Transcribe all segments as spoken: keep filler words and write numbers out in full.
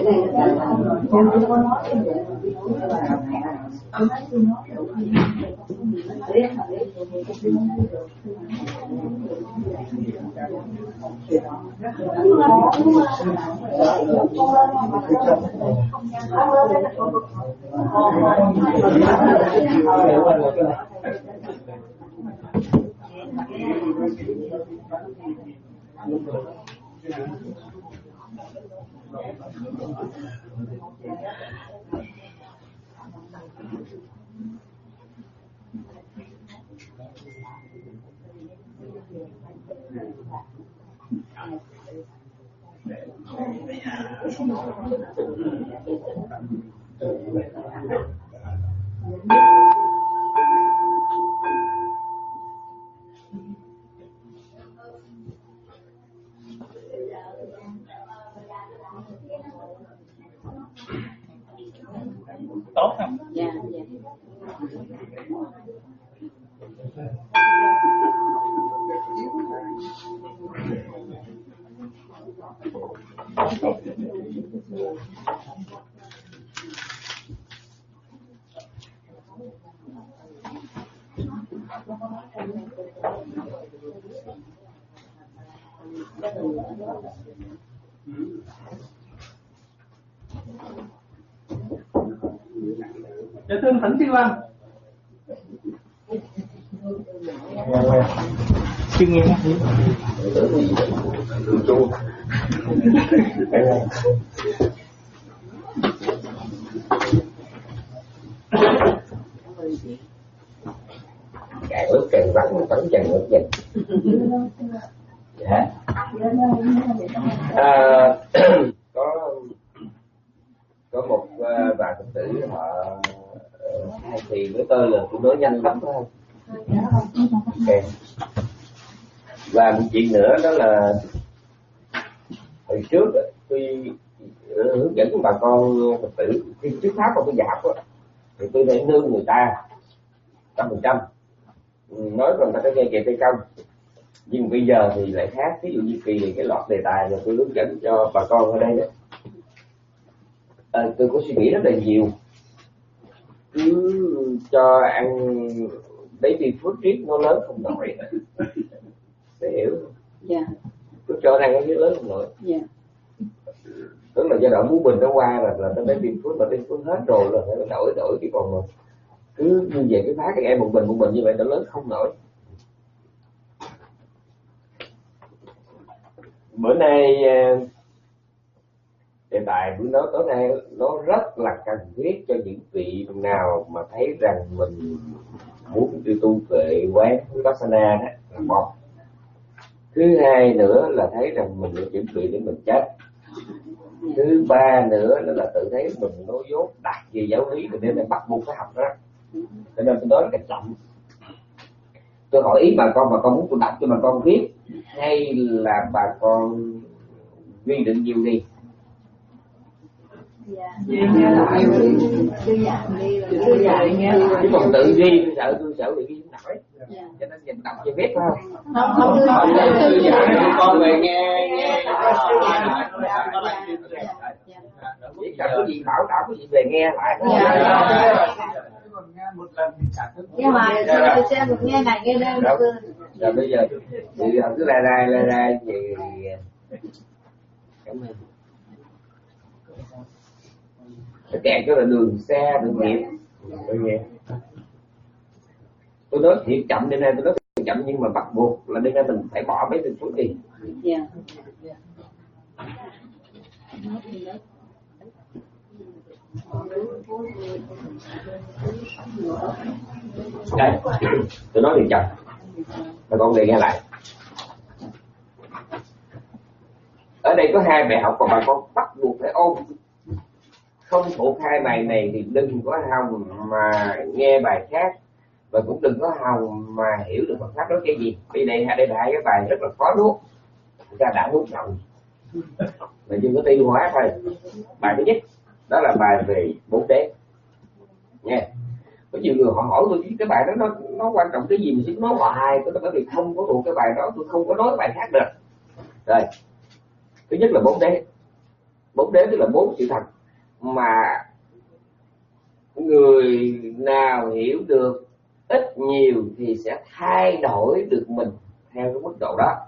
Tốt không? Dạ, dạ. Dạ thưa Thỉnh Sư Lan. Chưa nghe nhắc gì. Cài ướp càng vắt mà tấn càng ướp dần. Dạ. À, có có một uh, vài phật tử họ uh, thì với tôi là tôi nói nhanh lắm phải không? Ok. Và một chuyện nữa đó là hồi trước tôi hướng dẫn bà con phật tử khi trước pháp vào cái dạp đó, thì tôi để nương người ta trăm phần trăm nói rằng ta có nghe kịp hay không, nhưng bây giờ thì lại khác. Ví dụ như kỳ cái loạt đề tài mà tôi hướng dẫn cho bà con ở đây đó, à, tôi có suy nghĩ rất là nhiều. Cứ cho ăn baby food triết nó lớn không nổi, để hiểu. Dạ. Cứ cho ăn nó lớn không nổi. Dạ. Tức là giai đoạn bú bình nó qua là là nó baby food, mà baby food hết rồi là phải đổi đổi cái còn mà cứ như vậy cái phá các em một bình một bình như vậy nó lớn không nổi. Bữa nay đề tài của nó tối nay nó rất là cần thiết cho những vị nào mà thấy rằng mình muốn đi tu tuệ quán Vipassana đó là một. Thứ hai nữa là thấy rằng mình đã chuẩn bị để mình chết. Thứ ba nữa là tự thấy mình nói dốt đặt về giáo lý cho nên là bắt buộc phải học đó. Cho nên tôi nói là chậm. Tôi hỏi ý bà con, bà con muốn tôi đọc cho bà con viết hay là bà con ghi đựng nhiều đi? Dạ. Nghe lại thư giãn đi rồi thư giãn nghe lại. Chứ còn tự ghi tôi sợ tôi sợ bị ghi không nổi. Cho nên nhìn đọc cho biết phải không? Không không thư giãn. Thư giãn thì con về nghe nghe. Chỉ cần cái gì bảo đảm cái gì về nghe lại. Một lần thì trả thức. Nhưng mà tôi xem được nghe này nghe đây. Rồi bây giờ thì cứ la la la la gì. Cảm ơn. Cái kẹt đó là đường xe, đường nghiệp. Tôi nghe. Tôi nói thiệt chậm đến nay, tôi nói thiệt chậm nhưng mà bắt buộc là đến nay mình phải bỏ mấy từng phút đi. Dạ. Đây, tôi nói thiệt chậm. Bà con nghe lại. Ở đây có hai bài học mà bà con bắt buộc phải ôn. Không thuộc hai bài này thì đừng có hòng mà nghe bài khác, và cũng đừng có hòng mà hiểu được Phật pháp đó cái gì. Vì đây đây là hai cái bài rất là khó nuốt, người ta đã nuốt rồi mà chưa có tiêu hóa thôi. Bài thứ nhất đó là bài về bốn đế nha. Có nhiều người họ hỏi tôi cái bài đó nó nó quan trọng cái gì mà chỉ nói hoài, tôi nói bởi vì không có thuộc cái bài đó tôi không có nói bài khác được. Rồi thứ nhất là bốn đế. Bốn đế tức là bốn sự thật mà người nào hiểu được ít nhiều thì sẽ thay đổi được mình theo cái mức độ đó.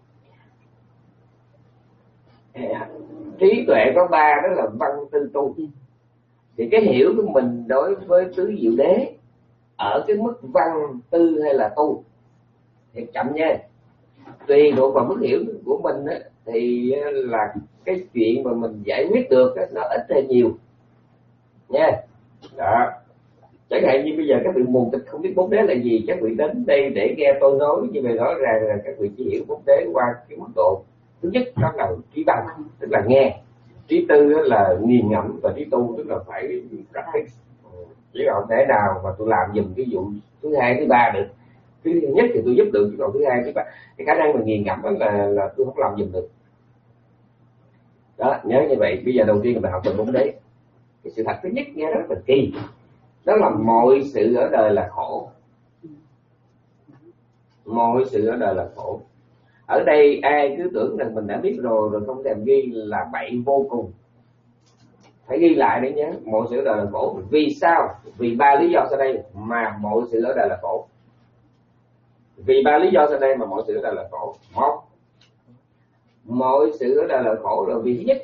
Trí tuệ có ba, đó là văn tư tu. Thì cái hiểu của mình đối với tứ diệu đế ở cái mức văn tư hay là tu thì chậm nha. Tùy thuộc vào mức hiểu của mình á, thì là cái chuyện mà mình giải quyết được á, nó ít hay nhiều nha. Đó. Chẳng hạn như bây giờ các vị mù tịch không biết bốn đế là gì, các vị đến đây để nghe tôi nói như vậy, rõ ràng là các vị chỉ hiểu bốn đế qua cái mức độ thứ nhất, đó là trí văn, tức là nghe. Trí tư là nghiền ngẫm, và trí tu tức là phải practice. Chỉ còn thể nào mà tôi làm dùm cái vụ thứ hai thứ ba được. Thứ nhất thì tôi giúp được, chứ còn thứ hai thứ ba cái khả năng mà nghiền ngẫm là là tôi không làm dùm được. Đó, nhớ như vậy. Bây giờ đầu tiên là học về bốn đế. Cái sự thật thứ nhất nghe rất là kỳ, đó là mọi sự ở đời là khổ. Mọi sự ở đời là khổ. Ở đây ai cứ tưởng rằng mình đã biết rồi rồi không thèm ghi là bậy vô cùng. Phải ghi lại để nhớ, mọi sự ở đời là khổ. Vì sao? Vì ba lý do sau đây mà mọi sự ở đời là khổ. Vì ba lý do sau đây mà mọi sự ở đời là khổ. Một, mọi sự ở đời là khổ là vì thứ nhất,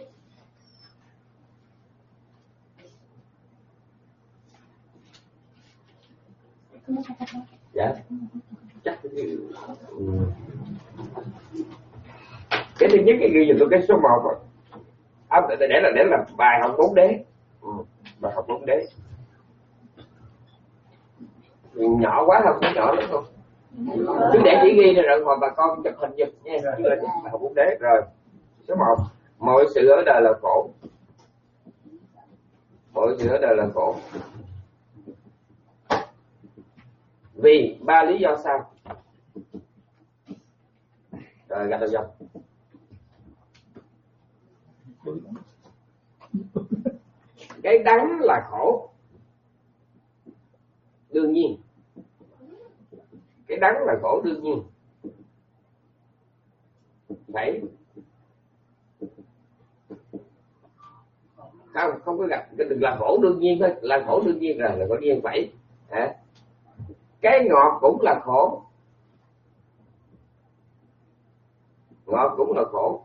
dạ chắc cái cái thứ nhất cái ghi dùm tôi cái số một rồi. À, để, để là để là bài học bốn đế. Ừ, bài học bốn đế nhỏ quá không, có nhỏ lắm không, cứ để chỉ ghi rồi rồi bà con chụp hình giùm nha. Bài học bốn đế rồi. Số một, mọi sự ở đời là khổ. Mọi sự ở đời là khổ vì ba lý do sau. Rồi gạch đầu dòng. Cái đắng là khổ, đương nhiên. Cái đắng là khổ đương nhiên. Phải không, không có gặp đừng là khổ đương nhiên thôi, là khổ đương nhiên rồi là có nhiên phải hả? Cái ngọt cũng là khổ, ngọt cũng là khổ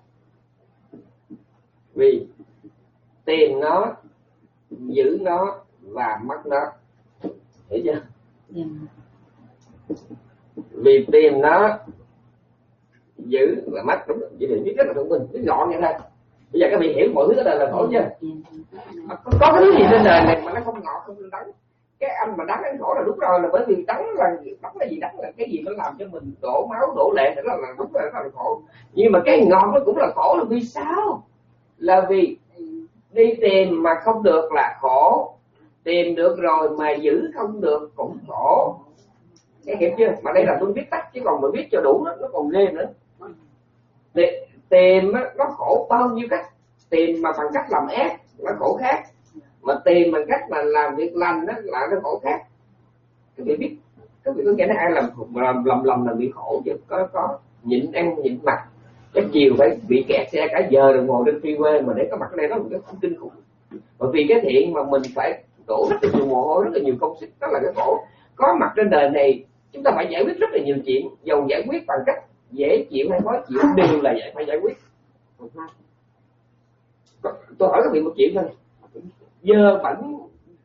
vì tìm nó, giữ nó và mất nó, hiểu chưa? Yeah. Vì tìm nó, giữ và mất, đúng rồi. Vậy thì biết rất là thông minh, biết gọn vậy thôi. Bây giờ các vị hiểu mọi thứ ở đời là khổ chưa? Có, có cái thứ gì trên đời này mà nó không ngọt không đắng? Cái anh mà đắng anh khổ là đúng rồi, là bởi vì đắng là đắng là gì? Đắng là cái gì nó làm cho mình đổ máu đổ lệ, đó là, là đúng là, là khổ. Nhưng mà cái ngọt nó cũng là khổ, là vì sao? Là vì đi tìm mà không được là khổ, tìm được rồi mà giữ không được cũng khổ. Nghe hiểu chưa? Mà đây là tôi viết tắt chứ còn mà viết cho đủ nó, nó còn ghê nữa. Để, tìm nó khổ bao nhiêu cách. Tìm mà bằng cách làm ác nó khổ khác, mà tìm bằng cách mà làm việc lành đó là nó khổ khác. Các vị biết, các vị có nghe nói ai làm làm lầm lầm là bị khổ chứ? Có có nhịn ăn nhịn mặc, cái chiều phải bị kẹt xe cả giờ đồng hồ trên freeway mà để có mặt ở đây đó là cái không kinh khủng. Bởi vì cái thiện mà mình phải đổ rất là nhiều mồ hôi, rất là nhiều công sức, đó là cái khổ. Có mặt trên đời này chúng ta phải giải quyết rất là nhiều chuyện, dầu giải quyết bằng cách dễ chịu hay khó chịu đều là vậy, phải giải quyết. Tôi hỏi các vị một chuyện thôi, dơ bẩn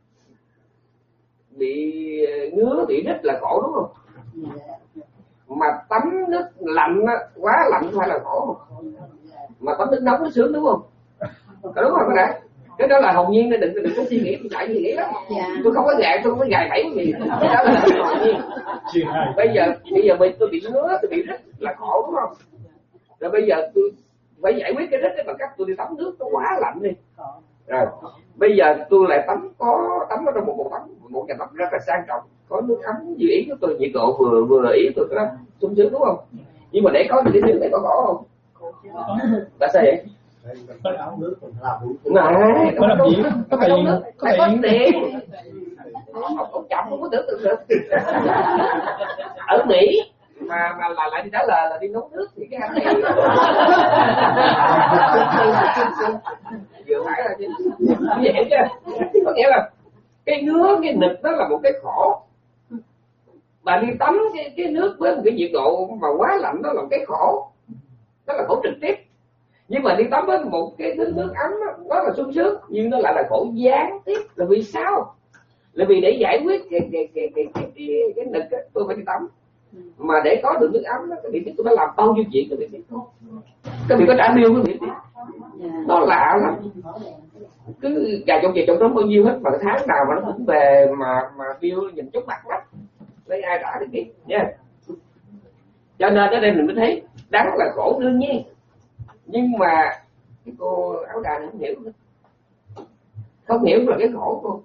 bị ngứa bị rít là khổ đúng không? Mà tắm nước lạnh quá lạnh phải là khổ không? Mà tắm nước nóng nó sướng đúng không? Có đúng không các bạn? Cái đó là hồn nhiên nên đừng đừng có suy nghĩ, tôi chạy suy nghĩ đó. Tôi không có gài, tôi không có gài bẫy gì. Cái đó là hồn nhiên. Bây giờ bây giờ mình tôi bị ngứa, tôi bị rít là khổ đúng không? Rồi bây giờ tôi phải giải quyết cái rít đó bằng cách tôi đi tắm nước nó quá lạnh đi. Rồi bây giờ tôi lại tắm có tắm ở trong một bộ tắm, một nhà tắm rất là sang trọng, có nước ấm như ý của tôi, nhiệt độ vừa vừa ý tôi, đó sung sướng đúng không? Nhưng mà để có gì để để có khổ không? Tại sao vậy? Có áo nước còn làm đủ. Này, có làm gì? Có tiền, có tiền. Ông ông chồng không có tưởng tượng được. Ở Mỹ mà mà là lại đi trả lời là đi nấu nước thì cái anh này vừa phải là chứ vậy chứ, có nghĩa là cái ngứa cái nực đó là một cái khổ. Bà đi tắm cái cái nước với một cái nhiệt độ mà quá lạnh đó là một cái khổ, đó là khổ trực tiếp. Nhưng mà đi tắm với một cái nước, nước ấm đó, đó là sung sướng, nhưng nó lại là khổ gián tiếp. Là vì sao? Là vì để giải quyết cái cái cái cái cái cái, cái nực đó, tôi phải đi tắm. Mà để có được nước ấm đó, cái việc tôi phải làm bao nhiêu chuyện cái việc thôi. Cái việc có trả bill cái việc nó lạ lắm. Cứ gà trong chè trong đó bao nhiêu hết, mà cái tháng nào mà nó cũng về mà mà bill nhìn chút mặt mắt, lấy ai trả được kịp nha. Cho nên ở đây mình mới thấy đắng là khổ đương nhiên, nhưng mà cái cô áo đà này không hiểu, không hiểu là cái khổ cô.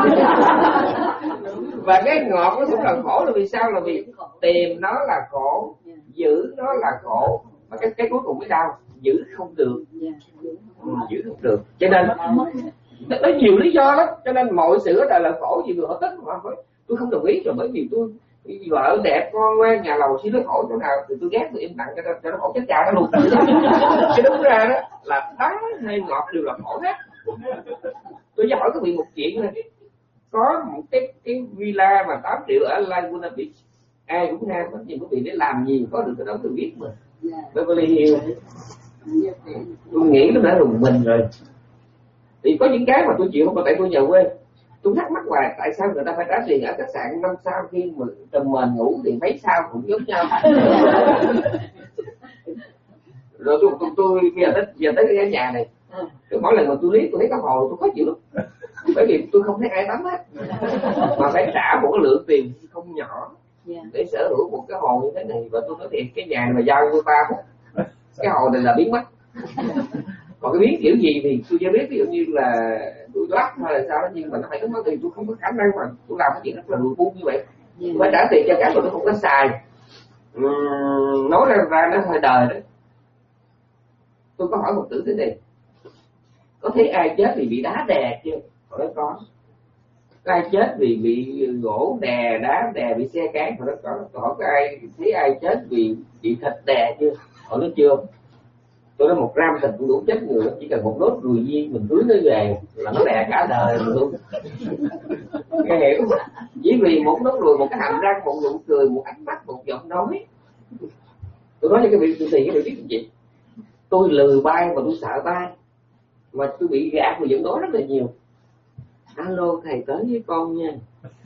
Và cái ngọt nó cũng là khổ, là vì sao? Là vì tìm nó là khổ, giữ nó là khổ, và cái cái cuối cùng mới đau, giữ không được, ừ, giữ không được. Cho nên nó nhiều lý do lắm. Cho nên mọi sự ở đời là khổ, gì người họ thích mà tôi không đồng ý, rồi bởi vì tôi vợ đẹp con ngoan nhà lầu xí nó khổ chỗ nào thì tôi ghét, tôi im lặng cho nó cho nó khổ chết cha nó luôn. Cái đúng ra đó là đắng hay ngọt đều là khổ hết. Tôi sẽ hỏi các vị một chuyện này. Có một cái cái villa mà tám triệu ở Laguna Beach, ai cũng ham hết, nhưng quý vị để làm gì có được cái đó tôi biết mà. Beverly Hills, tôi nghĩ nó đã rùng mình rồi. Thì có những cái mà tôi chịu không, tại tôi nhà quê. Tôi thắc mắc hoài tại sao người ta phải trả tiền ở khách sạn năm sao khi mà trùm mền ngủ thì mấy sao cũng giống nhau. Rồi tôi tôi, tôi giờ tới giờ tới cái nhà này, cứ mỗi lần mà tôi liếc tôi thấy cái hồ tôi khó chịu lắm, bởi vì tôi không thấy ai tắm hết, mà phải trả một cái lượng tiền không nhỏ để sở hữu một cái hồ như thế này. Và tôi nói thiệt, cái nhà này mà giao cho ta một cái hồ này là biến mất. Còn cái biến kiểu gì thì tôi chưa biết, ví dụ như là tôi lắp hay là sao đó, nhưng mà nó phải có tiền, tôi không có khả năng mà tôi làm cái chuyện rất là rùi buông như vậy. Tôi phải trả tiền cho cả mà tôi không có xài. Uhm, nói ra ra nó hơi đời đấy. Tôi có hỏi một tử thế này, có thấy ai chết vì bị đá đè chưa? Họ nói có. Có ai chết vì bị gỗ đè, đá đè, bị xe cán? Họ nói có. Tôi hỏi có ai thấy ai chết vì bị thịt đè chưa? Họ nói chưa. Tôi nói một gram thịt cũng đủ chết người, chỉ cần một nốt ruồi viên mình tưới nó về là nó đè cả đời luôn. Nghe hiểu? Chỉ vì một nốt ruồi, một cái hàm răng, một nụ cười, một ánh mắt, một giọng nói. Tôi nói cho cái vị tôi tiền cái vị biết gì? Tôi lừa bay mà tôi sợ bay, mà tôi bị gạt và giọng nói rất là nhiều. Alo thầy tới với con nha.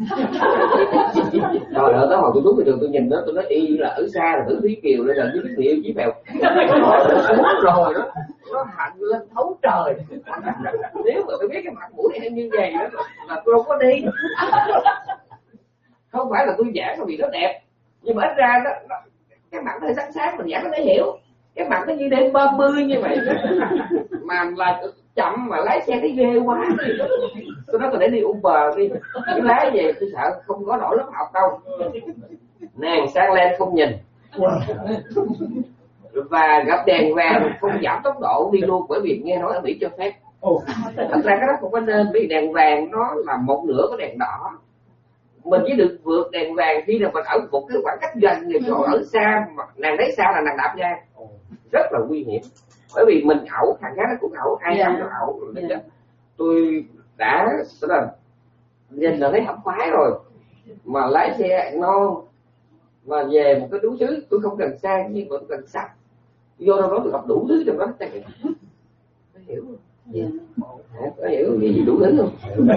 Trời ơi, tới hồi tôi xuống trường tôi nhìn nó, tôi nói y là ở xa là Tử Thúy Kiều lên là với cái người yêu chí mèo. Rồi đó, nó hạnh lên thấu trời. Nếu mà tôi biết cái mặt mũi này như vậy đó là tôi không có đi. Không phải là tôi giả mà vì nó đẹp, nhưng mà ít ra đó, nó, cái mặt nó hơi sáng sáng mình giả nó để hiểu. Cái mặt nó như đêm ba mươi như vậy đó. Mà là chậm mà lái xe thấy ghê quá. Tôi nói tôi để đi Uber đi, cái lái về tôi sợ không có nổi lớp học đâu. Nàng sang lên không nhìn, và gặp đèn vàng không giảm tốc độ đi luôn, bởi vì nghe nói ở Mỹ cho phép. Thật ra cái đó không có nên, vì đèn vàng nó là một nửa của đèn đỏ. Mình chỉ được vượt đèn vàng khi là mình ở một cái khoảng cách gần, người còn ở xa, mà nàng thấy xa là nàng đạp ga, rất là nguy hiểm. Bởi vì mình ẩu, thằng khác nó cũng ẩu, ai yeah. nó ẩu. Yeah. Tôi đã tức là nhìn là thấy hấp khoái rồi, mà lái xe ngon mà về một cái đủ thứ, tôi không cần sang nhưng vẫn cần sắc, vô đâu đó tôi gặp đủ thứ trong đó. Có hiểu không? Yeah. Có hiểu cái gì đủ thứ không?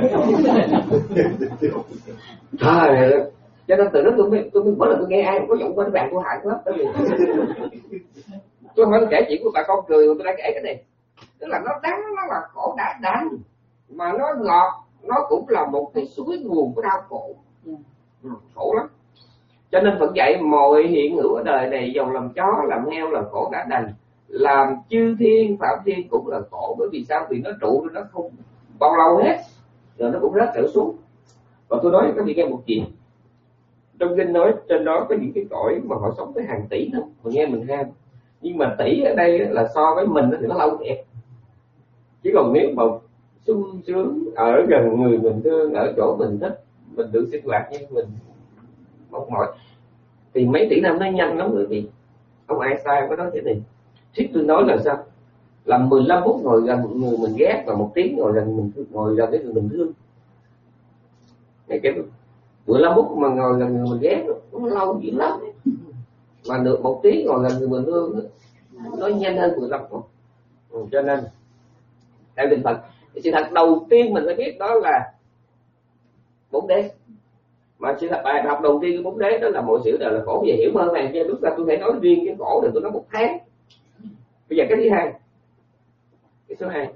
Trời, cho nên từ đó tôi mới tôi mới mỗi lần tôi nghe ai có giọng bên bạn tôi hại lắm. Bởi vì tôi không kể chuyện của bà con cười, tôi đang kể cái này, tức là nó đắng, nó là khổ đã đắng, mà nó ngọt, nó cũng là một cái suối nguồn của đau khổ. Ừ, khổ lắm. Cho nên Phật dạy mọi hiện hữu ở đời này, dầu làm chó làm heo là khổ đã đành, làm chư thiên phạm thiên cũng là khổ. Bởi vì sao? Vì nó trụ nó không bao lâu hết rồi nó cũng rớt trở xuống. Và tôi nói cho các vị nghe một chuyện, trong kinh nói trên đó có những cái cõi mà họ sống tới hàng tỷ năm mà nghe mình ham, nhưng mà tỷ ở đây là so với mình thì nó lâu thiệt. Chứ còn nếu mà sung sướng ở gần người mình thương, ở chỗ mình thích, mình được sinh hoạt như mình mong mỏi, Thì mấy tỷ năm nó nhanh lắm quý vị. Ông Einstein có nói thế này, thuyết tôi nói là sao, làm mười lăm phút ngồi gần người mình ghét và một tiếng ngồi gần mình ngồi gần cái người mình thương. Này cái mười lăm phút mà ngồi gần người mình ghét nó lâu dữ lắm, mà được một tiếng ngồi gần người mình thương nó nhanh hơn mười lăm phút. Ừ, cho nên theo định Phật, cái sự thật đầu tiên mình phải biết đó là bốn đế. Mà sự thật bài học đầu tiên của bốn đế đó là mọi sự đều là khổ. Về hiểu hơn này chứ lúc ra tôi phải nói riêng cái khổ này tôi nói một tháng. Bây giờ cái thứ hai, cái số hai,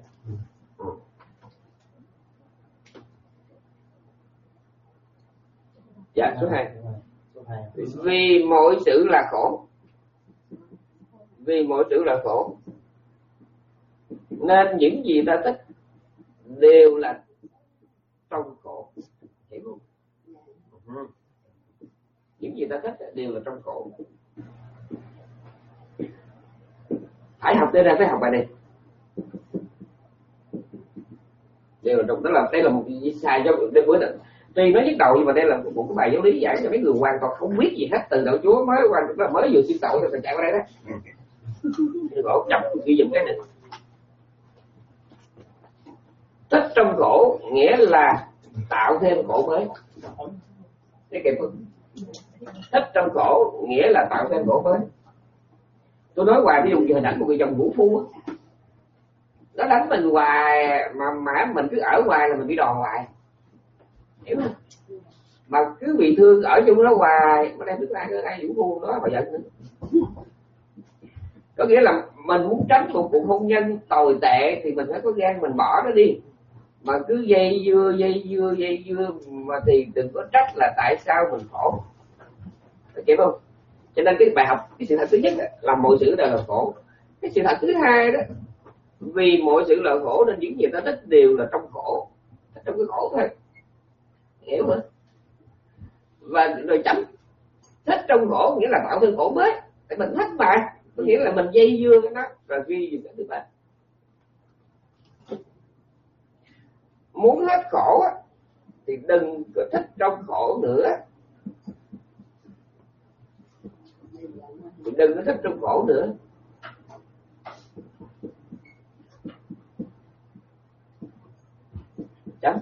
dạ số hai, vì mọi sự là khổ, vì mọi sự là khổ nên những gì ta thích đều là trong khổ, hiểu không? Những gì ta thích đều là trong khổ. Phải học tới đây, phải học bài này đều là trong, đó là đây là một sai cho đến bữa này. Tuy nói nhức đầu nhưng mà đây là một cái bài giáo lý giải cho mấy người hoàn toàn không biết gì hết, từ đạo Chúa mới qua là mới vừa xuyên tậu rồi phải chạy qua đây đó. Khổ chậm ghi dùm cái này. Thích trong khổ nghĩa là tạo thêm khổ mới. Cái kịp không? Thích trong khổ nghĩa là tạo thêm khổ mới. Tôi nói hoài, ví dụ như hình ảnh một người chồng vũ phu á, nó đánh mình hoài mà mà mình cứ ở hoài là mình bị đòn hoài, hiểu không? Mà cứ bị thương ở chung nó hoài, mà đem thức ai ai vũ phu đó mà giận nữa. Có nghĩa là mình muốn tránh một cuộc hôn nhân tồi tệ thì mình phải có gan mình bỏ nó đi. Mà cứ dây dưa dây dưa dây dưa mà thì đừng có trách là tại sao mình khổ, phải kịp không? Cho nên cái bài học, cái sự thật thứ nhất là mọi sự đều là khổ. Cái sự thật thứ hai đó, vì mọi sự là khổ nên những gì ta thích đều là trong khổ, trong cái khổ thôi, hiểu không? Và rồi chấm, thích trong khổ nghĩa là tạo thêm khổ mới, tại mình thích mà, có nghĩa là mình dây dưa cái đó và ghi dùm cái thứ ba. Muốn hết khổ á, thì đừng có thích trong khổ nữa, thì đừng có thích trong khổ nữa. Chấm.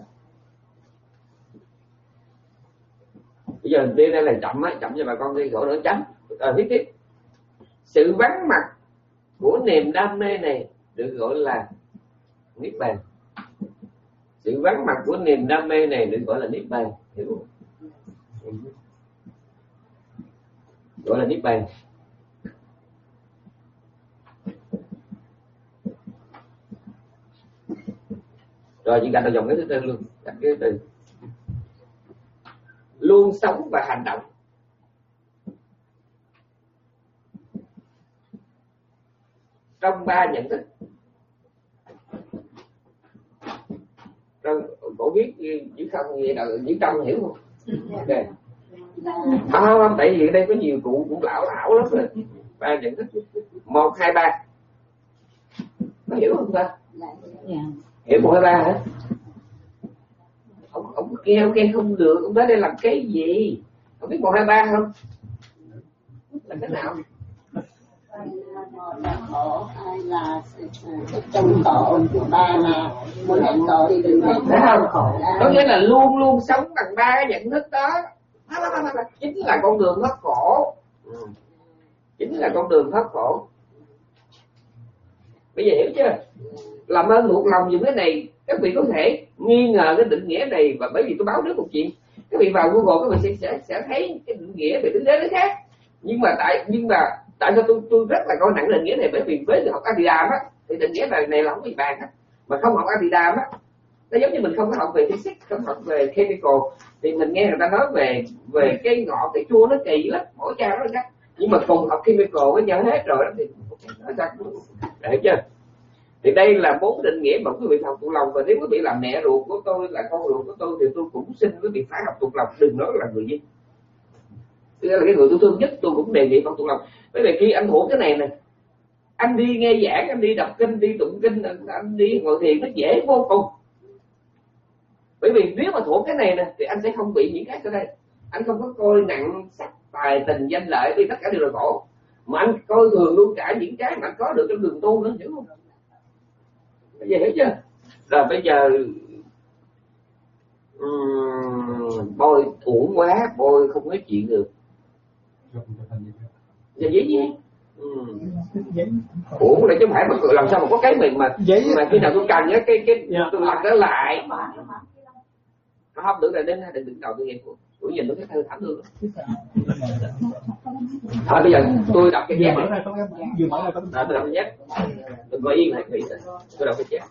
Bây giờ đi đây là chậm á, chậm cho bà con đi khổ nữa, chấm. Rồi tiếp tiếp. Sự vắng mặt của niềm đam mê này được gọi là niết bàn. Sự vắng mặt của niềm đam mê này được gọi là niết bàn, hiểu không? Gọi là niết bàn. Rồi chỉ gạch đầu dòng cái thứ tư luôn, gạch cái thứ tư. Luôn sống và hành động. Trong ba nhận thức. Rồi cổ viết chữ không gì đâu, chữ trong hiểu không? Ok. Không không, tại vì đây có nhiều cụ cũng lão lão lắm rồi. Ba nhận thức. Một hai ba. Có hiểu không ta? Hiểu một hai ba hả? Ông ông kia ông kia không được, ông tới đây làm cái gì? Ông biết một hai ba không? Là cái nào? Là khổ, hai là trong khổ, ba là muốn hết khổ thì đừng hết khổ. Có nghĩa là luôn luôn sống bằng ba cái nhận thức đó, chính là con đường thoát khổ, chính là con đường thoát khổ. Bây giờ hiểu chưa? Làm ơn thuộc lòng dùng cái này. Các vị có thể nghi ngờ cái định nghĩa này, và bởi vì tôi báo trước một chuyện, các vị vào Google các vị sẽ sẽ, sẽ thấy cái định nghĩa về tứ đế nó khác. Nhưng mà tại nhưng mà tại sao tôi tôi rất là coi nặng định nghĩa này, bởi vì với học Adidam á thì định nghĩa này này là không bị bàn á, mà không học Adidam á, nó giống như mình không có học về physics, không học về chemical, thì mình nghe người ta nói về về cái ngọt cái chua nó kỳ lắm, mỗi cha nó khác. Nhưng mà cùng học chemical với nhau hết rồi thì nó sao hiểu chưa? Thì đây là bốn định nghĩa mà quý vị học thuộc lòng, và nếu quý vị là mẹ ruột của tôi, là con ruột của tôi, thì tôi cũng xin quý vị phải học thuộc lòng, đừng nói là người gì. Tức là cái người tôi thương nhất tôi cũng đề nghị học thuộc lòng. Bởi vì khi anh thuộc cái này nè, anh đi nghe giảng, anh đi đọc kinh, đi tụng kinh, anh, anh đi ngồi thiền nó dễ vô cùng. Bởi vì nếu mà thuộc cái này nè thì anh sẽ không bị những cái ở đây. Anh không có coi nặng sắc tài tình danh lợi thì tất cả đều là khổ, mà anh coi thường luôn cả những cái mà anh có được trong đường tu nữa, hiểu không? Bây giờ hiểu chưa? Rồi bây giờ um, bôi uổng quá, bôi không nói chuyện được. Giờ dĩ nhiên ừ. Uổng là chứ không phải mà làm sao mà có cái mình mà mà khi nào tôi cần á cái cái tôi lật nó lại. Không được rồi, đến đừng đừng đầu tôi nghe của tôi nhìn tôi cái thơ thảm thương. Thôi bây giờ tôi đọc cái chép này, vừa mở ra tôi đọc cái chép, đừng có yên lại nghĩ tôi đọc cái chép.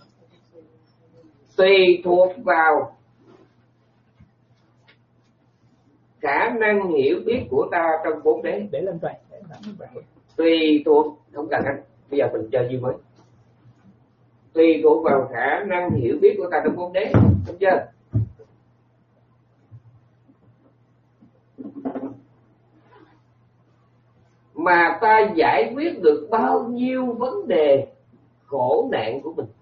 Tùy thuộc vào khả năng hiểu biết của ta trong bốn đế. Để lên toàn. Tùy thuộc, không cần anh, bây giờ mình chơi gì mới. Tùy thuộc vào khả năng hiểu biết của ta trong bốn đế, đúng chưa? Mà ta giải quyết được bao nhiêu vấn đề khổ nạn của mình.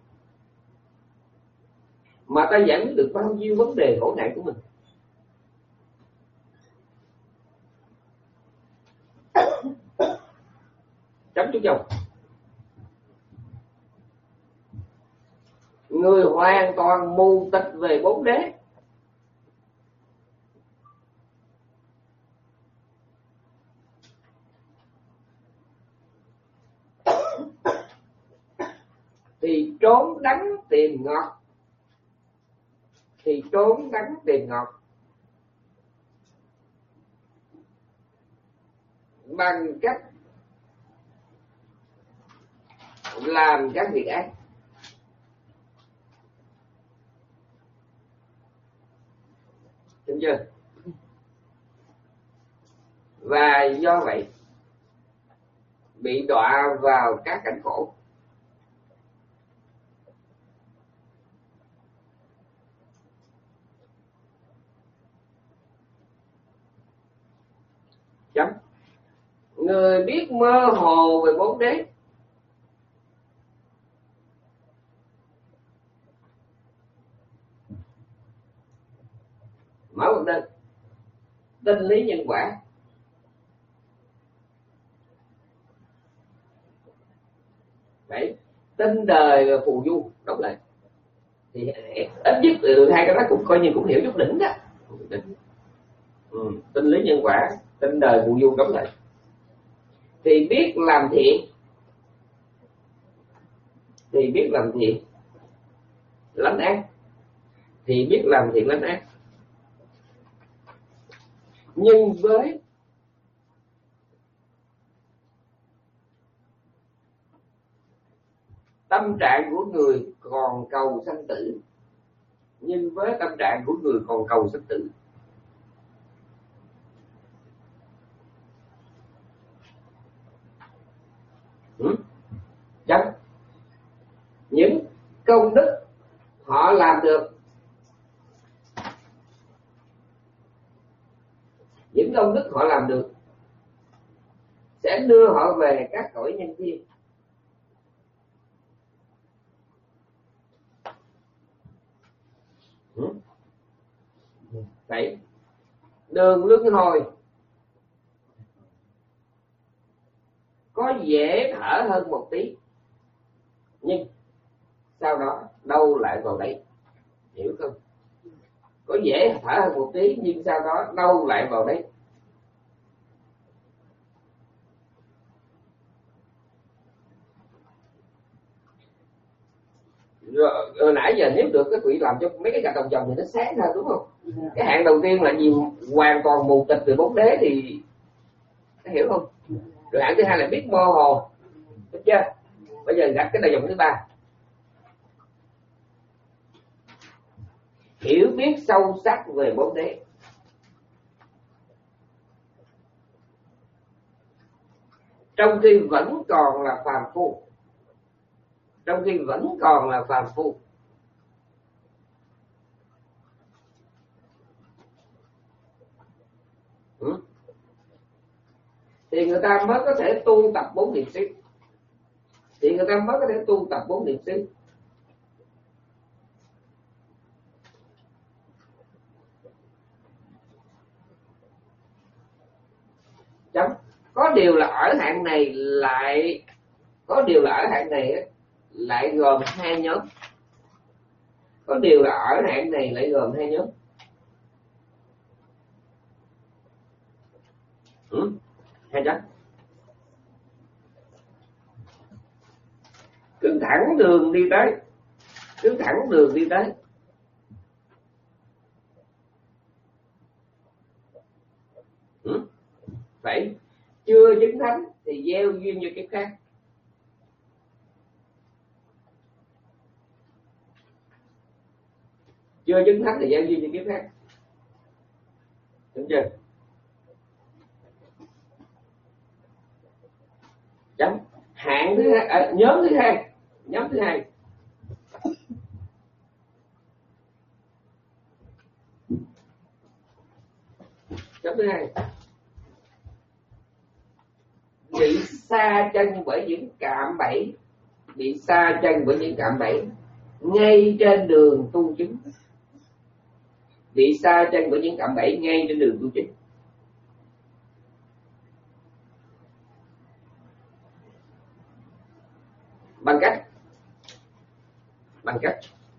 Mà ta giải quyết được bao nhiêu vấn đề khổ nạn của mình. Chấm chú chồng. Người hoàn toàn mù tịch về bốn đế thì trốn đắng tìm ngọt, thì trốn đắng tìm ngọt bằng cách làm các việc ác. Đúng chưa? Và do vậy bị đọa vào các cảnh khổ. Chấm. Người biết mơ hồ về bốn đế mở một tên tinh lý nhân quả, đấy, tinh đời và phù du đóng lại thì ít nhất từ hai cái đó cũng coi như cũng hiểu chút đỉnh đó. Ừ, tinh lý nhân quả, tinh đời phù du đóng lại thì biết làm thiện, thì biết làm thiện lánh ác, thì biết làm thiện lánh ác. Nhưng với tâm trạng của người còn cầu sanh tử, nhưng với tâm trạng của người còn cầu sanh tử, ừ? Chấm. Những công đức họ làm được, những công đức họ làm được sẽ đưa họ về các cõi nhân thiên. Ừ? Vậy đường luân hồi có dễ thở hơn một tí, nhưng sau đó đâu lại vào đấy, hiểu không? Có dễ thở hơn một tí nhưng sau đó đâu lại vào đấy. Rồi, rồi nãy giờ nếu được cái quỷ làm cho mấy cái cặp đồng vòng thì nó sáng hơn, đúng không? Cái hạng đầu tiên là gì? Hoàn toàn mù tịch từ bốn đế thì nó hiểu không? Rồi hạng thứ hai là biết mơ hồ, được chưa? Bây giờ gặp cái đầu dòng thứ ba, hiểu biết sâu sắc về bốn đế. Trong khi vẫn còn là phàm phu, trong khi vẫn còn là phàm phu, ừ? thì người ta mới có thể tu tập bốn niệm xứ, thì người ta mới có thể tu tập bốn niệm xứ. chấm. Có điều là ở hạng này lại có điều là ở hạng này lại gồm hai nhóm. Có điều là ở hạng này lại gồm hai nhóm. Ừ? Hai chấm. Cứ thẳng đường đi tới, cứ thẳng đường đi tới. Ừ? Vậy chưa chứng thánh thì gieo duyên cho kiếp khác. Chưa chứng thánh thì gieo duyên cho kiếp khác. Đúng chưa? Chấm. Hạng thứ hai, à, nhóm thứ hai, nhóm thứ hai. Nhóm thứ hai. Bị sa chân bởi những cạm bẫy, bị sa chân bởi những cạm bẫy ngay trên đường tu chứng. Bị sa chân bởi những cạm bẫy ngay trên đường tu chứng. Bằng cách bằng cách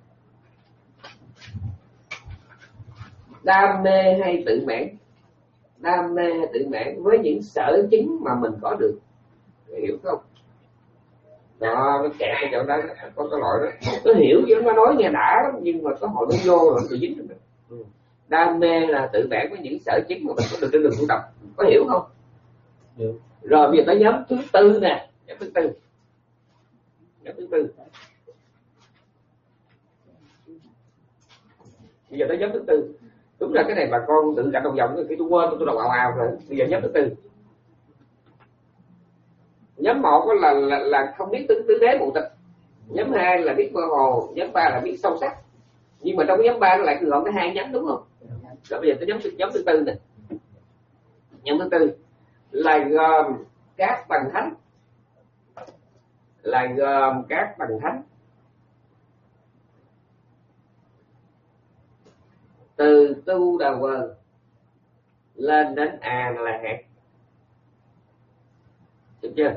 đam mê hay tự mãn, đam mê hay tự mãn với những sở chứng mà mình có được, hiểu không? Đó, nó kẹt cái chỗ đó, có cái loại đó, nó hiểu chứ nó nói nghe đã lắm, nhưng mà có hồi nó vô rồi nó dính rồi. Ừ. Đam mê là tự mãn với những sở chứng mà mình có được trên đường tu tập, có hiểu không? Được. Rồi bây giờ tới nhóm thứ tư nè, nhóm thứ tư. Nhóm thứ tư. Bây giờ tới nhóm thứ tư. Đúng là cái này bà con tự đặt đồng vòng, cái tôi quên tôi đọc ào ào rồi. Bây giờ nhóm thứ tư. Nhóm một là, là là không biết tứ tứ đế mụ tịch. Nhóm hai là biết mơ hồ, nhóm ba là biết sâu sắc. Nhưng mà trong cái nhóm ba nó lại gồm cái hai nhóm, đúng không? Rồi bây giờ tới nhóm nhóm thứ tư nè. Nhóm thứ tư là gồm các bằng thánh, là gồm các bằng thánh từ tu đà quần lên đến A là hạt. Được chưa?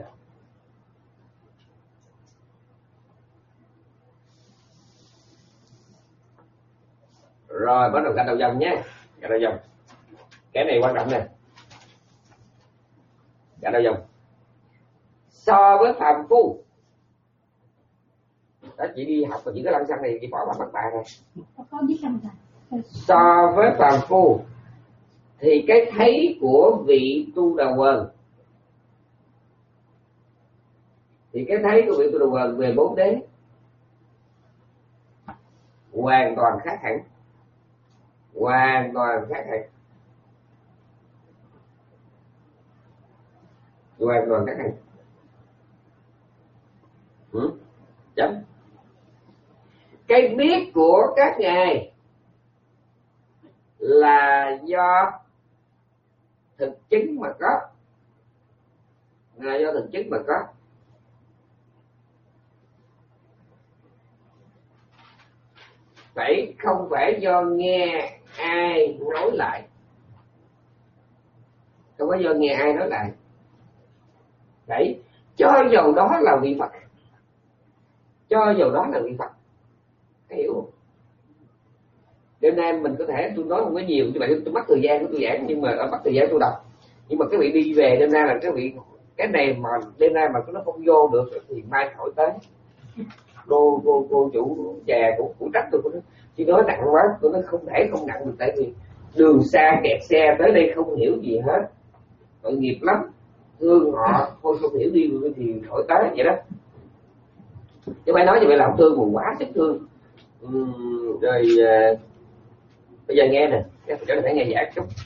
Rồi bắt đầu gạch đầu dòng nhé. Gạch đầu dòng. Cái này quan trọng nè. Gạch đầu dòng. So với phàm phu, đó chị đi học và chỉ có lăng xăng này chị bỏ vào mặt bài này. So với phàm phu thì cái thấy của vị tu đà quần, thì cái thấy của vị tu đà quần về bốn đế hoàn toàn khác hẳn, hoàn toàn khác hẳn, hoàn toàn khác hẳn. Ừ? Chấm. Cái biết của các ngài là do thực chứng mà có, là do thực chứng mà có. Vậy không phải do nghe ai nói lại, không phải do nghe ai nói lại. Đấy, cho dầu đó là vị Phật, cho dầu đó là vị Phật, hiểu không? Đêm nay mình có thể tôi nói không có nhiều, như vậy tôi mất thời gian của tôi giảng, nhưng mà ở mất thời gian tôi đọc. Nhưng mà cái vị đi về đêm nay là cái vị, cái này mà đêm nay mà nó không vô được thì mai hỏi tới. Cô cô cô chủ nhà cũng phụ trách tôi, chứ nói nặng quá tôi nói không thể không nặng được, tại vì đường xa kẹt xe tới đây không hiểu gì hết, tội nghiệp lắm, thương họ thôi không hiểu đi thì hỏi tới vậy đó. Chứ phải nói như vậy là không thương, buồn quá sức thương. Uhm, rồi uh, bây giờ nghe nè, cái chỗ này phải nghe giải chút.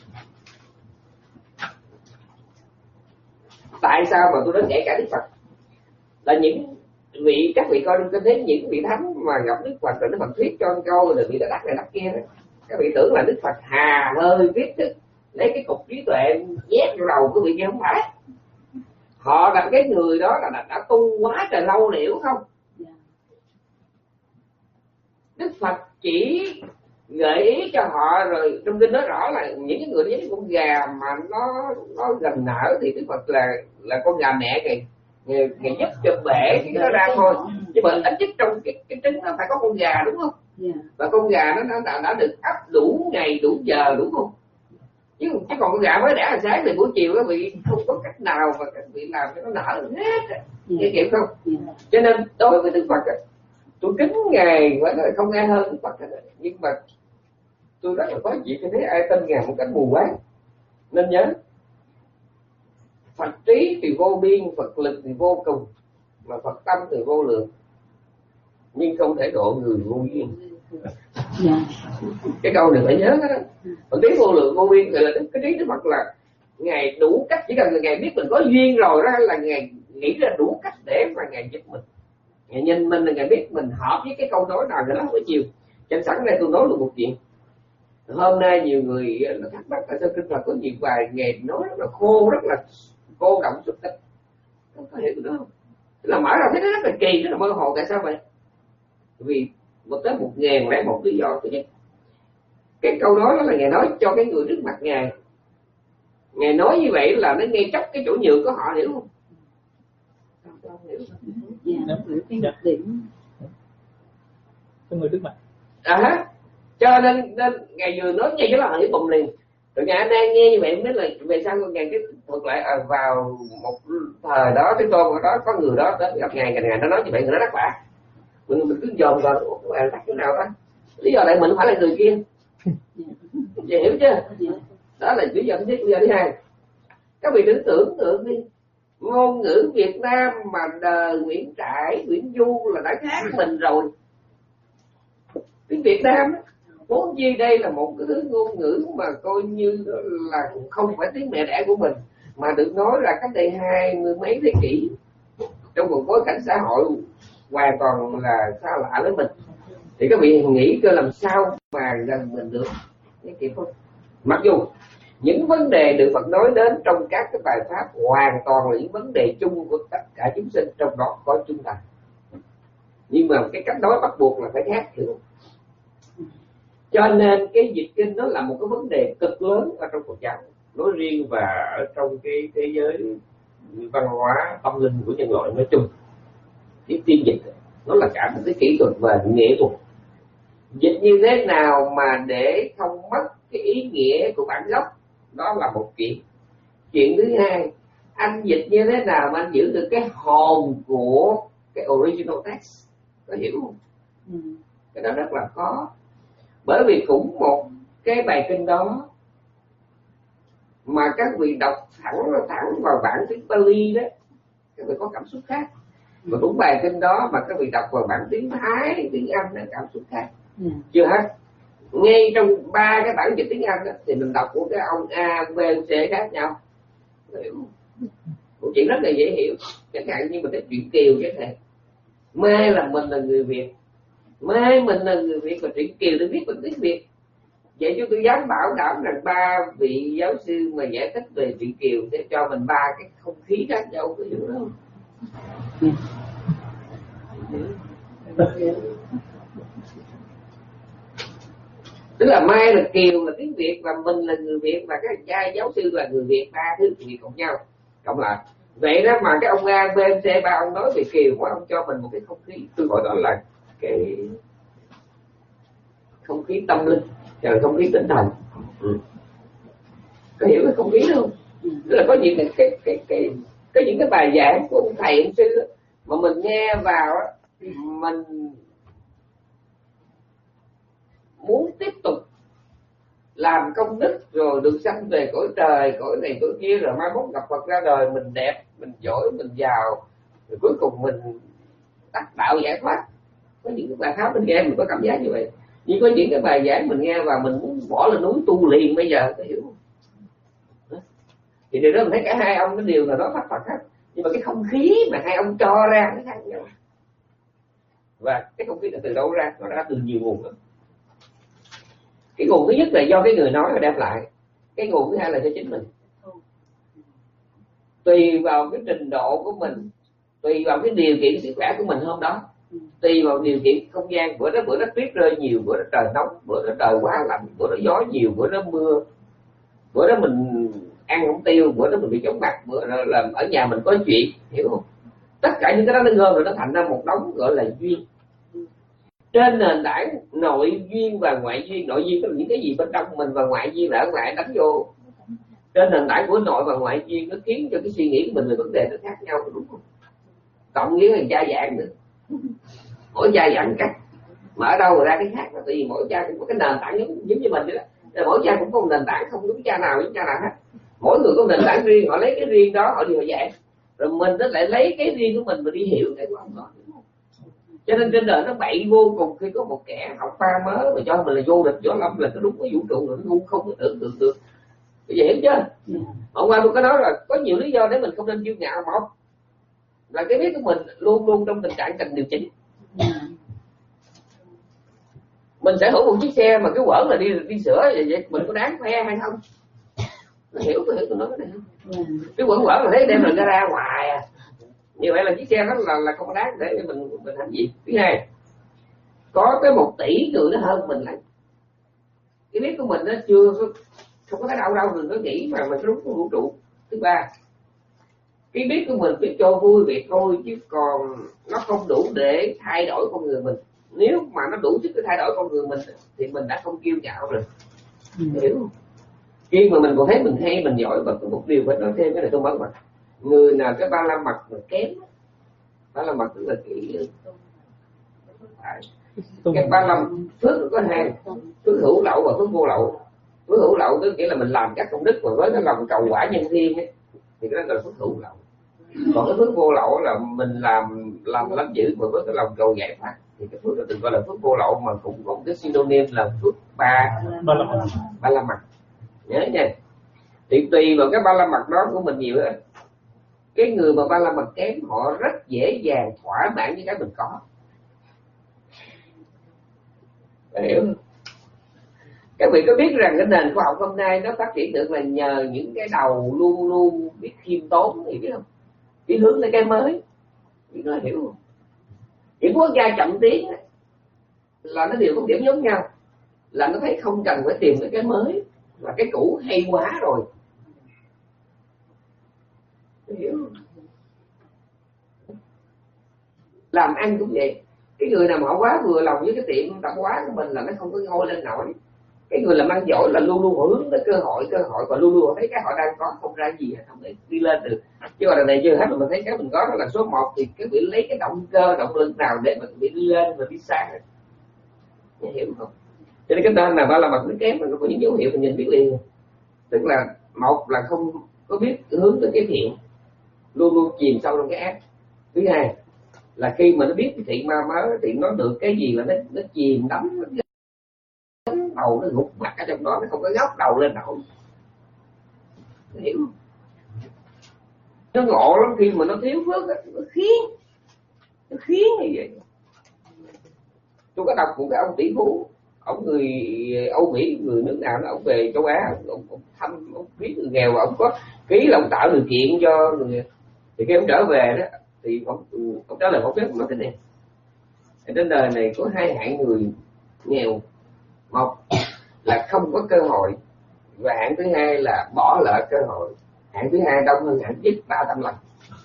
Tại sao mà tôi nói kể cả Đức Phật là những vị, các vị coi có thấy những vị thánh mà gặp Đức Phật rồi Đức Phật thuyết cho một câu là vị đã đắc này đắc kia đó, các vị tưởng là Đức Phật hà hơi viết thức lấy cái cục trí tuệ nhét vào đầu của vị kia, không phải. Họ là cái người đó là đã, đã tu quá trời lâu, hiểu không? Đức Phật chỉ gợi ý cho họ. Rồi trong kinh nói rõ là những cái người đó giống con gà mà nó nó gần nở thì Đức Phật là là con gà mẹ kìa, ngày, ngày giúp cho bể cái nó ra thôi, nhưng mà ít nhất trong cái cái trứng nó phải có con gà, đúng không? Yeah. Và con gà nó nó đã, đã được ấp đủ ngày đủ giờ, đúng không? chứ chứ còn con gà mới đẻ là sáng thì buổi chiều các vị không có cách nào mà các vị làm cho nó nở hết, nghe kịp không? Yeah. Cho nên đối với Đức Phật tôi kính ngài phải nói không ai hơn Đức Phật, nhưng mà tôi rất là khó chịu khi thấy ai tin ngài một cách mù quáng. Nên nhớ Phật trí thì vô biên, Phật lực thì vô cùng, mà Phật tâm thì vô lượng, nhưng không thể độ người vô duyên. Yeah. Cái câu này phải nhớ đó. Phật trí vô lượng vô biên, gọi là cái trí Đức Phật là ngài đủ cách, chỉ cần là ngài biết mình có duyên rồi đó, là ngài nghĩ ra đủ cách để mà ngài giúp mình. Ngài nhìn mình là ngài biết mình hợp với cái câu nói nào rồi đó buổi chiều. Chẳng sẵn đây tôi nói được một chuyện. Hôm nay nhiều người nó thắc mắc tại sao kinh Phật có nhiều bài ngài nói rất là khô, rất là cô động xuất tích. Không có hiểu được đó không? Tức là mở ra thấy nó rất là kỳ, rất là mơ hồ. Tại sao vậy? Vì một tới một ngàn lẻ một lý do. Thứ nhất, cái câu đó là ngài nói cho cái người trước mặt ngài. Ngài nói như vậy là nó nghe chóc cái chỗ nhược của họ, hiểu không? Không hiểu. Dạ, cái đặc điểm cái người trước mặt. À, cho nên, nên ngài vừa nói ngay cho họ hiểu bùm liền. Rồi ngài đang nghe như vậy mới là về sau ngài cái thuật lại à, vào một thời đó cái tôn ở đó có người đó đến gặp ngài, ngài nó nói như vậy, người nó đắc bả. Mình mình cứ dòm vào bạn đắc cái nào đó. Lý do lại mình phải là người kia. Vậy hiểu chưa? Đó là lý do thứ nhất. Lý do thứ hai, các vị thử tưởng tượng đi, ngôn ngữ Việt Nam mà đời Nguyễn Trãi, Nguyễn Du là đã khác mình rồi. Tiếng Việt Nam vốn chi đây là một cái thứ ngôn ngữ mà coi như là không phải tiếng mẹ đẻ của mình, mà được nói là cách đây hai mươi mấy thế kỷ, trong một bối cảnh xã hội hoàn toàn là xa lạ với mình, thì các vị nghĩ cơ làm sao mà gần mình được? Nghe kịp không? Mặc dù những vấn đề được Phật nói đến trong các cái bài pháp hoàn toàn là những vấn đề chung của tất cả chúng sinh, trong đó có chúng ta, nhưng mà cái cách nói bắt buộc là phải khác, hiểu không? Cho nên cái dịch kinh nó là một cái vấn đề cực lớn ở trong Phật giáo nói riêng, và ở trong cái thế giới văn hóa tâm linh của nhân loại nói chung. Cái phiên dịch nó là cả một cái kỹ thuật và nghệ thuật. Dịch như thế nào mà để không mất cái ý nghĩa của bản gốc, đó là một chuyện. Chuyện thứ hai, anh dịch như thế nào mà anh giữ được cái hồn của cái original text, có hiểu không? Ừ. Cái đó rất là khó. Bởi vì cũng một cái bài kinh đó mà các vị đọc thẳng thẳng vào bản tiếng Pali đó, các vị có cảm xúc khác. Mà cũng bài kinh đó mà các vị đọc vào bản tiếng Thái, tiếng Anh nó cảm xúc khác. Ừ. Chưa hết. Ngay trong ba cái bản dịch tiếng Anh đó, thì mình đọc của cái ông A, B, C khác nhau. Hiểu không? Một chuyện rất là dễ hiểu. Chẳng hạn như mình nói chuyện Kiều chẳng hạn. Mai là mình là người Việt, Mai mình là người Việt, và chuyện Kiều tôi viết bằng tiếng Việt. Vậy chứ tôi dám bảo đảm rằng ba vị giáo sư mà giải thích về chuyện Kiều sẽ cho mình ba cái không khí khác nhau, có hiểu không? Tức là Mai là Kiều là tiếng Việt, và mình là người Việt, và các trai giáo sư là người Việt, ba thứ Việt cộng nhau cộng lại. Vậy đó mà cái ông A, B, C, ba ông nói về Kiều quá, ông cho mình một cái không khí, tôi gọi đó là cái không khí tâm linh, là không khí tinh thần. Ừ. Có hiểu cái không khí đó không? Tức là có những cái cái cái cái có những cái bài giảng của ông thầy ông sư mà mình nghe vào đó, mình muốn tiếp tục làm công đức rồi được sanh về cõi trời, cõi này cõi kia, rồi mai mốt gặp Phật ra đời mình đẹp, mình giỏi, mình giàu, rồi cuối cùng mình đắc đạo giải thoát. Có những cái bài pháp mình nghe mình có cảm giác như vậy. Nhưng có những cái bài giảng mình nghe và mình muốn bỏ lên núi tu liền bây giờ, có hiểu không? Thì điều đó mình thấy cả hai ông nó đều là nói pháp Phật hết, nhưng mà cái không khí mà hai ông cho ra nó khác nhau. Và cái không khí là từ đâu ra? Nó ra từ nhiều nguồn lắm. Cái nguồn thứ nhất là do cái người nói và đem lại. Cái nguồn thứ hai là cho chính mình. Tùy vào cái trình độ của mình, tùy vào cái điều kiện sức khỏe của mình hôm đó, tùy vào điều kiện không gian. Bữa đó bữa đó tuyết rơi nhiều, bữa đó trời nóng, bữa đó trời quá lạnh, bữa đó gió nhiều, bữa đó mưa, bữa đó mình ăn không tiêu, bữa đó mình bị chóng mặt, bữa đó là ở nhà mình có chuyện, hiểu không? Tất cả những cái đó nó gom rồi nó thành ra một đống gọi là duyên. Trên nền tảng nội duyên và ngoại duyên, nội duyên tức là những cái gì bên trong mình và ngoại duyên là ở ngoài đánh vô. Trên nền tảng của nội và ngoại duyên nó khiến cho cái suy nghĩ của mình về vấn đề nó khác nhau, đúng không? Cộng nghĩa là gia dạng nữa, mỗi gia dạng cách mà ở đâu ra cái khác, là tại vì mỗi cha cũng có cái nền tảng giống, giống như mình vậy đó. Mỗi cha cũng có một nền tảng, không đúng cha nào giống cha nào hết. Mỗi người có nền tảng riêng, họ lấy cái riêng đó họ đi họ dạy, rồi mình nó lại lấy cái riêng của mình mà đi hiểu cái của ông đó. Cho nên trên đời nó bậy vô cùng khi có một kẻ học pha mới mà cho mình là vô địch võ lâm là cái đúng cái vũ trụ rồi, nó không có tưởng tượng được. Vậy hiểu chưa? Hôm qua tôi có nói là có nhiều lý do để mình không nên kiêu ngạo. Một là cái biết của mình luôn luôn trong tình trạng cần điều chỉnh. Mình sở hữu một chiếc xe mà cái quẩn là đi đi sửa vậy, vậy mình có đáng khoe hay không? Nó hiểu có hiểu tôi nói cái này không? Cái quẩn quẩn là thấy đem mình ra ngoài à. Như vậy là chiếc xe đó là là không đáng để mình mình làm gì. Thứ hai, có cái một tỷ người nó hơn mình lại, cái biết của mình nó chưa có, không có thấy đâu đâu đừng có nghĩ mà mình đúng cái vũ trụ. Thứ ba, cái biết của mình biết cho vui việc thôi, chứ còn nó không đủ để thay đổi con người mình. Nếu mà nó đủ sức để thay đổi con người mình thì mình đã không kiêu ngạo rồi. Ừ. Hiểu không? Khi mà mình còn thấy mình hay, mình giỏi, và có một điều phải nói thêm cái này tôi mất mặt. Người nào cái ba la mật mà kém, ba la mật tức là kỹ, cái ba la phước có hai, phước hữu lậu và phước vô lậu. Phước hữu lậu tức nghĩa là mình làm các công đức mà với cái lòng cầu quả nhân thiên ấy, thì cái đó là phước hữu lậu. Còn cái phước vô lậu là mình làm làm lắm dữ mà với cái lòng cầu giải thoát, thì cái phước đó đừng gọi là phước vô lậu, mà cũng có một cái synonym là phước ba ba la mật. Ba la mật nhớ nha. Thì tùy vào cái ba la mật đó của mình nhiều á. Cái người mà ba la mật kém họ rất dễ dàng thỏa mãn với cái mình có. Hiểu không? Các vị có biết rằng cái nền khoa học hôm nay nó phát triển được là nhờ những cái đầu luôn luôn biết khiêm tốn, thì biết không? Biết hướng tới cái mới, biết nó hiểu không? Những quốc gia chậm tiến là nó đều có điểm giống nhau, là nó thấy không cần phải tìm cái cái mới, là cái cũ hay quá rồi. Hiểu không? Làm ăn cũng vậy. Cái người nào mà họ quá vừa lòng với cái tiệm tạp hóa của mình là nó không có ngôi lên nổi. Cái người làm ăn giỏi là luôn luôn hướng tới cơ hội, cơ hội và luôn luôn thấy cái họ đang có không ra gì, không thể đi lên được. Chứ còn đằng này chưa hết mà mình thấy cái mình có nó là số một, thì cái bị lấy cái động cơ, động lực nào để mình bị đi lên và đi xa. Nghe hiểu không? Cho nên cái tên nào ba la mật nó kém, nó có những dấu hiệu mình nhìn biết liền. Tức là một là không có biết hướng tới cái thiện, luôn luôn chìm sâu trong cái ác. Thứ hai là khi mà nó biết cái thiện ma mới thì nó được cái gì là nó nó chìm đắm, nó đầu nó gục mặt ở trong đó, nó không có ngóc đầu lên nổi. Hiểu không? Nó ngộ lắm, khi mà nó thiếu phước nó khiến nó khiến như vậy. Tôi có đọc một cái ông tỷ phú, ông người Âu Mỹ, người nước nào đó, ông về châu Á, ông, ông thăm, ông biết người nghèo và ông có ký là ông tạo điều kiện cho người. Thì khi ông trở về đó thì ông, ông trả lời phỏng vấn nói thế này: trên đời này có hai hạng người nghèo, một là không có cơ hội, và hạng thứ hai là bỏ lỡ cơ hội. Hạng thứ hai đông hơn hạng nhất ba trăm lần.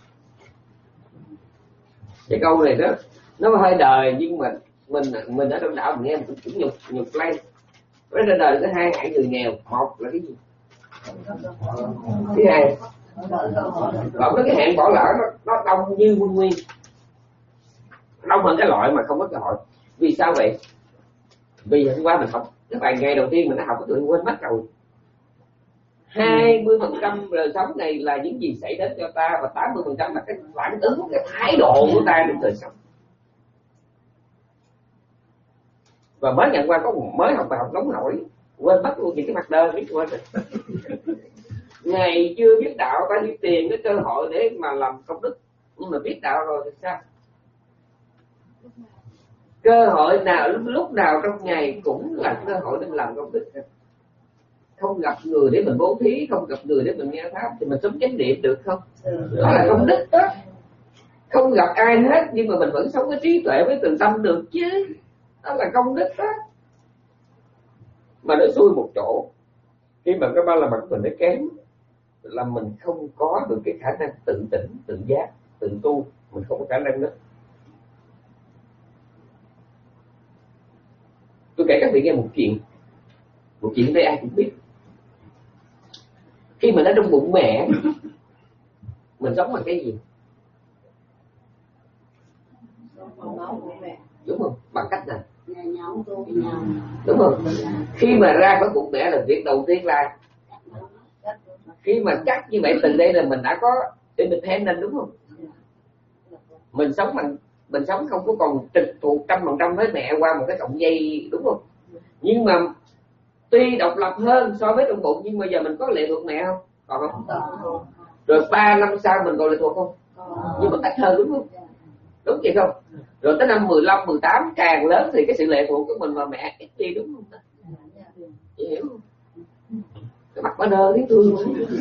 Cái câu này đó nó hơi đời, nhưng mà mình mình ở trong đạo mình nghe mình cũng nhục nhục lây. Với trên đời có hai hạng người nghèo, một là cái gì, thứ hai còn cái hạng bỏ lỡ nó, nó đông như quân nguyên, đông hơn cái loại mà không có cơ hội. Vì sao vậy? Vì hôm qua mình học cái bài ngày đầu tiên mình đã học cái tụi quên mất rồi. Hai mươi phần trăm đời sống này là những gì xảy đến cho ta, và tám mươi phần trăm là cái phản ứng, cái thái độ của ta trong đời sống. Và mới nhận qua có một mới học bài học nóng nổi, quên mất luôn những cái mặt đơn, biết quên rồi. Ngày chưa biết đạo ta đi tìm cái cơ hội để mà làm công đức, nhưng mà biết đạo rồi thì sao? Cơ hội nào lúc, lúc nào trong ngày cũng là cơ hội để mình làm công đức. Không gặp người để mình bố thí, không gặp người để mình nghe pháp, thì mình sống chánh niệm được không? Đó là công đức đó. không gặp ai hết nhưng mà mình vẫn sống với trí tuệ, với từ tâm được chứ, đó là công đức đó. Mà nó xui một chỗ, khi mà cái ba la mật của mình nó kém là mình không có được cái khả năng tự tỉnh, tự giác, tự tu, mình không có khả năng đó. Tôi kể các vị nghe một chuyện, một chuyện đây ai cũng biết. Khi mình ở trong bụng mẹ, mình sống bằng cái gì? Đúng không? Bằng cách nào? Đúng không? Khi mà ra khỏi bụng mẹ là việc đầu tiên là khi mà chắc như vậy, từ đây là mình đã có independent, đúng không? Mình sống bằng mình sống không có còn trực thuộc trăm phần trăm với mẹ qua một cái cọng dây, đúng không? Nhưng mà tuy độc lập hơn so với trong bụng, nhưng mà giờ mình có lệ thuộc mẹ không? Còn không? Rồi ba năm sau mình còn lệ thuộc không? Nhưng mà ít hơn, đúng không? Đúng vậy không? Rồi tới năm mười lăm, mười tám càng lớn thì cái sự lệ thuộc của mình và mẹ ít đi, đúng không? Chị hiểu không? Cái mặt bà đơ thấy thương.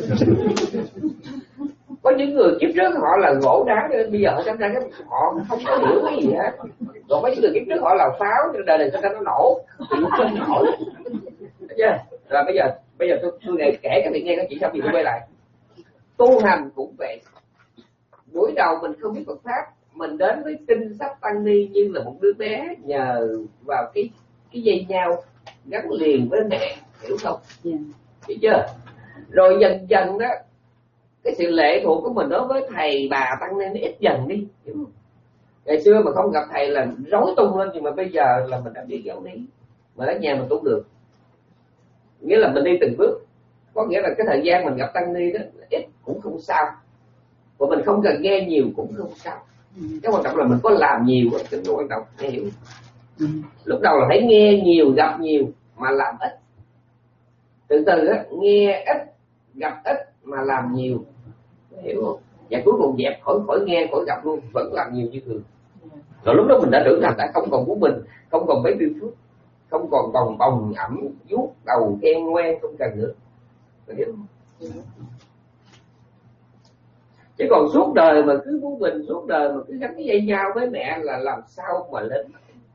Có những người kiếp trước họ là gỗ đá, bây giờ họ ra cái họ không có hiểu cái gì hết. Còn có những người kiếp trước họ là pháo, đời này sao nó nổ thì không nổi. Thấy chưa? Rồi bây giờ bây giờ tôi tôi kể các vị nghe các chị, xong thì tôi quay lại. Tu hành cũng vậy. Buổi đầu mình không biết Phật pháp, mình đến với kinh sách tăng ni như là một đứa bé nhờ vào cái cái dây nhau gắn liền với mẹ, hiểu không? Yeah. Hiểu chưa? Rồi dần dần đó, cái sự lệ thuộc của mình đối với thầy bà tăng ni nó ít dần đi, hiểu không? Ngày xưa mà không gặp thầy là rối tung lên, nhưng mà bây giờ là mình đã biết giáo lý, mà ở nhà mình tu được. Nghĩa là mình đi từng bước. Có nghĩa là cái thời gian mình gặp tăng ni đó ít cũng không sao, và mình không cần nghe nhiều cũng không sao. Cái quan trọng là mình có làm nhiều, cái quan trọng nghe hiểu. Lúc đầu là phải nghe nhiều, gặp nhiều mà làm ít. Từ từ á, nghe ít, gặp ít mà làm nhiều, hiểu không? Và cuối cùng dẹp khỏi khỏi nghe, khỏi gặp luôn, vẫn làm nhiều như thường. Rồi lúc đó mình đã trưởng thành, đã không còn của mình, không còn mấy tiêu phước, không còn bồng bồng ẩm vuốt đầu khen ngoan, không cần nữa, hiểu không? Chứ còn suốt đời mà cứ muốn mình, suốt đời mà cứ gắn cái dây nhau với mẹ là làm sao mà lên.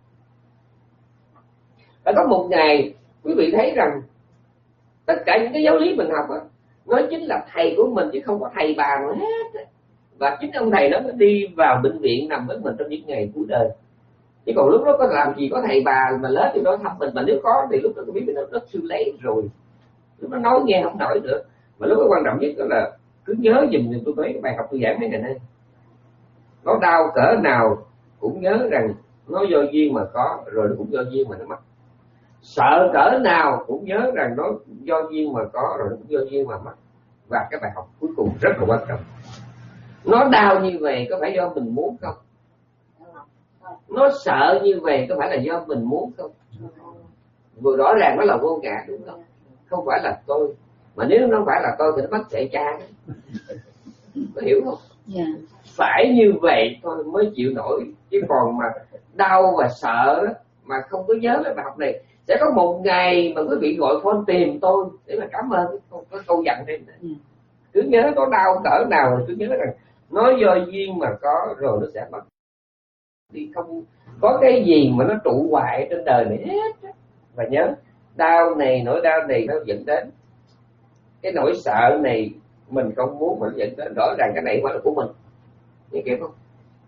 Và có một ngày quý vị thấy rằng tất cả những cái giáo lý mình học á, nó chính là thầy của mình chứ không có thầy bà nữa hết. Và chính ông thầy đó mới đi vào bệnh viện nằm với mình trong những ngày cuối đời. Chứ còn lúc đó có làm gì có thầy bà mà lớn thì đó thăm mình, mà nếu có thì lúc đó tôi biết nó rất sư lấy rồi, lúc đó nói nghe không nổi nữa. Mà lúc đó quan trọng nhất là cứ nhớ dùm tôi thấy cái bài học tôi giảng mấy ngày nay, nó đau cỡ nào cũng nhớ rằng nó do duyên mà có, rồi nó cũng do duyên mà nó mất. Sợ cỡ nào cũng nhớ rằng nó do duyên mà có, rồi nó cũng do duyên mà mất. Và cái bài học cuối cùng rất là quan trọng, nó đau như vậy có phải do mình muốn không? Nó sợ như vậy có phải là do mình muốn không? Vừa rõ ràng nó là vô ngã, đúng không? Không phải là tôi. Mà nếu nó phải là tôi thì nó mất chạy cha. Có hiểu không? Yeah. Phải như vậy thôi mới chịu nổi. Chứ còn mà đau và sợ mà không có nhớ cái bài học này, sẽ có một ngày mà quý vị gọi phone tìm tôi để mà cảm ơn cái, cái câu dặn đây. Yeah. Cứ nhớ nó đau cỡ nào, cứ nhớ rằng nó do duyên mà có, rồi nó sẽ mất. Thì không có cái gì mà nó trụ hoại trên đời này hết. Và nhớ, đau này, nỗi đau này nó dẫn đến cái nỗi sợ này mình không muốn, mà nó dẫn đến rõ ràng cái này phải là của mình. Nghe kịp không?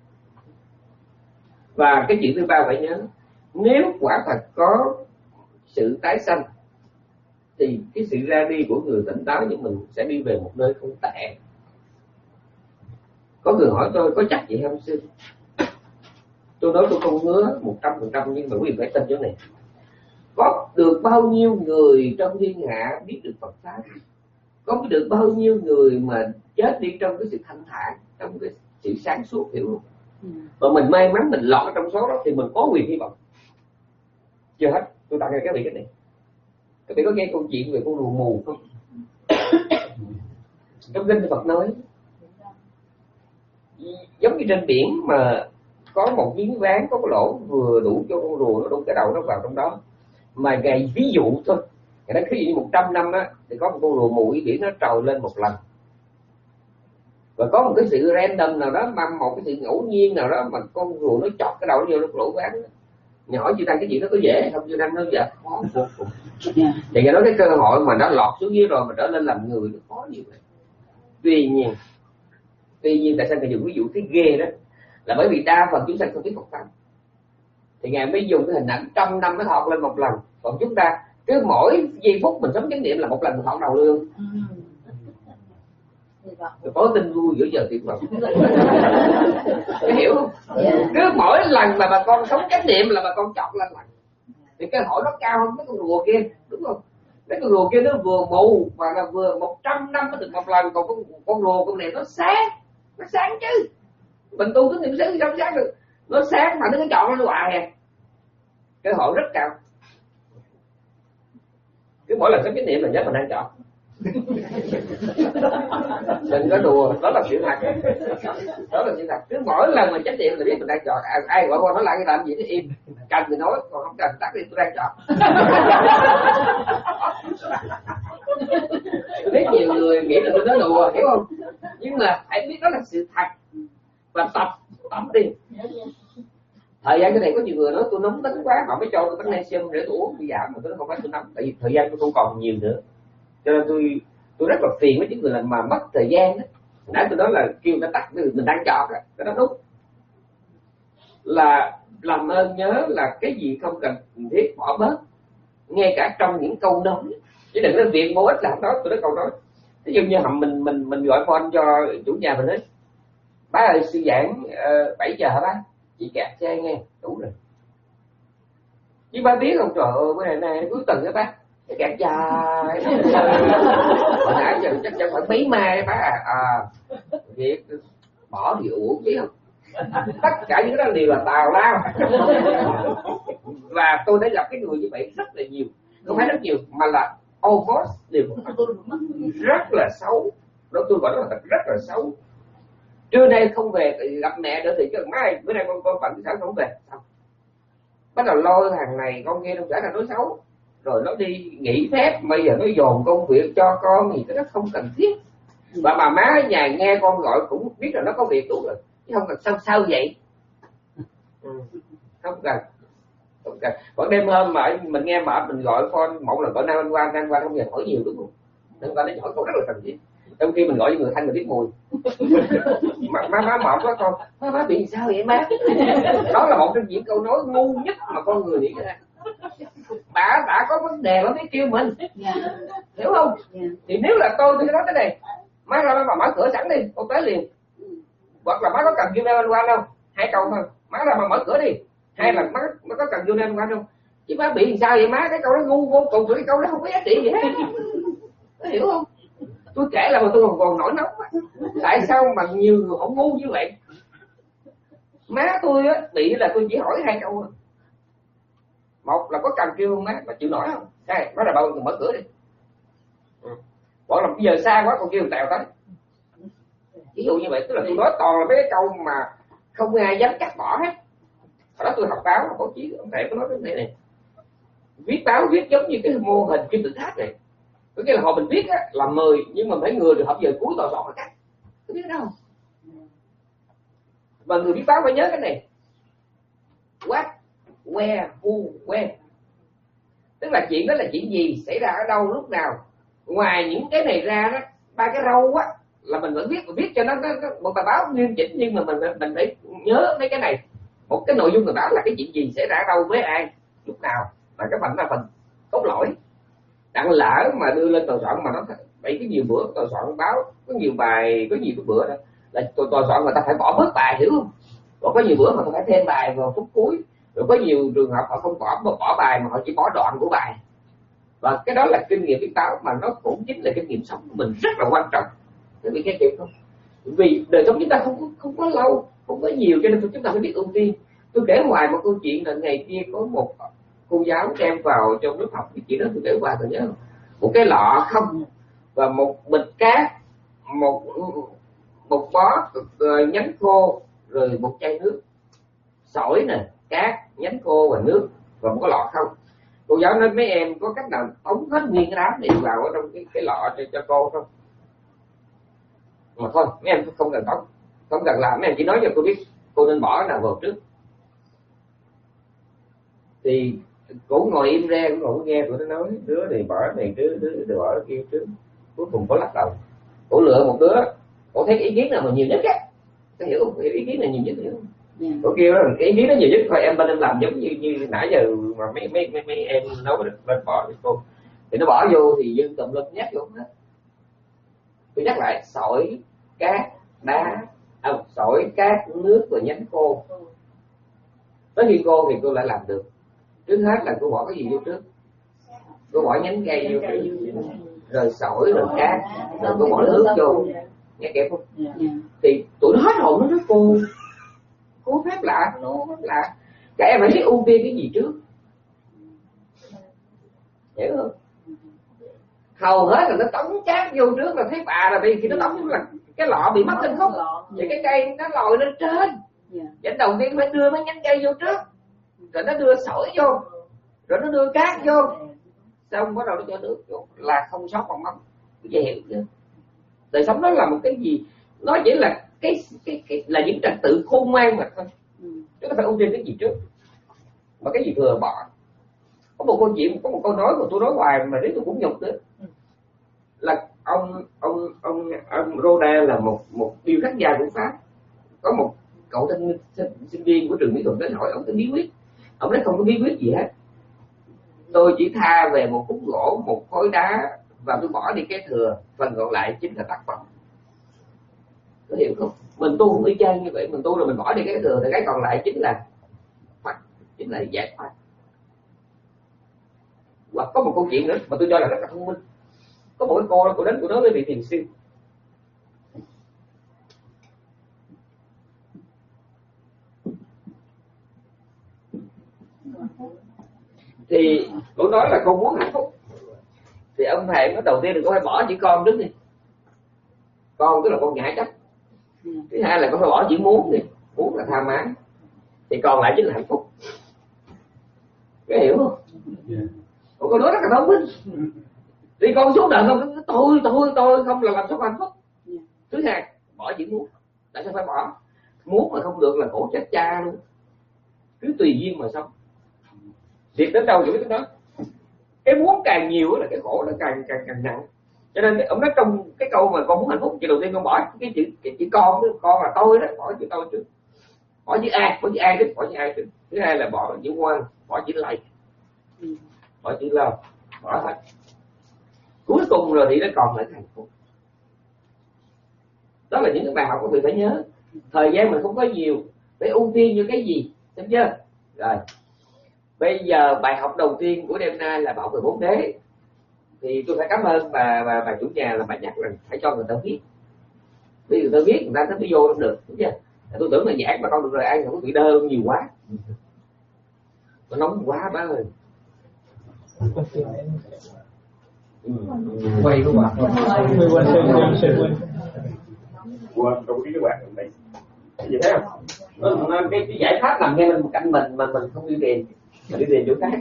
Và cái chuyện thứ ba phải nhớ, nếu quả thật có sự tái sanh thì cái sự ra đi của người tỉnh táo như mình sẽ đi về một nơi không tệ. Có người hỏi tôi có chắc vậy không sư? Tôi nói tôi không hứa một trăm phần trăm, nhưng mà quý vị phải tin chỗ này. Có được bao nhiêu người trong thiên hạ biết được Phật pháp? Có được bao nhiêu người mà chết đi trong cái sự thanh thản, trong cái sự sáng suốt, hiểu không? Ừ. Và mình may mắn mình lọt trong số đó thì mình có quyền hy vọng. Chưa hết, tôi tặng cho các vị cái này. Các vị có nghe câu chuyện về con rùa mù không? Trong kinh Phật nói giống như trên biển mà có một giếng ván, có cái lỗ vừa đủ cho con rùa nó đụng cái đầu nó vào trong đó. Mà ngày ví dụ thôi, ngày đó ví dụ như một trăm năm á, thì có một con rùa mù biển nó trồi lên một lần. Và có một cái sự random nào đó, mà một cái sự ngẫu nhiên nào đó mà con rùa nó chọt cái đầu vô nó lỗ bán. Nhỏ chị Đăng cái chuyện đó có dễ hay không? Chị Đăng nó giờ khó vô cùng. Thì do đó cái cơ hội mà nó lọt xuống dưới rồi mà trở lên làm người nó khó nhiều vậy. Tuy nhiên Tuy nhiên tại sao Ngài dùng ví dụ cái ghê đó là bởi vì đa phần chúng sanh không biết Phật pháp, thì Ngài mới dùng cái hình ảnh trăm năm mới thọt lên một lần. Còn chúng ta cứ mỗi giây phút mình sống chánh niệm là một lần mình thọt đầu luôn. Rồi có tin vui giữa giờ tiếng Phật. Cái hiểu không? Cứ mỗi lần mà bà con sống chánh niệm là bà con chọt lên lần. Thì cái hỏi nó cao hơn mấy con rùa kia, đúng không? Mấy con rùa kia nó vừa mù và là vừa một trăm năm mới được một lần, còn con, con rùa con này nó sáng, nó sáng chứ. Mình tu tới niệm xứ thì không sáng được. Nó sáng mà nó cứ chọn nó hoài à. Cái hội rất cao. Cứ mỗi lần sống chánh niệm là nhớ mình đang chọn. Đừng có đùa, đó là sự thật. Đó là sự thật. Cứ mỗi lần mình chánh niệm là biết mình đang chọn. À, ai gọi con nói lại cái làm gì nó im. Cần thì nói, còn không cần tắt đi, tôi đang chọn. Tôi biết nhiều người nghĩ là tôi nói đùa, hiểu không? Nhưng mà hãy biết đó là sự thật. Và tập, tập đi. Thời gian cái này có nhiều người nói tôi nóng tính quá, họ mới cho tôi magnesium để tôi uống bị giảm, mà tôi nói không phải tôi nóng, tại vì thời gian tôi không còn nhiều nữa. Cho nên tôi tôi rất là phiền với những người làm mà mất thời gian đó. Nãy tôi nói là kêu người ta tắt, mình đang chọn á, cái đó đúng. Là làm ơn nhớ là cái gì không cần thiết bỏ bớt, ngay cả trong những câu nói, chứ đừng nói việc vô ích là không nói. Tôi nói câu nói, ví dụ như mình mình mình gọi phone cho chủ nhà mình ấy, bác ơi sư giảng uh, bảy giờ hả bác, chị kẹt xe nghe, đủ rồi. Chứ bác biết không, trời ơi bữa nay này cuối tuần đó bác, cái kẹt dài. Hồi nãy giờ chắc chắn phải mấy mai bác à. À việc bỏ thì uổng biết không. Tất cả những cái đó đều là tào lao. Và tôi đã gặp cái người như vậy rất là nhiều, không phải rất nhiều mà là almost đều rất là xấu. Đó tôi gọi nó là rất là xấu. Trưa nay không về thì gặp mẹ đỡ thì chứ mai bữa nay con con bận sao không về. Xong bắt đầu lôi hàng này con kia, không phải là nói xấu, rồi nó đi nghỉ phép, bây giờ nó dồn công việc cho con thì cái đó không cần thiết. Và bà má ở nhà nghe con gọi cũng biết là nó có việc đủ rồi, chứ không cần sao sao vậy. Ừ. Không cần, không cần. Còn đêm hôm mà mình nghe mệt mình gọi con, một lần gọi nam anh qua, nam qua không giờ hỏi nhiều đúng không? Nam qua nó hỏi câu rất là cần thiết. Trong khi mình gọi cho người thanh mình biết mùi. Má má má mệt quá con, má má bị sao vậy má? Đó là một trong những câu nói ngu nhất mà con người nghĩ ra. Bà đã có vấn đề nó mới kêu mình, yeah. Hiểu không? Yeah. Thì nếu là tôi tôi nói thế này, má ra mà mở cửa sẵn đi, con tới liền. Hoặc là má có cần vô nam qua đâu? Hai câu thôi, má ra mà mở cửa đi. Hay là má, má có cần vô nam qua đâu? Chứ má bị sao vậy má? Cái câu đó ngu vô cùng, cái câu đó không có giá trị gì hết. Hiểu không? Tôi kể là mà tôi còn còn nổi nóng. Tại sao mà nhiều người không ngu như vậy? Má tôi á bị là tôi chỉ hỏi hai câu. Một là có cần kêu không má, mà chịu nổi không? Hai, má là bao giờ mở cửa đi. Ừ. Hoặc là bây giờ xa quá còn kêu tèo tới. Ví dụ như vậy, tức là tôi nói toàn là mấy cái câu mà không ai dám cắt bỏ hết. Hồi đó tôi học báo, báo chí, ông thầy có nói cái này, viết báo viết giống như cái mô hình kim tự tháp này. Có nghĩa là họ mình viết á, là mười, nhưng mà mấy người được học giờ cuối tòa soạn là cắt. Có biết đâu. Và người viết báo phải nhớ cái này. What, where, who, when. Tức là chuyện đó là chuyện gì, xảy ra ở đâu, lúc nào. Ngoài những cái này ra đó, ba cái râu á, là mình vẫn viết, viết cho nó, nó, nó một bài báo nghiêm chỉnh, nhưng mà mình mình phải nhớ mấy cái này. Một cái nội dung bài báo là cái chuyện gì xảy ra ở đâu với ai, lúc nào, và cái phần là phần cốt lõi. Đặng lỡ mà đưa lên tòa soạn mà nó bảy cái nhiều bữa tòa soạn báo có nhiều bài, có nhiều cái bữa đó là tòa soạn người ta phải bỏ bớt bài, hiểu không? Rồi có nhiều bữa mà ta phải thêm bài vào phút cuối. Rồi có nhiều trường hợp họ không bỏ bỏ bài mà họ chỉ bỏ đoạn của bài. Và cái đó là kinh nghiệm viết báo, mà nó cũng chính là kinh nghiệm sống của mình rất là quan trọng. Các vị nghe kịp không? Vì đời sống chúng ta không có, không có lâu, không có nhiều, cho nên chúng ta phải biết ưu tiên. Tôi kể ngoài một câu chuyện là ngày kia có một cô giáo đem vào trong lớp học cái chuyện đó, tôi kể qua tôi nhớ không? Một cái lọ không và một bịch cát, một một bó uh, nhánh khô, rồi một chai nước, sỏi nè, cát, nhánh khô và nước, và một cái lọ không. Cô giáo nói mấy em có cách nào tống hết nguyên cái đám này vào ở trong cái, cái lọ cho, cho cô không? mà thôi mấy em không cần tóc, không cần làm, mấy em chỉ nói cho cô biết cô nên bỏ nào vào trước. Thì cũng ngồi im ra, cũng ngồi nghe tụi nó nói đứa này bỏ này, đứa đứa, đứa bỏ kia trước. Cuối cùng có lắc đầu, cổ lựa một đứa, cổ thấy cái ý kiến nào mà nhiều nhất á, có hiểu không? Ý kiến này nhiều nhất, hiểu không? Yeah. Cổ kêu là cái ý kiến nó nhiều nhất, thôi em bên em làm giống như như nãy giờ mà mấy mấy mấy, mấy em nói bên bỏ thì cô, thì nó bỏ vô thì dân tùm lum nhắc vô hết. Tôi nhắc lại, sỏi cát đá, à, sỏi cát nước và nhánh khô. Tới khi cô thì cô lại làm được. Trước hết là cô bỏ cái gì vô trước? Cô bỏ nhánh cây vô trước, rồi sỏi, rồi cát, rồi cô bỏ nước vô. Nghe kịp không? Thì tụi nó hết hồn, nó nói cô cô phép lạ, nó phép lạ. Các em phải biết ưu tiên cái gì trước, hiểu không? Hầu hết là nó tống cát vô trước là thấy bà là vì khi nó tống là cái lọ bị mất lên không, thì cái cây nó lòi lên trên. Vậy đầu tiên phải đưa mấy nhánh cây vô trước, rồi nó đưa sỏi vô, rồi nó đưa cát vô, xong bắt đầu nó cho nước vô, là không sót còn mắm. Cái gì hiểu chưa? Đời sống đó là một cái gì, nó chỉ là cái cái cái là những trật tự khôn ngoan mà thôi. Chúng ta phải ưu tiên cái gì trước, mà cái gì thừa bỏ. Có một câu chuyện, có một câu nói mà tôi nói hoài mà đến tôi cũng nhục nữa, là ông ông ông ông Roda là một một điêu khắc gia của Pháp. Có một cậu thanh sinh, sinh viên của trường mỹ thuật đến hỏi ông cái bí quyết, ông nói không có bí quyết gì hết, tôi chỉ tha về một khúc gỗ, một khối đá và tôi bỏ đi cái thừa, phần còn lại chính là tác phẩm. Có hiểu không? Mình tu cũng y chang như vậy, mình tu rồi mình bỏ đi cái thừa thì cái còn lại chính là Phật, chính là giải thoát. Hoặc có một câu chuyện nữa mà tôi cho là rất là thông minh. Có một cái cô cô đến cô nói với vị thiền sư, thì cô nói là cô muốn hạnh phúc. Thì ông thầy nói đầu tiên là cô phải bỏ chữ con trước đi. Con tức là con ngã chấp. Thứ hai là cô phải bỏ chữ muốn đi, muốn là tha mán, thì còn lại chính là hạnh phúc. Có hiểu không? Cô nói rất là thông minh. Thì con xuống đời không, tôi tôi tôi không là làm sao hạnh phúc. Thứ hai, bỏ chữ muốn. Tại sao phải bỏ? Muốn mà không được là khổ chết cha luôn. Cứ tùy duyên mà sống. Việc đến đâu chỉ biết đó. Cái muốn càng nhiều là cái khổ nó càng càng càng nặng. Cho nên ông nói trong cái câu mà con muốn hạnh phúc, thì đầu tiên con bỏ cái chữ cái chữ con, con là tôi đó, bỏ chữ tôi trước. Bỏ chữ ai, bỏ chữ ai trước, bỏ chữ ai trước. Thứ hai là bỏ chữ ngoan, bỏ chữ like, bỏ chữ love, bỏ hết. Cuối cùng rồi thì nó còn lại hạnh phúc. Đó là những cái bài học các vị phải nhớ. Thời gian mình không có nhiều, phải ưu tiên như cái gì, xem chưa? Rồi. Bây giờ bài học đầu tiên của đêm nay là bảo vệ bốn đế. Thì tôi phải cảm ơn bà bà, bà chủ nhà là bà nhắc là phải cho người ta viết. Vì người ta viết người ta mới vô không được, đúng chưa? Tôi tưởng là giảng bà con được rồi, ai không có bị đơ nhiều quá. Nó nóng quá bá ơi. Ừ. Quay của bạn. Quên quên quên đâu biết các bạn ở đây. Cái gì thấy không? Nó, cái, cái giải pháp nằm ngay bên cạnh mình mà mình không đi tìm, mình đi tìm chỗ khác.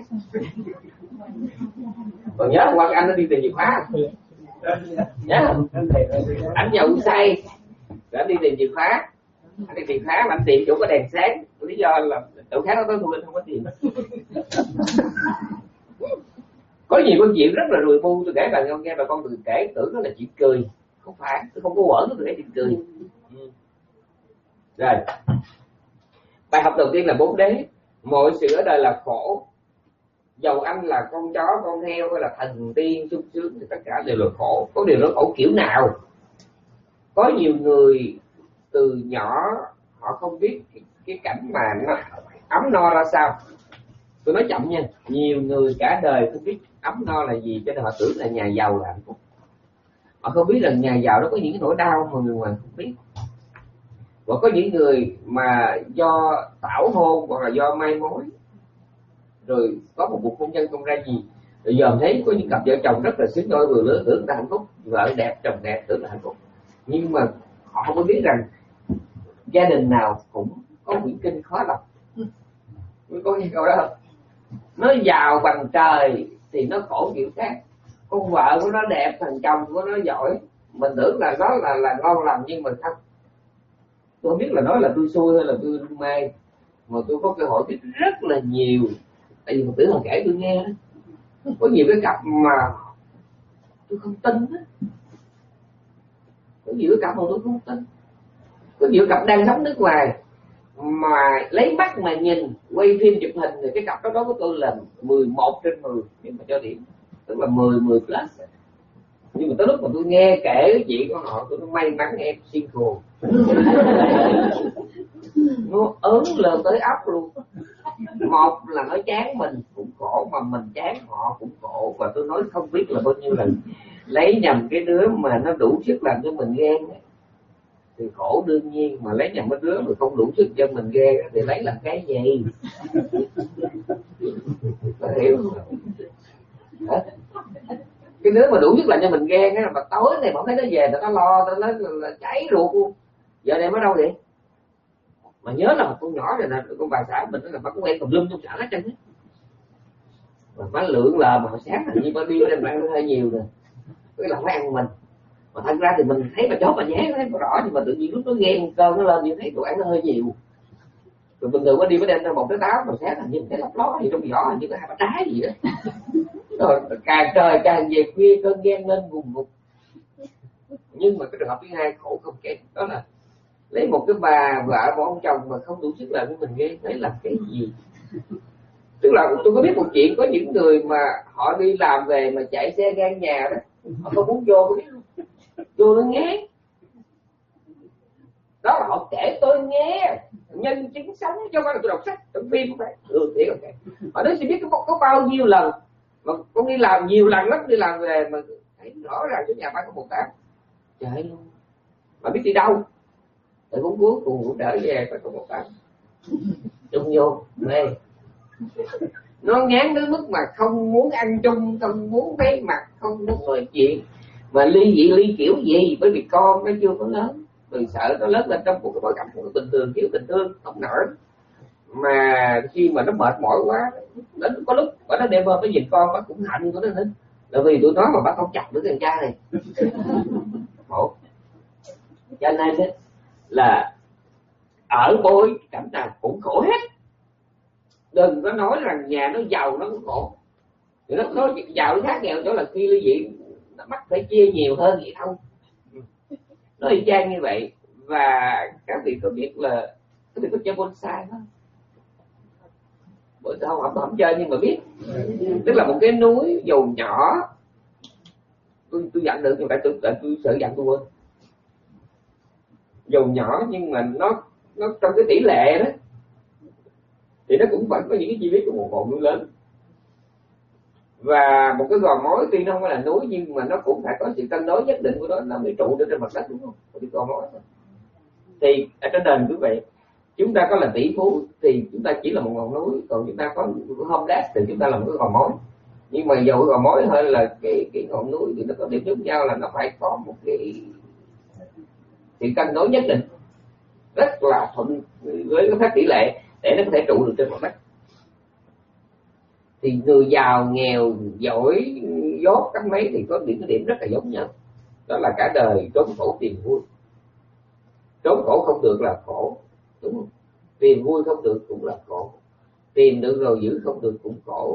Còn nhớ hôm qua anh nó đi tìm chìa khóa, nhớ không? Anh nhậu say rồi anh đi tìm chìa khóa, anh đi tìm khóa mà anh tìm chỗ có đèn sáng, lý do là chỗ khác nó tối thui, anh không có tìm. Có nhiều câu chuyện rất là rùi bu, tôi kể bà con nghe, bà con từ kể tưởng nó là chuyện cười, không phải, tôi không có quẩn, tôi kể chuyện cười. Ừ. Rồi, bài học đầu tiên là bốn đế. Mọi sự ở đời là khổ. Dầu anh là con chó, con heo hay là thần tiên, sung sướng thì tất cả đều là khổ. Có điều nó khổ kiểu nào? Có nhiều người từ nhỏ họ không biết cái, cái cảnh mà nó ấm no ra sao. Tôi nói chậm nha. Nhiều người cả đời không biết ấm no là gì, cho nên họ tưởng là nhà giàu là hạnh phúc. Họ không biết rằng nhà giàu nó có những cái nỗi đau mà người ngoài không biết. Và có những người mà do tảo hôn hoặc là do mai mối, rồi có một cuộc hôn nhân không ra gì, rồi giờ thấy có những cặp vợ chồng rất là xứng đôi, vừa lứa tưởng là hạnh phúc, vợ đẹp chồng đẹp tưởng là hạnh phúc, nhưng mà họ không có biết rằng gia đình nào cũng có quyển kinh khó đọc. Có nghe câu đó không? Nó giàu bằng trời thì nó khổ kiểu khác. Con vợ của nó đẹp, thằng chồng của nó giỏi, mình tưởng là nó là là ngon lành, nhưng mà không. Tôi không biết là nói là tôi xui hay là tôi may, mà tôi có cơ hội biết rất là nhiều. Tại vì Phật tử họ kể tôi nghe đó, có nhiều cái cặp mà tôi không tin đó. Có nhiều cái cặp mà tôi không tin. Có nhiều cặp đang sống nước ngoài mà lấy mắt mà nhìn, quay phim chụp hình thì cái cặp đó đối với tôi là mười một trên mười, nhưng mà cho điểm tức là mười, mười plus. Nhưng mà tới lúc mà tôi nghe kể cái chuyện của họ, tôi nói may mắn em single. Nó ớn lên tới óc luôn. Một là nó chán mình cũng khổ, mà mình chán họ cũng khổ. Và tôi nói không biết là bao nhiêu lần lấy nhầm cái đứa mà nó đủ sức làm cho mình ghen thì khổ đương nhiên, mà lấy nhầm cái đứa mà không đủ sức cho mình ghen thì lấy làm cái gì? Có hiểu không? Cái đứa mà đủ sức làm cho mình ghen á, mà tối này mà thấy nó về nó lo, nó, nó, nó, nó cháy ruột luôn. Giờ này mới đâu vậy? Mà nhớ là một con nhỏ này nè, con bà xã mình là bà có quen tùm lum trong xã hết trơn á. Mà bà lượng là mà sáng hình như bà đi lên ăn hơi nhiều rồi, cái là phải ăn mình. Mà thật ra thì mình thấy bà chốt bà nhé thấy bà rõ, nhưng mà tự nhiên lúc nó ghen cơn nó lên như thấy đồ ăn nó hơi nhiều. Rồi bình thường bà đi bà đem ra một cái táo mà sáng hình như thấy lấp ló gì trong giỏ, hình như có hai ba trái gì đó. Rồi càng trời càng về khuya cơn ghen lên vùng ngục. Nhưng mà cái trường hợp thứ hai khổ không kém, đó là lấy một cái bà vợ một ông chồng mà không đủ sức làm cho mình ghen, đấy là cái gì? Tức là tôi có biết một chuyện, có những người mà họ đi làm về mà chạy xe ngang nhà đó, họ không muốn vô, biết không? Vô nó ngán. Đó là họ kể tôi nghe, nhân chứng sống, chứ không phải là tôi đọc sách trong phim. Không phải ừ, thì okay. Họ nói sẽ biết có, có bao nhiêu lần mà con đi làm nhiều lần lắm, đi làm về mà thấy rõ ràng cái nhà ba có một tám chạy luôn, mà biết đi đâu rồi cũng cuối cùng cũng đỡ về phải có một tám chung vô đây. Nó ngán đến mức mà không muốn ăn chung, không muốn thấy mặt, không muốn nói chuyện, mà ly dị ly kiểu gì? Bởi vì con nó chưa có lớn, mình sợ nó lớn lên trong một cái bối cảnh của bình thường, thiếu tình thương không nổi. Mà khi mà nó mệt mỏi quá, đến có lúc bà nó đem ôm nó nhìn con, bà cũng hạnh của nó nữa, là vì tụi nó mà bà không chọc được thằng cha này. Khổ. Cho nên đó, là ở bôi cảnh nào cũng khổ hết. Đừng có nói rằng nhà nó giàu nó cũng khổ. Nó nói giàu nó khác nghèo chỗ là khi ly dị nó mắc phải chia nhiều hơn vậy thôi. Nó y chang như vậy. Và các vị có biết là các vị có chơi bonsai không? Bữa sau không, không chơi nhưng mà biết. Tức là một cái núi dầu nhỏ. Tôi, tôi dặn được nhưng mà tôi, tôi sợ dặn tôi quên. Dầu nhỏ nhưng mà nó nó trong cái tỷ lệ đó thì nó cũng vẫn có những cái chi tiết của một ngọn núi lớn. Và một cái gò mối tuy nó không phải là núi nhưng mà nó cũng phải có sự cân đối nhất định của nó, nó mới trụ được trên mặt đất, đúng không? Một cái gò mối. Thì ở trên nền quý vị, chúng ta có là tỷ phú thì chúng ta chỉ là một ngọn núi, còn chúng ta có home đát thì chúng ta là một cái gò mối. Nhưng mà dầu cái gò mối hơn là cái cái ngọn núi thì nó có điểm giống nhau là nó phải có một cái sự cân đối nhất định, rất là thuận với cái phép tỷ lệ để nó có thể trụ được trên mặt đất. Thì người giàu nghèo giỏi dốt cách mấy thì có những cái điểm rất là giống nhau, đó là cả đời trốn khổ tìm vui. Trốn khổ không được là khổ, đúng không? Tìm vui không được cũng là khổ, tìm được rồi giữ không được cũng khổ.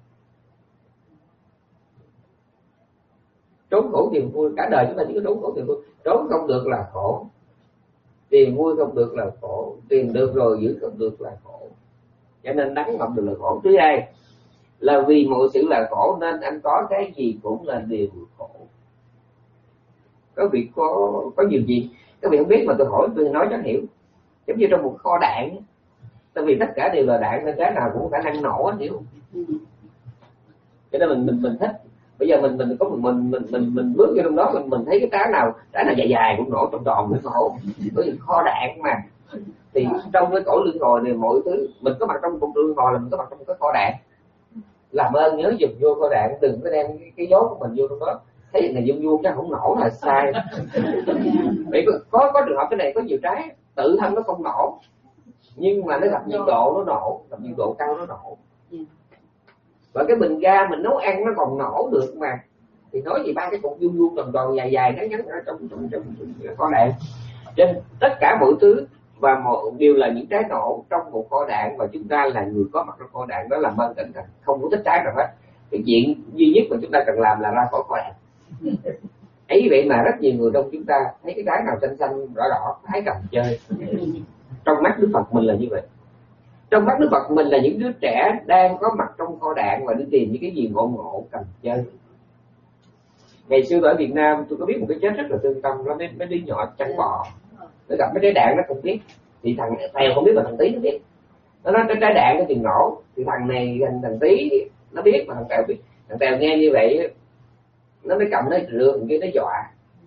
Trốn khổ tìm vui, cả đời chúng ta chỉ có trốn khổ tìm vui. Trốn không được là khổ, tìm vui không được là khổ, tìm được rồi giữ không được là khổ. Cho nên đắng không được là khổ. Thứ hai là vì mọi sự là khổ nên anh có cái gì cũng là điều khổ. Các vị có có nhiều gì các vị không biết mà tôi hỏi tôi nói cho hiểu. Giống như trong một kho đạn, tại vì tất cả đều là đạn nên cái nào cũng có khả năng nổ, anh hiểu không? Cho nên mình mình mình thích. Bây giờ mình mình có mình mình mình mình, mình bước vô trong đó mình mình thấy cái trái nào trái nào dài dài cũng nổ, tròn tròn cũng nổ. Bởi vì kho đạn mà. Thì trong cái cõi luân hồi này mọi thứ mình có mặt trong cõi luân hồi là mình có mặt trong một cái kho đạn. Làm ơn nhớ dùng vô kho đạn, đừng có đem cái, cái gió của mình vô trong đó. Thấy này vuông vuông chắc không nổ là sai. Vậy có, có có trường hợp cái này có nhiều trái tự thân nó không nổ, nhưng mà nó gặp nhiệt độ nó nổ, gặp nhiệt độ cao nó nổ. Và cái bình ga mình nấu ăn nó còn nổ được mà. thì nói gì ba cái cục vuông vuông tròn tròn dài dài ngắn ngắn ở trong trong trong, trong kho đạn. Trên tất cả mọi thứ và một điều là những trái nổ trong một kho đạn, và chúng ta là người có mặt trong kho đạn đó là ban cẩn thận, không có thích trái nào hết. Cái chuyện duy nhất mà chúng ta cần làm là ra khỏi kho đạn. Ấy vậy mà rất nhiều người trong chúng ta thấy cái trái nào xanh xanh đỏ đỏ thấy cầm chơi. Trong mắt Đức Phật mình là như vậy. Trong mắt Đức Phật mình là những đứa trẻ đang có mặt trong kho đạn và đi tìm những cái gì ngộ ngộ cầm chơi. Ngày xưa ở Việt Nam tôi có biết một cái chết rất là thương tâm, nó mấy, mấy đứa nhỏ trắng bò, nó gặp mấy trái đạn nó không biết, thì thằng Tèo không biết mà thằng Tí nó biết. Nó nói cái trái đạn cái tiền nổ, thì thằng này thằng, thằng Tí nó biết mà thằng Tèo biết. Thằng Tèo nghe như vậy nó mới cầm nó rượt kia nó dọa,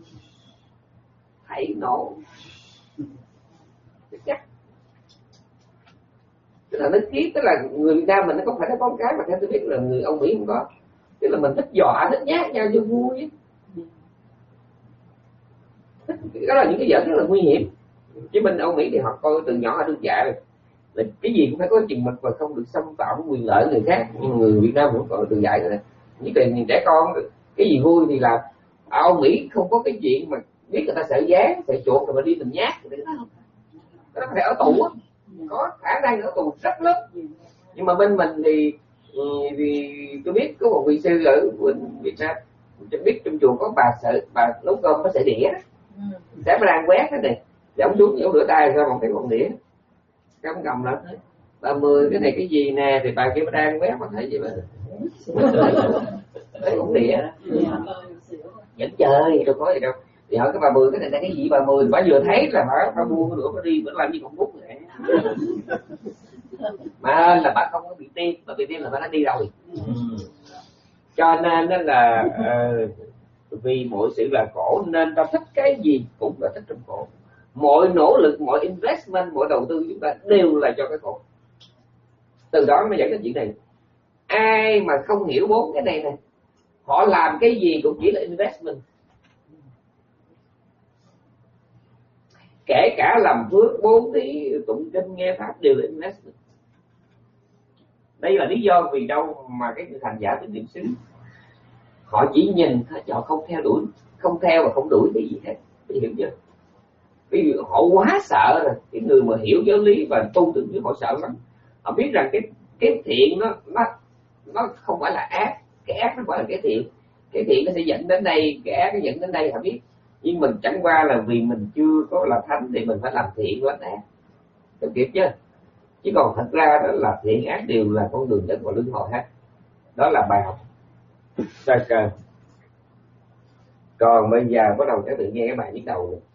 hãy nổ chắc. Tức là nó kiếp, tức là người Việt Nam mình nó không phải nó có cái mà theo tôi biết là người Âu Mỹ không có, tức là mình thích dọa thích nhát nhau cho vui. Đó là những cái giỡn rất là nguy hiểm. Chứ bên Âu Mỹ thì họ coi từ nhỏ ở đương dạ là cái gì cũng phải có chừng mực và không được xâm phạm quyền lợi người khác. Nhưng người Việt Nam cũng có từ dạy rồi. Nhất là nhìn trẻ con, cái gì vui thì là Âu Mỹ không có cái chuyện mà biết người ta sợ gián, sợ chuột rồi mà đi mình nhát. Nó có thể ở tù á, có khả năng ở tù rất lớn. Nhưng mà bên mình thì thì tôi biết có một vị sư ở bên Việt Nam, tôi biết trong chùa có bà sợ bà nấu cơm có sợi đĩa, sẽ mà đang quét cái này, giống xuống giống rửa tay ra một cái con đĩa, cái ông cầm lên ba mươi cái này cái gì nè, thì bà kia bà đang quét mà thấy gì mà cái con đĩa vẫn chơi đâu có gì đâu. Thì hỏi cái bà mười cái này là cái gì, bà mười bà vừa thấy là bà bà mua cái nữa bà đi bà làm gì còn bút vậy. Mà là bà không có bị tim, bà bị tim là bà đã đi rồi. Cho nên đó là uh, vì mọi sự là khổ nên ta thích cái gì cũng là thích trong khổ. Mọi nỗ lực, mọi investment, mọi đầu tư chúng ta đều là cho cái khổ. Từ đó mới dẫn đến chuyện này. Ai mà không hiểu bốn cái này này, họ làm cái gì cũng chỉ là investment. Kể cả làm phước, bố thí, tụng kinh, nghe pháp đều là investment. Đây là lý do vì đâu mà cái thành giả tứ niệm xứ họ chỉ nhìn thôi, họ không theo đuổi, không theo và không đuổi cái gì hết. Bạn hiểu chưa? Vì họ quá sợ rồi. Cái người mà hiểu giáo lý và tu tưởng như họ sợ lắm. Họ biết rằng cái cái thiện nó nó nó không phải là ác, cái ác nó phải là cái thiện. Cái thiện nó sẽ dẫn đến đây, cái ác nó dẫn đến đây, họ biết. Nhưng mình chẳng qua là vì mình chưa có là thánh thì mình phải làm thiện với ác. Được kịp chưa? Chứ còn thật ra đó là thiện ác đều là con đường dẫn vào luân hồi hết. Đó là bài học sơ cơ. Còn bây giờ bắt đầu các tự nghe cái bài nhức đầu rồi.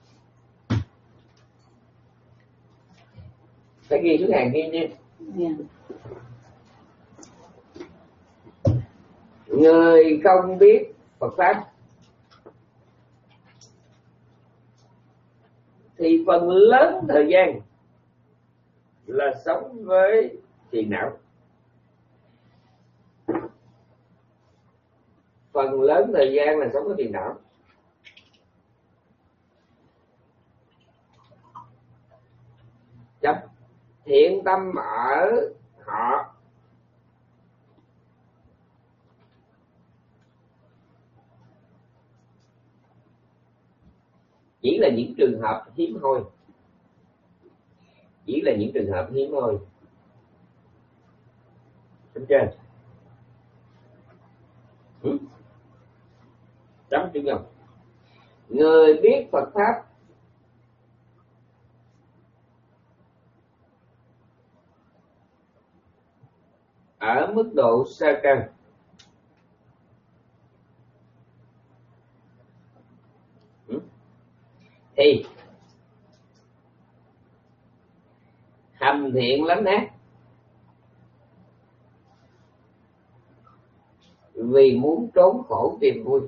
Phải ghi xuống hàng ghi nha. Yeah. Người không biết Phật pháp thì phần lớn thời gian là sống với phiền não. Phần lớn thời gian là sống với phiền não. Chấp thiện tâm ở họ chỉ là những trường hợp hiếm hoi, chỉ là những trường hợp hiếm hoi. Đúng chưa? Ừ? Chấm chữ ngầm. Người biết Phật pháp ở mức độ sơ căn ừ? thì hành thiện lánh ác vì muốn trốn khổ tìm vui.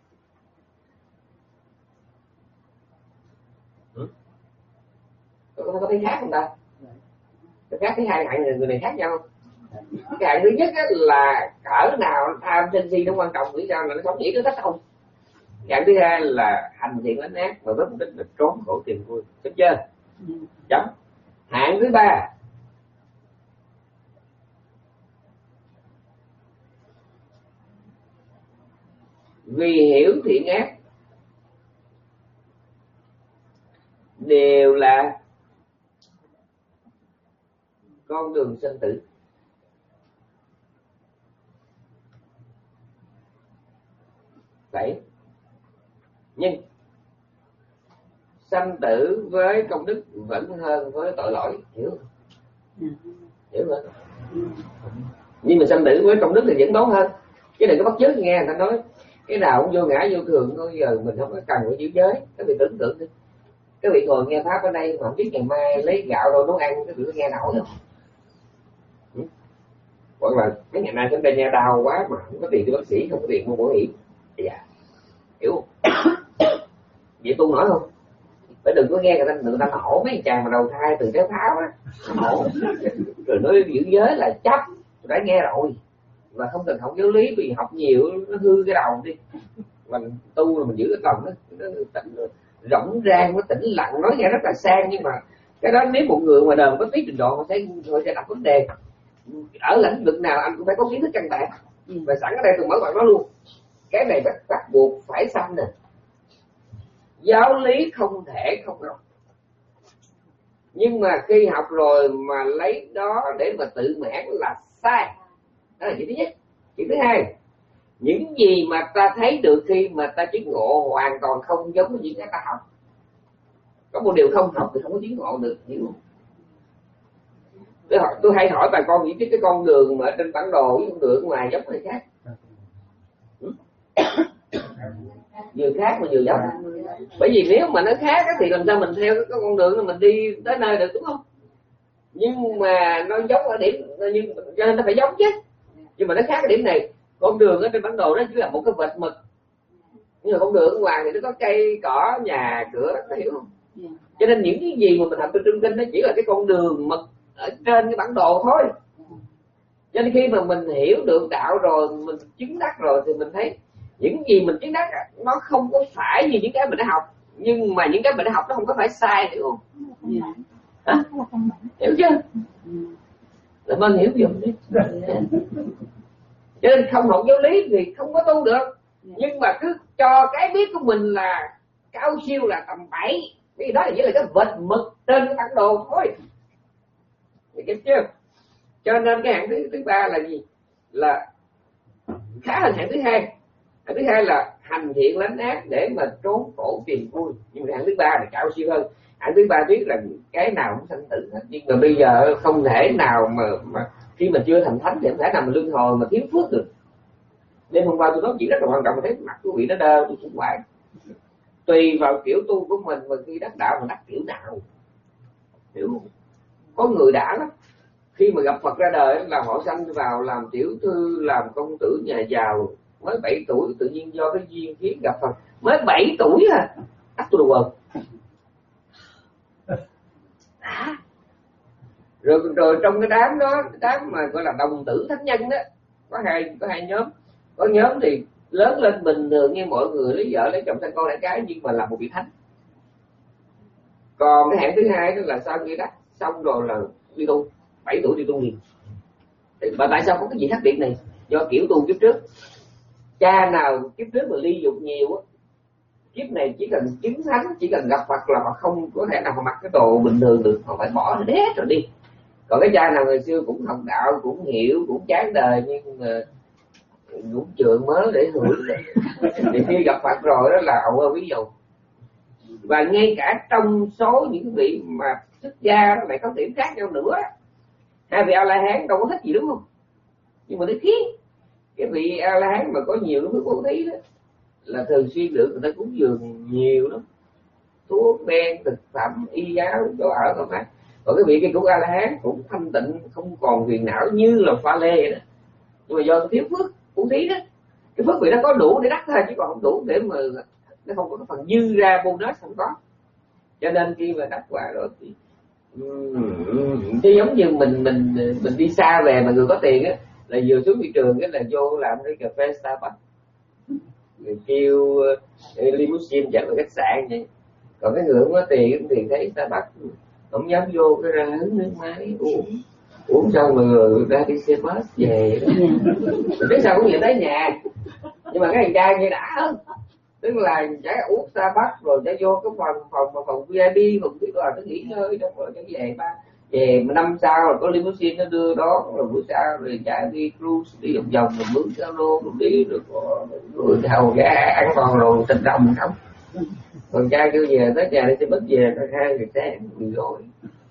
Ừ? Có, có thấy khác không ta? Có khác thấy hai hạng người này khác nhau không? Cái hạng thứ nhất là cỡ nào tham sân si nó quan trọng, nghĩ sao là nó sống nghĩ nó thích không. Cái hạng thứ hai là hành thiện lánh ác và với mục đích là trốn khổ tìm vui. Đúng chưa? Chấm. Hạng thứ ba vì hiểu thiện ác đều là con đường sinh tử. Vậy nhưng sanh tử với công đức vẫn hơn với tội lỗi, hiểu không? Hiểu không? Nhưng mà sanh tử với công đức thì vẫn tốt hơn. Chứ đừng có bắt chước nghe người ta nói cái nào cũng vô ngã vô thường, bây giờ mình không có cần phải giữ giới. Các vị tưởng tượng đi, các vị ngồi nghe pháp ở đây mà không biết ngày mai lấy gạo đâu nấu ăn, các vị có nghe nổi không? Ừ? Hoặc là mấy ngày nay chúng ta nghe đau quá mà không có tiền đi bác sĩ, không có tiền mua bảo hiểm, dạ, hiểu không? Vậy tu nổi không? Bởi đừng có nghe người ta, người ta nổ mấy chàng mà đầu thai từ trái pháo á, nổ rồi nói giữ giới là chấp, đã nghe rồi và không cần học giáo lý vì học nhiều nó hư cái đầu đi. Mình tu là mình giữ cái lòng nó, nó tỉnh rỗng rang, nó tĩnh lặng, nói nghe rất là sang, nhưng mà cái đó nếu một người mà đời có tí trình độ họ sẽ họ sẽ đặt vấn đề. Ở lĩnh vực nào anh cũng phải có kiến thức căn bản. Và sẵn ở đây tôi mở bạn nói luôn, cái này bắt, bắt buộc phải xăm nè. Giáo lý không thể không học, nhưng mà khi học rồi mà lấy đó để mà tự mãn là sai. Đó là chuyện thứ nhất. Chuyện thứ hai, những gì mà ta thấy được khi mà ta chứng ngộ hoàn toàn không giống với những cái ta học. Có một điều không học thì không có chứng ngộ được, hiểu không? Tôi, hỏi, tôi hay hỏi bà con những cái, cái con đường mà ở trên bản đồ với con đường ở ngoài giống hay khác? Ừ? Vừa khác mà vừa giống. Bởi vì nếu mà nó khác thì làm sao mình theo cái con đường đó mình đi tới nơi được, đúng không? Nhưng mà nó giống ở điểm, nhưng cho nên nó phải giống chứ. Nhưng mà nó khác ở điểm này, con đường ở trên bản đồ đó chỉ là một cái vệt mực, nhưng mà con đường ở ngoài thì nó có cây cỏ nhà cửa, nó hiểu không? Cho nên những cái gì mà mình học từ Trung Kinh nó chỉ là cái con đường mực ở trên cái bản đồ thôi. Cho nên khi mà mình hiểu được đạo rồi, mình chứng đắc rồi thì mình thấy những gì mình chứng đắc nó không có phải như những cái mình đã học, nhưng mà những cái mình đã học nó không có phải sai, hiểu không? Hả? Hiểu chưa? Là mình hiểu dùm đi. Cho nên không học giáo lý thì không có tu được, nhưng mà cứ cho cái biết của mình là cao siêu là tầm bảy, vì đó là chỉ là cái vệt mực trên cái bản đồ thôi. Hiểu chưa? Cho nên cái hạng thứ, thứ ba là gì? Là khá hơn hạng thứ hai. Hạng thứ hai là hành thiện lánh ác để mà trốn khổ tìm vui. Nhưng mà hạng thứ ba là cao siêu hơn. Hạng thứ ba biết là cái nào cũng sanh tử hết. Nhưng mà bây giờ không thể nào mà, mà khi mà chưa thành thánh thì không thể nào mà luân hồi mà thiếu phước được. Nên hôm qua tôi nói chuyện rất là quan trọng, thấy mặt quý vị nó đơ, tôi cũng hoài. Tùy vào kiểu tu của mình mà khi đắc đạo mà đắc kiểu nào, hiểu không? Có người đã lắm, khi mà gặp Phật ra đời là họ sanh vào làm tiểu thư, làm công tử nhà giàu, mới bảy tuổi tự nhiên do cái duyên khiến gặp Phật, mới bảy tuổi à, đắc tu đùa. À. Rồi rồi trong cái đám đó, cái đám mà gọi là đồng tử thánh nhân đó, có hai có hai nhóm. Có nhóm thì lớn lên bình thường như mọi người, lấy vợ lấy chồng sinh con đẻ cái, nhưng mà là một vị thánh. Còn cái hạng thứ hai đó là sau khi đắc xong rồi là đi tu, bảy tuổi đi tu liền. Và tại sao có cái gì khác biệt này? Do kiểu tu kiếp trước. Cha nào kiếp trước mà ly dục nhiều á, kiếp này chỉ cần chứng thánh, chỉ cần gặp Phật là họ không có thể nào mà mặc cái đồ bình thường được, họ phải bỏ hết rồi đi. Còn cái cha nào ngày xưa cũng học đạo, cũng hiểu, cũng chán đời, nhưng mà cũng trường mới để hưởng thì khi gặp Phật rồi đó là ậu ơi ví dụ. Và ngay cả trong số những vị mà xuất gia đó lại có điểm khác nhau nữa. Hai vị A-la-hán đâu có thích gì, đúng không? Nhưng mà nó khiến cái vị A-la-hán mà có nhiều cái phước bố thí đó là thường xuyên được người ta cúng dường nhiều lắm, thuốc men, thực phẩm, y áo, chỗ ở, chỗ mát. Còn cái vị kia của A-la-hán cũng thanh tịnh, không còn phiền não như là pha lê vậy đó. Nhưng mà do thiếu phước bố thí đó, cái phước vị nó có đủ để đắc thôi, chứ còn không đủ để mà nó không có cái phần dư ra bonus, không có. Cho nên khi mà đắc quả rồi thì chứ giống như mình mình mình đi xa về mà người có tiền á là vừa xuống thị trường cái là vô làm cái cà phê Starbucks, người kêu uh, limousine dẫn vào khách sạn vậy. Còn cái người không có tiền thì thấy Starbucks không dám vô, cái ra hứng nước máy uống uống xong rồi ra đi xe bus về đó. Biết sao cũng vậy tới nhà. Nhưng Nhưng mà cái thằng trai kia đã hơn, tức là chả uống Starbucks rồi chả vô cái phòng phòng phòng vê i pê, phòng cái tòa nó nghỉ ngơi đó, rồi chả về ba về mà năm sau rồi có limousine nó đưa đó, rồi buổi sau rồi chả đi cruise đi vòng vòng rồi mướn cano rồi đi rồi rồi hầu gà ăn còn rồi thịt đồng không. Còn trai kêu về tới nhà đi sẽ mất về tới hai giờ sáng bị gói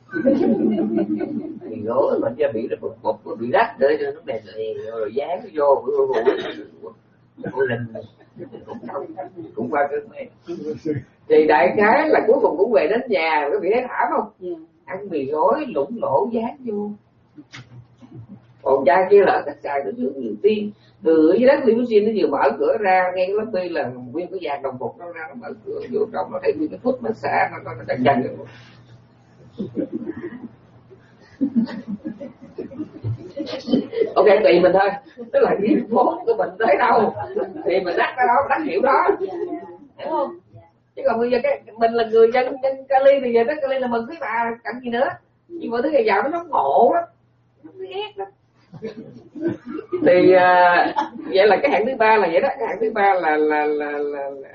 bị gói mà cha bị một một bị rách để cho nó đẹp rồi dán vô một lần cũng xong cũng qua cơn mê. Thì đại khái là cuối cùng cũng về đến nhà, có bị thấy thảm không? Ăn mì gói lủng lỗ dán vô. Còn cha kia là ở khách sạn nó sướng nhiều tiên, từ dưới đất limousine nó vừa mở cửa ra ngay cái lobby là nguyên cái dàn đồng phục nó ra, nó mở cửa vô trong nó thấy nguyên cái phút massage nó nó nó chặt chặt rồi. Ok, tùy mình thôi, tức là cái vốn của mình tới đâu thì mình đắt cái đó, đắt hiểu đó, hiểu không? Chứ còn bây giờ cái mình là người dân dân Cali thì giờ đất Cali là mình thấy bà cảnh gì nữa, nhưng mà thứ ngày giàu nó nó ngộ lắm, nó ghét lắm. Thì à, vậy là cái hạng thứ ba là vậy đó, cái hạng thứ ba là là, là là là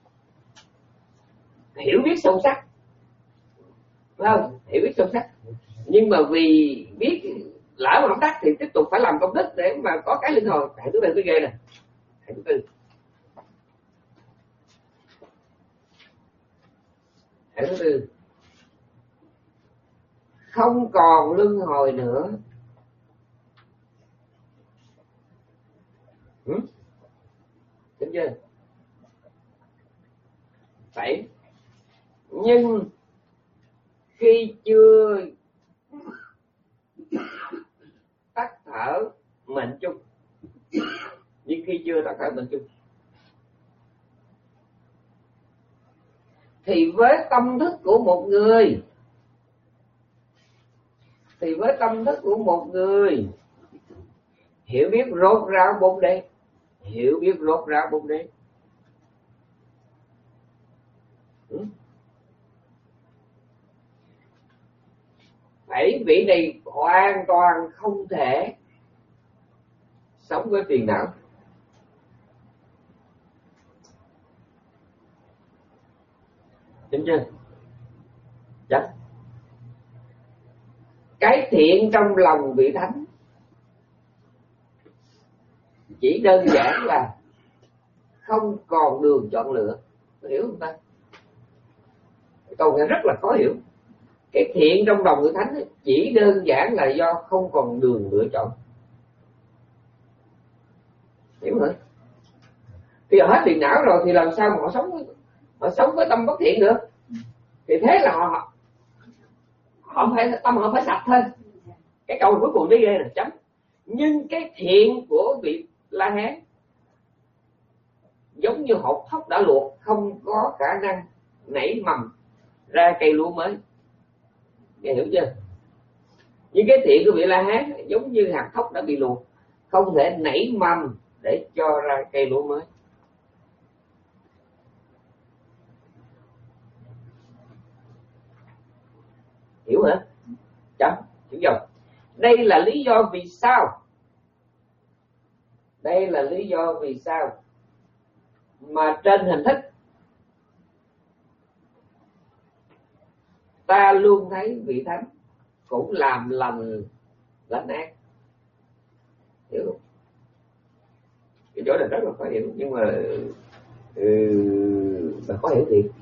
hiểu biết sâu sắc, phải không? Hiểu biết sâu sắc, nhưng mà vì biết lỡ mà không đắc thì tiếp tục phải làm công đức để mà có cái linh hồn. Hạng thứ ba thứ ghê nè, hạng thứ tư, hạng thứ tư không còn luân hồi nữa. Ừ? Đúng chưa? Phải. Nhưng khi chưa tắt thở mệnh chung, nhưng khi chưa tắt thở mệnh chung thì với tâm thức của một người thì với tâm thức của một người hiểu biết rốt ráo bốn đế, hiểu biết rốt ráo bốn đế. Ừ? Bảy vị này hoàn toàn không thể sống với phiền não. Đúng chưa? Chắc. Cái thiện trong lòng vị thánh chỉ đơn giản là không còn đường chọn lựa. Hiểu không ta? Câu này rất là khó hiểu. Cái thiện trong lòng người thánh chỉ đơn giản là do không còn đường lựa chọn. Hiểu không? Thì họ hết phiền não rồi thì làm sao mà họ sống họ sống với tâm bất thiện được? Thì thế là họ họ phải tâm họ phải sạch thôi. Cái câu cuối cùng đi ghê là chấm. Nhưng cái thiện của vị La Hán giống như hột thóc đã luộc, không có khả năng nảy mầm ra cây lúa mới. Nghe hiểu chưa? Nhưng cái thiện của vị La Hán giống như hạt thóc đã bị luộc, không thể nảy mầm để cho ra cây lúa mới. Hiểu hả? Chấm, hiểu không? Đây là lý do vì sao Đây là lý do vì sao mà trên hình thức ta luôn thấy vị thánh cũng làm lành lành ác. Hiểu không? Cái chỗ này rất là khó hiểu, nhưng mà ừ, là khó hiểu gì?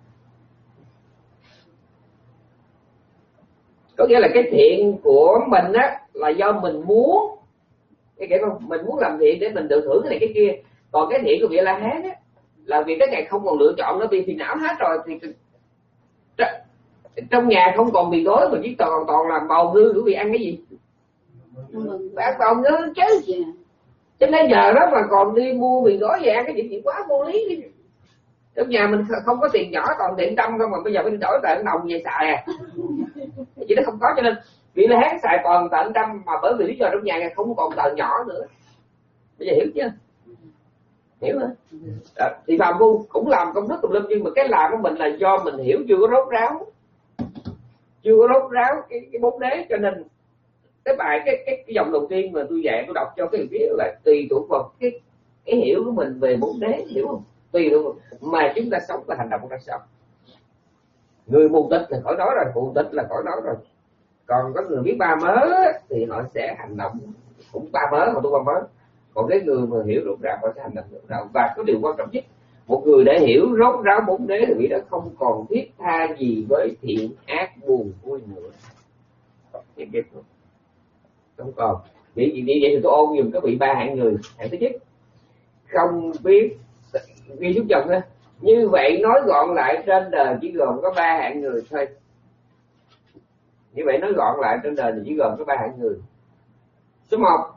Có nghĩa là cái thiện của mình á là do mình muốn, cái kiểu không, mình muốn làm thiện để mình được hưởng cái này cái kia. Còn cái thiện của vị La Hán á là vì cái ngày không còn lựa chọn, nó bị phiền não hết rồi thì trong nhà không còn mì gói mà chỉ toàn toàn làm bào ngư, bởi vì ăn cái gì? Phải ăn bào ngư chứ. Cho nên giờ đó mà còn đi mua mì gói về ăn cái gì thì quá vô lý. Trong nhà mình không có tiền nhỏ, toàn tiền trăm không, mà bây giờ phải đổi tận đồng về xài à. Chỉ nó không có, cho nên vị La Hán xài toàn tận trăm, mà bởi vì lý do trong nhà này không còn tờ nhỏ nữa. Bây giờ hiểu chưa? Hiểu hả? À, thì phàm phu cũng làm công đức tùm lum, nhưng mà cái làm của mình là do mình hiểu chưa có rốt ráo, chưa có rốt ráo cái cái bốn đế. Cho nên cái bài cái cái, cái dòng đầu tiên mà tôi dạy tôi đọc cho cái hiểu biết là tùy thuộc vào cái cái hiểu của mình về bốn đế, hiểu không? Tùy luôn mà chúng ta sống và hành động ra sao. Người mù tịch là khỏi nói rồi, mù tịch là khỏi nói rồi. Còn có người biết ba mớ thì họ sẽ hành động cũng ba mớ, họ tu ba mớ. Còn cái người mà hiểu rốt ráo họ sẽ hành động rốt ráo. Và có điều quan trọng nhất, một người đã hiểu rốt ráo bốn đế thì vị đó không còn thiết tha gì với thiện ác buồn vui nữa. Không còn. Vì vậy thì tôi ôn dùm các vị ba hạng người. Hạng thứ nhất, không biết ghi giúp chồng ha. Như vậy nói gọn lại trên đời chỉ gồm có ba hạng người thôi. Như vậy nói gọn lại trên đời thì chỉ gồm có ba hạng người. Số một,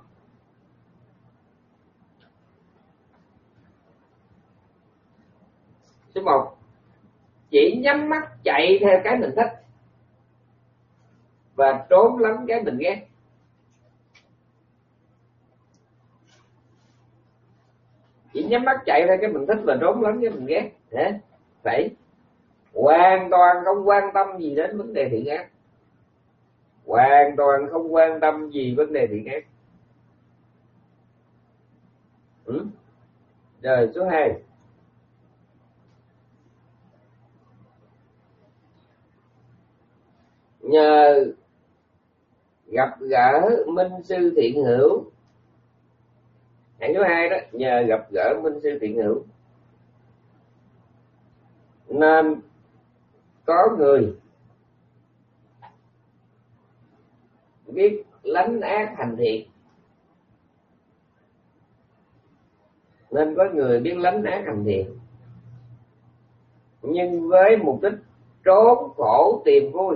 số một chỉ nhắm mắt chạy theo cái mình thích và trốn lánh cái mình ghét. Chỉ nhắm mắt chạy theo cái mình thích và trốn lánh cái mình ghét. Thế phải hoàn toàn không quan tâm gì đến vấn đề thiện ác, hoàn toàn không quan tâm gì vấn đề thiện ác. Ừ? Rồi số hai, nhờ gặp gỡ minh sư thiện hữu. Hạng số hai đó, nhờ gặp gỡ minh sư thiện hữu nên có người biết lánh ác hành thiện, nên có người biết lánh ác hành thiện, nhưng với mục đích trốn khổ tìm vui,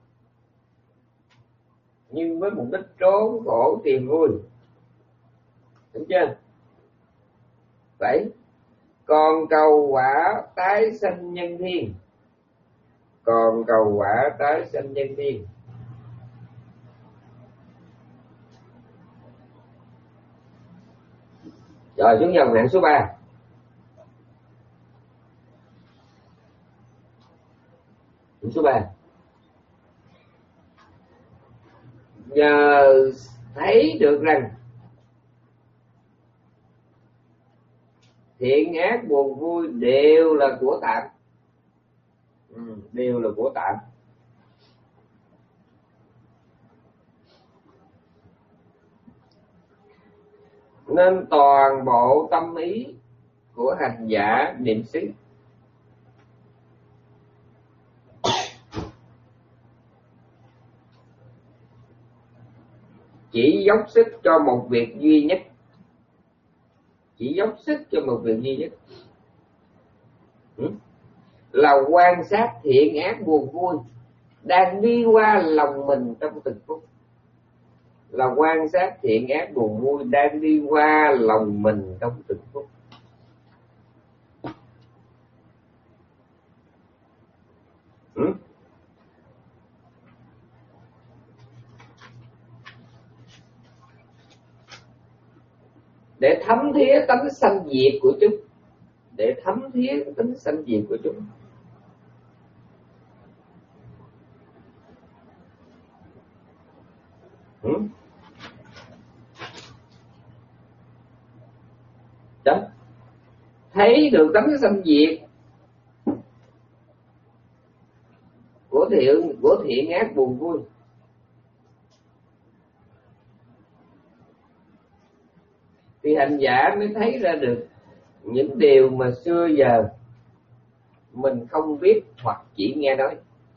nhưng với mục đích trốn khổ tìm vui, đúng chưa? Vậy còn cầu quả tái sanh nhân thiên, còn cầu quả tái sanh nhân thiên. Rồi xuống dòng hạng số ba. Hạng số ba, nhờ thấy được rằng thiện ác buồn vui đều là của tạm, ừ, đều là của tạm, nên toàn bộ tâm ý của hành giả niệm xứ chỉ dốc sức cho một việc duy nhất, chỉ dốc sức cho một việc duy nhất, ừ? là quan sát thiện ác buồn vui đang đi qua lòng mình trong từng phút, là quan sát thiện ác buồn vui đang đi qua lòng mình trong từng phút. Ừ? Để thấm thía tánh sanh diệt của chúng, để thấm thía tánh sanh diệt của chúng. Ừ? Đó. Thấy được tánh sanh diệt của thiện của thiện ác buồn vui, thì hành giả mới thấy ra được những điều mà xưa giờ mình không biết hoặc chỉ nghe nói.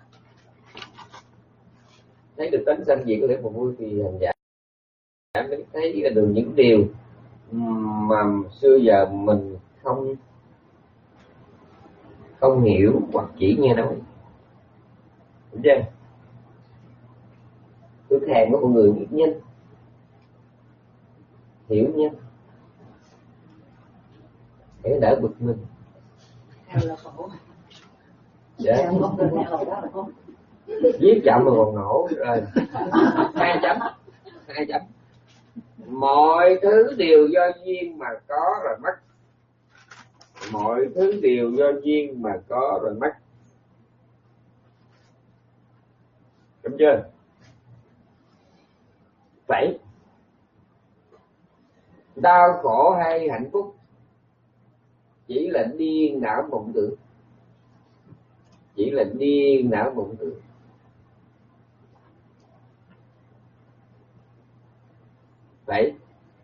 Thấy được tánh sanh diệt của thiện buồn vui thì hành giả mới thấy ra được những điều mà xưa giờ mình không không hiểu hoặc chỉ nghe nói. Đúng chưa? Tôi thèm có một người biết nhanh, hiểu nhanh để đỡ bực mình. Dạ. Viết chậm mà còn nổ rồi. Hai chấm, hai chấm. Mọi thứ đều do duyên mà có rồi mất. Mọi thứ đều do duyên mà có rồi mất. Đúng chưa? Vậy đau khổ hay hạnh phúc chỉ là điên đảo mộng tưởng, chỉ là điên đảo mộng tưởng. Vậy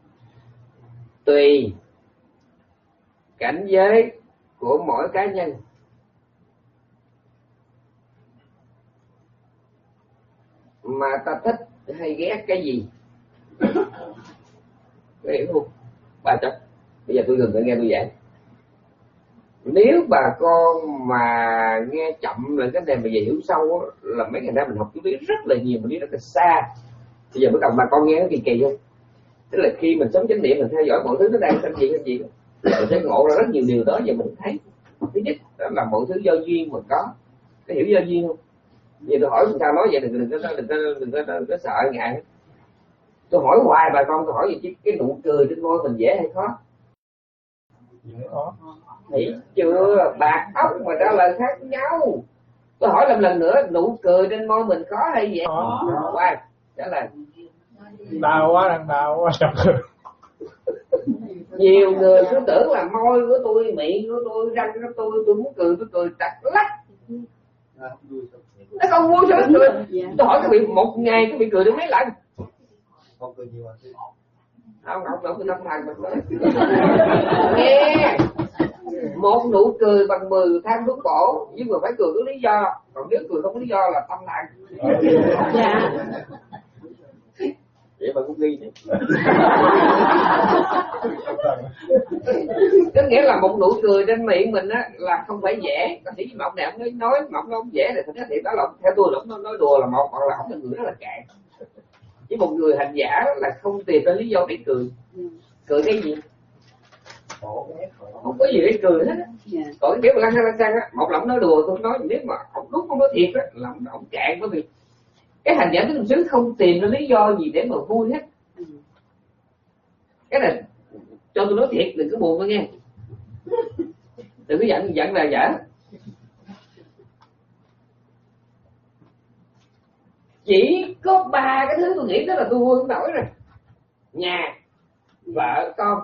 tùy cảnh giới của mỗi cá nhân mà ta thích hay ghét cái gì. Có hiểu không? Bà chấp bây giờ tôi dừng lại nghe tôi giảng. Nếu bà con mà nghe chậm là cái này mà về hiểu sâu đó, là mấy ngày nay mình học chú biết rất là nhiều, mình biết rất là xa. Bây giờ bắt đầu bà con nghe nó kỳ kỳ không? Tức là khi mình sống chánh niệm, mình theo dõi mọi thứ nó đang sinh gì cái gì, mình sẽ ngộ ra rất nhiều điều đó. Giờ mình thấy thứ nhất đó là mọi thứ do duyên mà có. Có hiểu do duyên không? Giờ tôi hỏi sao nói vậy, đừng đừng có đừng có đừng có, đừng có sợ ngại. Tôi hỏi hoài bà con, tôi hỏi gì chứ cái nụ cười trên môi mình dễ hay khó? Thấy chưa? Bạc ốc mà trả lời khác nhau. Tôi hỏi làm lần nữa, nụ cười trên môi mình khó hay dễ? Hoài trả lời đau quá, đang đau quá. Nhiều người cứ tưởng là môi của tôi, miệng của tôi, răng của tôi, tôi muốn cười tôi cười chặt lắc. Nó không vui sao nó cười? Tôi hỏi các vị một ngày các vị cười được mấy lần? Không cười nhiều à? Không, không, không, tôi tâm thần mình nói. Nghe một nụ cười bằng mười than đúng cổ, nhưng mà phải cười có lý do. Còn nếu cười không có lý do là tâm thần. Dạ. Vậy mà cũng ghi đấy. Có nghĩa là một nụ cười trên miệng mình á là không phải dễ. Có thể mà ông này ông nói nói mà ông nói không dễ, thì thật ra thì đó là theo tôi là ông nói đùa là một, hoặc là ông là người rất là cạn. Chứ một người hành giả là không tìm ra lý do để cười. Cười cái gì? Không có gì để cười hết. Còn cái kiểu mà lăng xăng lăng xăng á, một là ông nói đùa, tôi nói nếu mà ông đúng không nói thiệt á là ông cạn. Bởi vì cái hành giả tứ xứ không tìm ra lý do gì để mà vui hết. Cái này cho tôi nói thiệt, đừng có buồn tôi nghe, đừng có giận giận là giả. Chỉ có ba cái thứ tôi nghĩ đó là tôi vui không nổi rồi: nhà, vợ, con.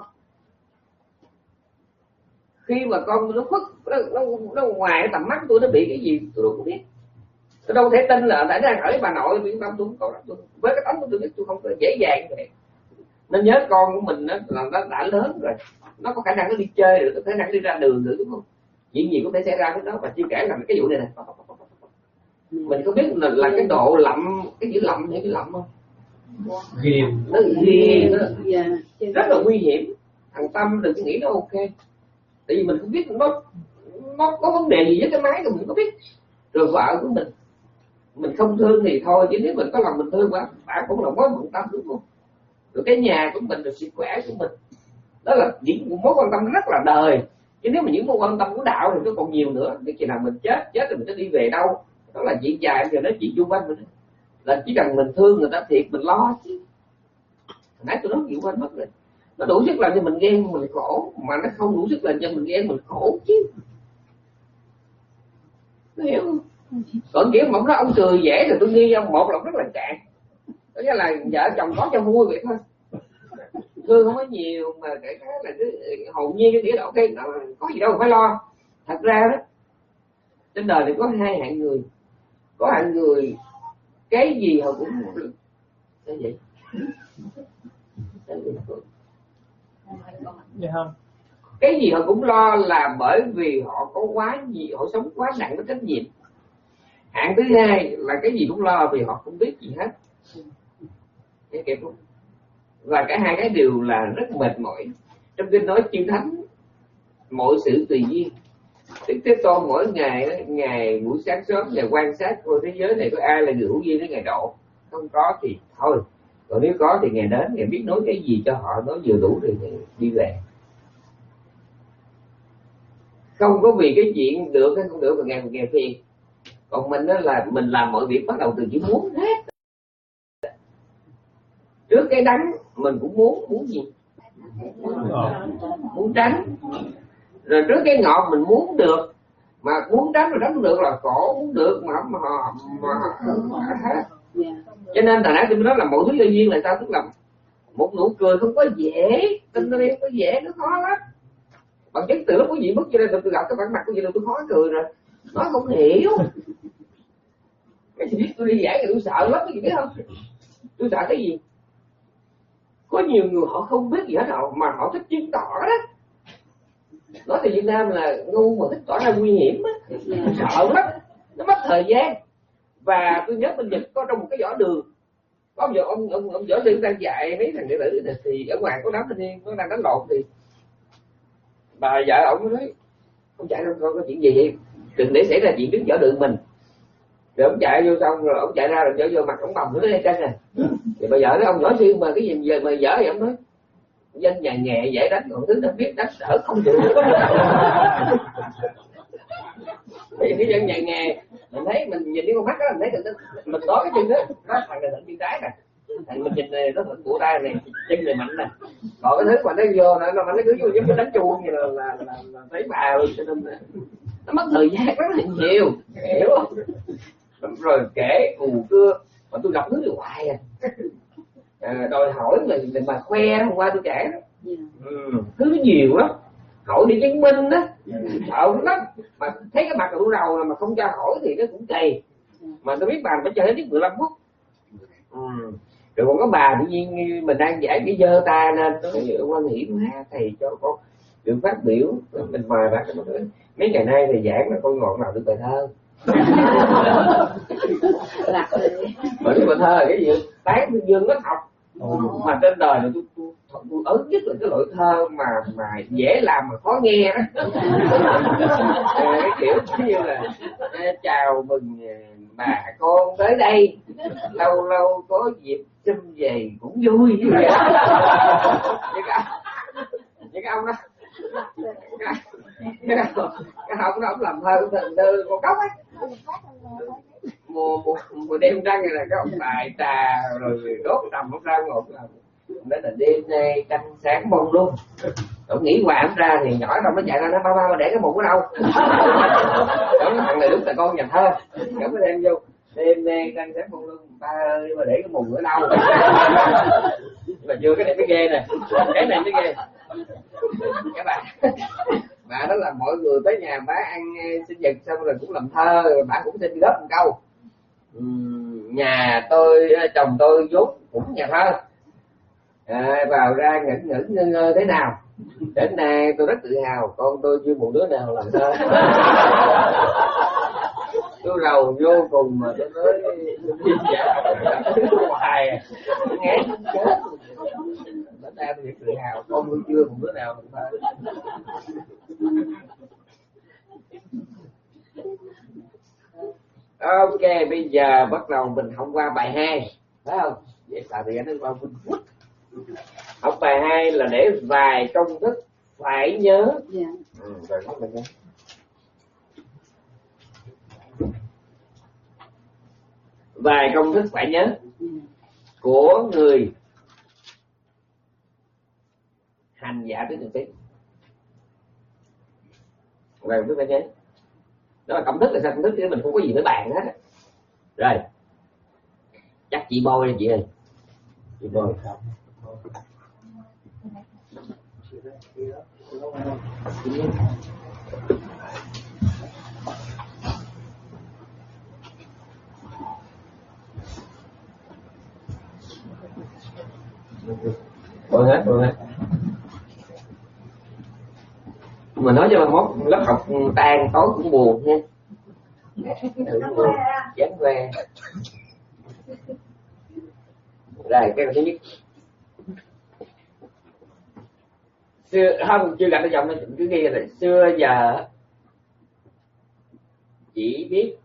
Khi mà con nó khuất, nó, nó, nó ngoài tầm mắt tôi, nó bị cái gì tôi đâu có biết. Tôi đâu thể tin là tại đang ở với bà nội bị tâm tôi không có. Với cái tấm của tôi biết tôi không có dễ dàng vậy. Nên nhớ con của mình đó, là nó đã lớn rồi, nó có khả năng nó đi chơi được, có khả năng đi ra đường được, đúng không? Chuyện gì có thể xảy ra với nó. Và chưa kể là cái vụ này này, mình có biết là, là cái độ lậm, cái chữ lậm hay cái lậm không? Ghiền. Nó ghiền đó, rất là nguy hiểm. Thằng Tâm đừng nghĩ nó ok, tại vì mình không biết nó nó có vấn đề gì với cái máy rồi mình có biết. Rồi vợ của mình mình không thương thì thôi, chứ nếu mình có lòng mình thương quá, bạn cũng là mối quan tâm, đúng không? Rồi cái nhà của mình, rồi sức khỏe của mình, đó là những mối quan tâm rất là đời. Chứ nếu mà những mối quan tâm của đạo thì nó còn nhiều nữa. Nếu khi nào mình chết chết thì mình sẽ đi về đâu, đó là chuyện dài. Rồi nói chuyện chung quanh mình là chỉ cần mình thương người ta thiệt mình lo chứ. Nãy tôi nói chuyện quanh mất rồi. Nó đủ sức làm cho mình ghen mình khổ, mà nó không đủ sức làm cho mình ghen mình khổ chứ. Nó hiểu không? Còn kiểu mà ông nói ông cười dễ thì tôi nghi ông một là rất là cạn. Có nghĩa là vợ chồng có cho vui vậy thôi, thương không có nhiều, mà cái cái là cứ hồn nhiên cái nghĩa là ok, nó có gì đâu mà phải lo. Thật ra đó, trên đời này có hai hạng người. Có hạng người cái gì họ cũng cái gì Vậy không? cái gì họ cũng lo là bởi vì họ có quá nhiều, họ sống quá nặng với trách nhiệm. Hạng thứ hai là cái gì cũng lo vì họ không biết gì hết. Cái kịp không? Và cả hai cái đều là rất mệt mỏi. Trong kinh nói chư thánh mọi sự tùy duyên. Đức Thế Tôn mỗi ngày ngày buổi sáng sớm ngày quan sát coi thế giới này có ai là người hữu duyên với ngày độ. Không có thì thôi. Còn nếu có thì ngày đến, ngày biết nói cái gì cho họ nói vừa đủ rồi đi về. Không có vì cái chuyện được hay không được mà ngày một ngày phiền. Còn mình đó là mình làm mọi việc bắt đầu từ chỉ muốn hết. Trước cái đắng mình cũng muốn muốn gì? Muốn tránh. Rồi trước cái ngọt mình muốn được, mà muốn tránh mà tránh được là khổ, muốn được mà mà, mà, mà cho nên là nãy tôi nói là mọi thứ tự nhiên là sao? Tức là một nụ cười không có dễ, tin tôi đi, không có dễ, nó khó lắm. Bằng còn chứ từ lúc quý vị bước vô đây tôi gặp cái bản mặt của quý vị tôi khó cười rồi, nó không hiểu. Cái gì tôi đi giảng thì tôi sợ lắm, cái gì biết không? Tôi sợ cái gì? Có nhiều người họ không biết gì hết đâu mà họ thích chứng tỏ đó. Nói từ Việt Nam là ngu mà thích tỏ ra nguy hiểm á, sợ lắm, nó mất thời gian. Và tôi nhớ bên Nhật có trong một cái võ đường, có giờ ông ông ông võ sư đang dạy mấy thằng đệ tử này, thì ở ngoài có đám thanh niên nó đang đánh lộn, thì bà vợ ông nói ông chạy đâu có chuyện gì vậy, đừng để xảy ra chuyện đứng võ đường mình. Rồi ông chạy vô xong rồi ông chạy ra rồi võ vô mặt ông bầm nó lên trên này. Thì bà vợ nói ông võ sư mà cái gì giờ mà vợ vậy, ông nói dân nhà nghề dễ đánh, còn thứ không biết đánh đỡ không được. Thì cái dân nhà nghề mình thấy mình nhìn cái con mắt đó mình thấy được mình có cái chân đó, nó thằng này thằng chân trái nè, thằng mình nhìn này nó thằng cổ tay này, chân này mạnh nè, còn cái thứ mà nó vô nó nó nó cứ vô giống như đánh chuông vậy là là, là, là thấy bà luôn, cho nên nó mất thời gian rất là nhiều, hiểu không? Rồi kể cù cưa mà tôi gặp thứ điều hoài à. À, đòi hỏi mình mình mà khoe hôm qua tôi kể đó. Ừ, thứ nó nhiều lắm, hỏi đi chứng minh đó, sợ lắm. Mà thấy cái mặt của tôi đầu là mà không cho hỏi thì nó cũng kỳ. Mà tôi biết bà phải chờ đến mười lăm phút. Ừ. Rồi còn có bà tự nhiên mình đang giải cái giơ tay lên, tôi quan hiểm quá thầy cho con được phát biểu, mình mời bà cái nói mấy ngày nay thì giảng là con ngọn nào được bài thơ. Bởi vì bài thơ là cái gì tán dương dương nó học. Mà trên đời này tôi, tôi, tôi, tôi ớn nhất là cái loại thơ mà mà dễ làm mà khó nghe đó. À, cái kiểu như là chào mừng bà con tới đây, lâu lâu có dịp xum về cũng vui như vậy. Như cái, như cái ông đó, cái, cái, cái ông đó ông làm thơ thần thơ con cóc ấy. Mùa, mùa, mùa đêm trăng này là cái ông bài trà rồi đốt tầm ông ra ngột là đó là đêm nay canh sáng bông luôn. Ông nghĩ hoài ông ra thì nhỏ đâu nó chạy ra nó ba ba mà để cái mụn ở đâu. Đó thằng này đúng là con nhà thơ. Nó mới đem vô đêm nay canh sáng bông luôn, ba ơi mà để cái mụn ở đâu. Mà chưa cái này mới ghê nè, cái này mới ghê. Các bạn bà đó là mọi người tới nhà bà ăn sinh nhật xong rồi cũng làm thơ, rồi bà cũng xin góp một câu. Uhm, nhà tôi chồng tôi vốn cũng nhà thơ, à, vào ra ngẩn ngẩn ngơ ngơ thế nào, đến nay tôi rất tự hào con tôi chưa một đứa nào làm thơ. Tôi rầu vô cùng mà tôi nói dạ hoài à, ngán chết. Đến nay tôi tự hào con tôi chưa một đứa nào làm thơ. Ok, bây giờ bắt đầu mình học qua bài hai, phải không? Vậy sao thì anh qua phút phút. Học bài hai là để vài công thức phải nhớ. Yeah. Ừ, rồi nói mình nhớ. Vài công thức phải nhớ của người hành giả tới thực tế. Vài công thức phải nhớ. Đó là công thức là sao? Công thức thì mình không có gì phải bàn hết. Rồi chắc chị bôi nha chị ơi, chị bôi không? Bôi hết, bôi hết. Mà nói cho bà mốt lớp học tan tối cũng buồn nha. Dán que. Rồi cái thứ nhất. Xưa không chưa gặp cái dòng này cứ ghi là xưa giờ chỉ biết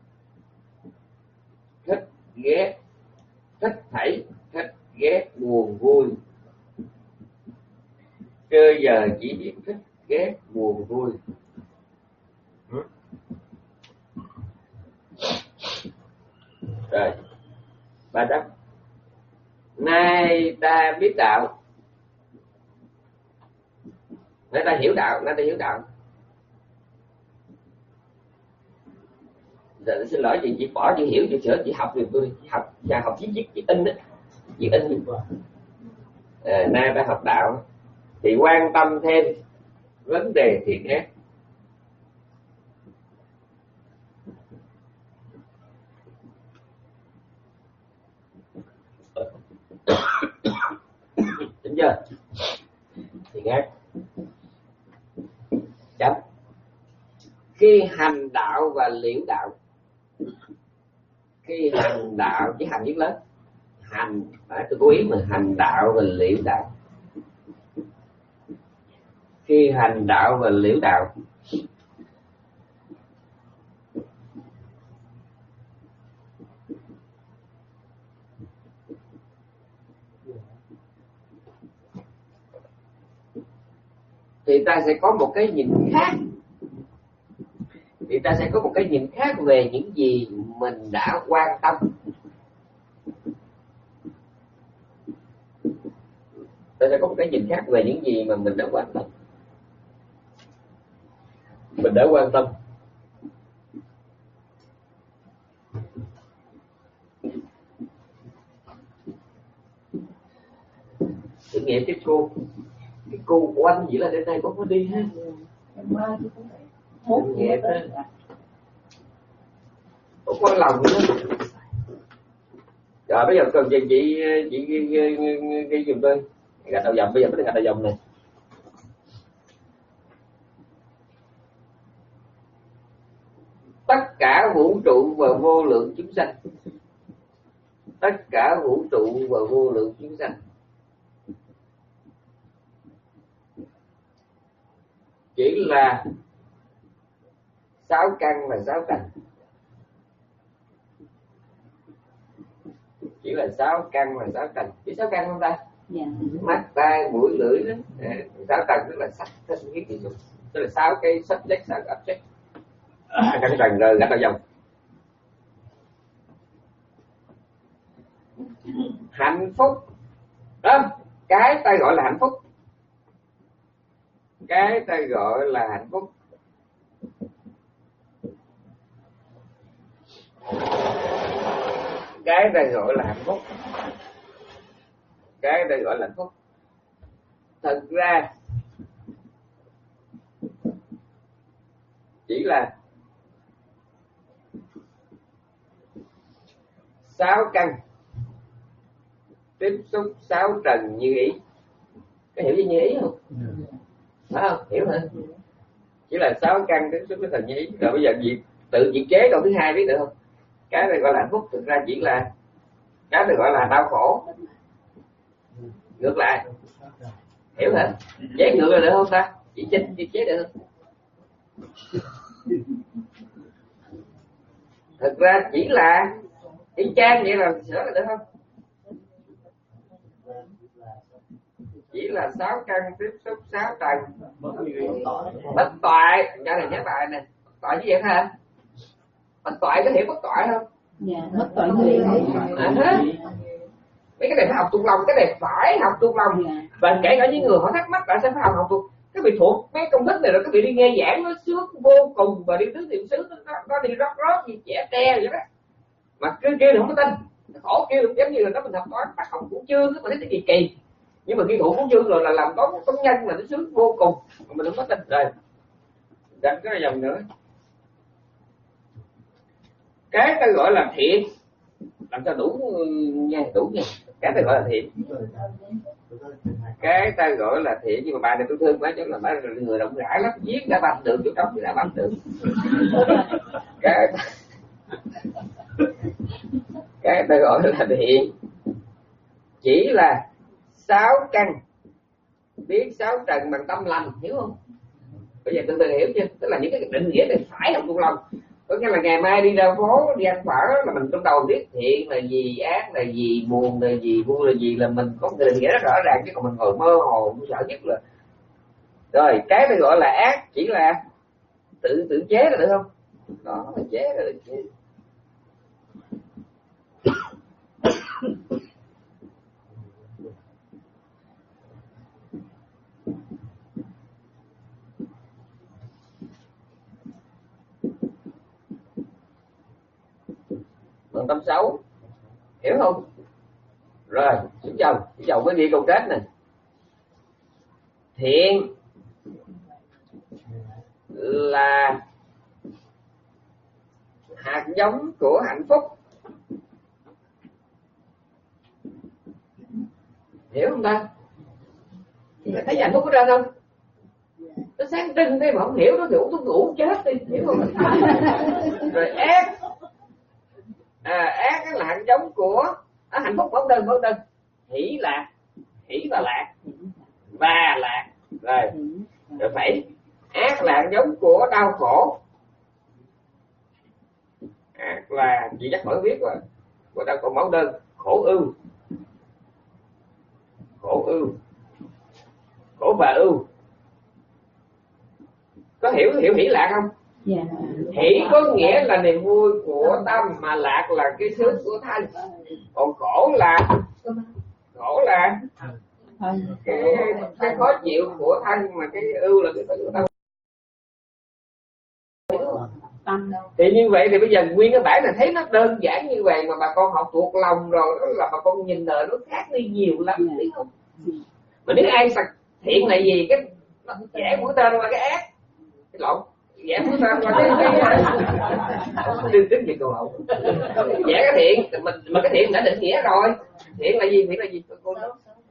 thích ghét, thích thảy, thích ghét, buồn vui. Xưa giờ chỉ biết thích ghét, buồn vui. Rồi ba đáp. Nay ta biết đạo, nay ta hiểu đạo, nay ta hiểu đạo. Giờ xin lỗi chị, chị bỏ chữ hiểu chữ sửa, chị học được tôi học và học viết viết chữ in đó, chữ in. À, nay ta học đạo thì quan tâm thêm vấn đề thiện ác. Đúng chưa? Thiện ác. Chấm. Khi hành đạo và liễu đạo, khi hành đạo chỉ hành viết lớn, hành, phải tôi cố ý mà hành đạo và liễu đạo. Khi hành đạo và liễu đạo, thì ta sẽ có một cái nhìn khác, thì ta sẽ có một cái nhìn khác về những gì mình đã quan tâm. Ta sẽ có một cái nhìn khác về những gì mà mình đã quan tâm. Mình đã quan tâm. Thử nghiệm cái cô, cái cô của anh chỉ là đến đây có đi ha. Bốn nhẹ thôi. Không có lòng nữa. Rồi bây giờ cần chị chị chị ghi ghi ghi giùm tôi gạch đầu dòng, bây giờ mới gạch đầu dòng này. Tất cả vũ trụ và vô lượng chúng sanh, tất cả vũ trụ và vô lượng chúng sanh chỉ là sáu căn và sáu trần, chỉ là sáu căn và sáu trần. Chỉ sáu căn không ta? Dạ. Mắt, tai, mũi, lưỡi đó. Sáu trần tức là sắc, thanh, khí, thủy, dục, tức là sáu cái subject, sáu cái object. Các trần rồi gạch đầu dòng. Hạnh phúc đó, cái ta gọi là hạnh phúc, cái ta gọi là hạnh phúc. Cái ta gọi là hạnh phúc, cái ta gọi là hạnh phúc. Thật ra chỉ là sáu căn tiếp xúc sáu trần như ý. Có hiểu gì như ý không? Phải không? Hiểu hả? Chỉ là sáu căn tiếp xúc với trần như ý. Rồi bây giờ gì tự diễn chế câu thứ hai biết được không? Cái này gọi là hạnh phúc, thực ra chỉ là cái này gọi là đau khổ. Ngược lại, hiểu hả? Chế ngược là được không ta? Chỉ chinh chỉ chế được không? Thực ra chỉ là y chang vậy là sửa là được không? Chỉ là sáu căn tiếp xúc sáu trần bất toại. Cho này nhắc lại nè, toại như vậy hả? Bất toại có hiểu bất toại không? Dạ, bất toại nguyện. À, mấy cái này phải học thuộc lòng, cái này phải học thuộc lòng. Và kể cả những người họ thắc mắc tại sao phải học học thuộc, các vị thuộc mấy công thức này rồi các vị đi nghe giảng nó sướng vô cùng, và đi tứ niệm xứ nó, nó đi rót rót gì trẻ tre vậy đó, mà cứ kêu thì không có tin, khổ kêu giống như là nó mình học toán bắt học cuốn chương mà thấy kỳ kỳ, nhưng mà khi thuộc cuốn chương rồi là làm toán toán nhanh mà nó sướng vô cùng, mà mình không có tin. Rồi đặt cái này dòng nữa, cái ta gọi là thiện, làm sao đủ nha, đủ nha. Cái ta gọi là thiện, cái ta gọi là thiện, nhưng mà bài này tôi thương quá, chứ là bài người rộng rãi lắm, viết đã bằng được chỗ trống thì đã bằng được. cái cái ta gọi là thiện chỉ là sáu căn biết sáu trần bằng tâm lành, hiểu không? Bây giờ từ từ hiểu chưa? Tức là những cái định nghĩa này phải học thuộc lòng. Có nghĩa là ngày mai đi ra phố đi ăn phở là mình trong đầu biết thiện là gì, ác là gì, buồn là gì, vui là gì, là mình có một định nghĩa rất rõ ràng, chứ còn mình ngồi mơ hồ sợ nhất là rồi. Cái này gọi là ác chỉ là tự tự chế là được không? Đó là chế là được chế. Bằng tâm xấu, hiểu không? Rồi xuống dòng, xuống dòng mới ghi câu kết này. Thiện là hạt giống của hạnh phúc. Hiểu không ta? Thấy hạnh phúc ở trên không? Nó sáng trưng thế mà không hiểu nó thì uống thuốc ngủ chết đi, hiểu không? Rồi ác, à, ác là hạt giống của à, hạnh phúc bóng đơn bóng đơn hỷ lạc, hỷ và lạc và lạc rồi rồi phải ác là hạt giống của đau khổ. Ác là chị chắc hỏi biết rồi, của đau khổ bóng đơn, khổ ưu, khổ ưu, khổ và ưu. Có hiểu hiểu hỷ lạc không? Dạ. Hỷ có nghĩa là niềm vui của tâm, mà lạc là cái xứ của thân. Còn khổ là khổ là cái, cái khó chịu của thân, mà cái ưu là cái xứ của tâm. Thì như vậy thì bây giờ nguyên cái bản này thấy nó đơn giản như vậy mà bà con học thuộc lòng rồi, đó là bà con nhìn đời nó khác đi nhiều lắm, biết không? Mà nếu ai sạch thiện là gì, cái vẽ mũi tên qua cái ác, cái lộn, vẽ mũi tên qua cái cái đừng tính gì cầu hậu, vẽ cái thiện, mình mà cái thiện đã định nghĩa rồi. Thiện là gì? Thiện là gì? Cô nói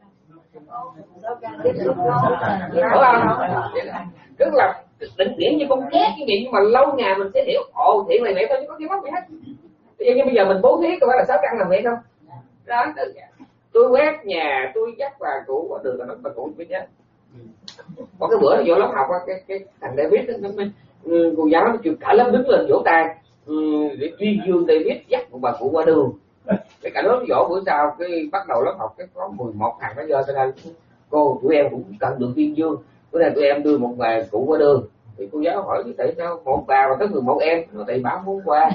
hiểu không? Tức là định nghĩa như con két cái gì, nhưng mà lâu ngày mình sẽ hiểu ồ thiện này vậy thôi chứ có cái móc gì hết. Nhưng bây giờ mình bố thí có phải là sáu căn làm việc không? Đó, tôi quét nhà, tôi dắt bà cụ qua đường là nó bà cụ biết chứ. Có cái bữa nó vô lớp học cái cái thằng David nó cô giáo nó kêu cả lớp đứng lên vỗ tay để tuyên dương David dắt một bà cụ qua đường. Cái cả lớp vỗ, bữa sau cái bắt đầu lớp học cái có mười một thằng nó giơ tay lên, cô tụi em cũng cần được tuyên dương, bữa nay tụi em đưa một bà cụ qua đường. Thì cô giáo hỏi chứ tại sao một bà mà tới mười một em? Nó tại bảo muốn qua.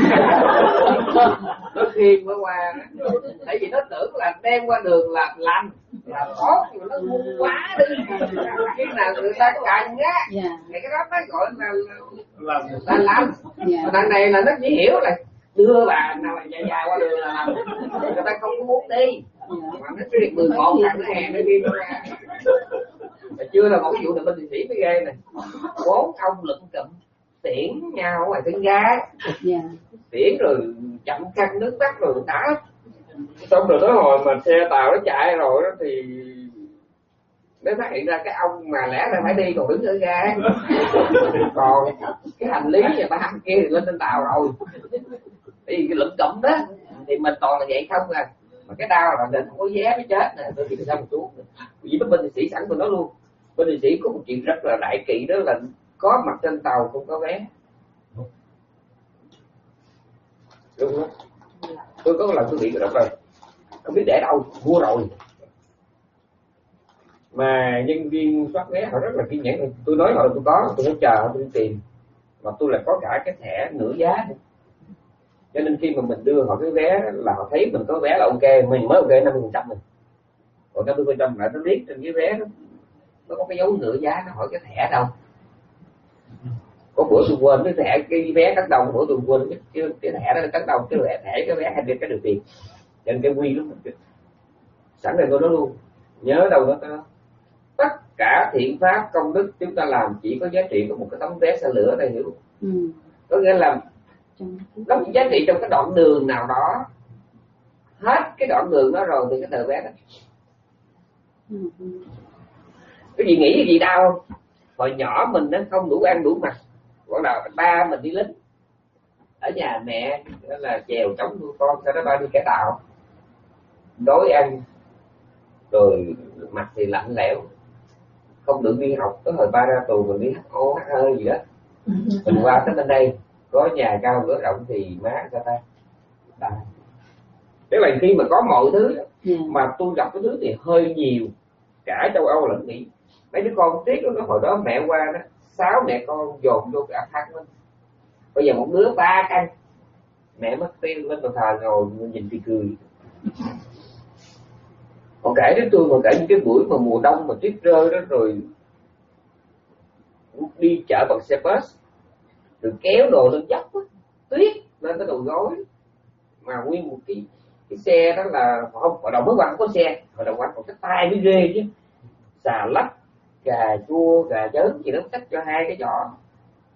Nó khiên mới qua. Tại vì nó tưởng là đem qua đường là lành, là tốt, nhưng mà nó ngu quá đi. Khi nào người ta cần á, thì cái đó mới gọi là là làm. Đằng này là nó chỉ hiểu là đưa bà nào mà dài dài qua đường là làm. Người ta không có muốn đi. Mà nó riêng mười một thằng nó hè nó đi ra. Mà chưa là một cái vụ này bên thị sĩ mới ghê này. Bốn ông lụm cụm tiễn nhau ngoài sân ga, yeah. Tiễn rồi chậm khăn nước mắt rồi đá. Xong rồi tới hồi mà xe tàu nó chạy rồi đó thì mới phát hiện ra cái ông mà lẽ ra phải đi còn đứng ở ga. Còn cái hành lý và ba thằng kia thì lên trên tàu rồi. Thì cái lụm cụm đó thì mình toàn là vậy không à. Mà cái đau là định không có vé mới chết nè, tôi chỉ sao một chút. Vì bên thị sĩ sẵn tôi nói luôn. Bên thị sĩ có một chuyện rất là đại kỵ, đó là có mặt trên tàu không có vé. Đúng không? Tôi có lần tôi bị cái đó rồi, không biết để đâu, mua rồi. Mà nhân viên soát vé họ rất là kiên nhẫn. Tôi nói họ tôi có, tôi phải chờ, tôi tìm. Mà tôi lại có cả cái thẻ nửa giá nữa. Cho nên khi mà mình đưa họ cái vé là họ thấy mình có vé là ok, mình mới ok năm mươi phần trăm mình. Còn năm mươi phần trăm lại nó viết trên cái vé đó, nó có cái dấu nửa giá, nó hỏi cái thẻ đâu. Có bữa tôi quên cái thẻ, cái vé cắt đầu, bữa tôi quên cái, cái thẻ đó cắt đầu, cái thẻ, thẻ cái vé hay cái được tiền. Cho nên cái quy lúc mình sẵn rồi tôi nói luôn, nhớ đâu đó ta. Tất cả thiện pháp công đức chúng ta làm chỉ có giá trị của một cái tấm vé xe lửa này, hiểu không? Ừ. Có nghĩa là nó chỉ giá trị trong cái đoạn đường nào đó, hết cái đoạn đường đó rồi thì cái tờ vé đó. Ừ. Cái gì nghĩ cái gì đau không? Hồi nhỏ mình nó không đủ ăn đủ mặc, hoặc là ba mình đi lính, ở nhà mẹ đó là chèo chống nuôi con, sau đó ba đi cải tạo, đói ăn, rồi mặt thì lạnh lẽo, không được đi học. Tới hồi ba ra tù mình đi hát ô hát hơi gì đó, mình qua tới bên đây có nhà cao cửa rộng thì má sao ta đã. Tức là khi mà có mọi thứ mà tôi gặp cái thứ thì hơi nhiều, cả châu Âu lẫn Mỹ. Mấy đứa con tiếc nó hồi đó mẹ qua đó, sáu mẹ con dồn vô cái thang lên. Bây giờ một đứa ba căn, mẹ mất tiền lên bàn thờ ngồi nhìn thì cười. Còn kể đến tôi mà kể những cái buổi mà mùa đông mà tuyết rơi đó, rồi đi chợ bằng xe bus, rồi kéo đồ lên dốc á, tuyết lên cái đầu gối, mà nguyên một cái cái xe đó là không, hồi đầu mới qua không có xe, hồi đầu qua còn cái tay mới ghê chứ, xà lách, cà chua, cà chớn gì đó xách cho hai cái giỏ,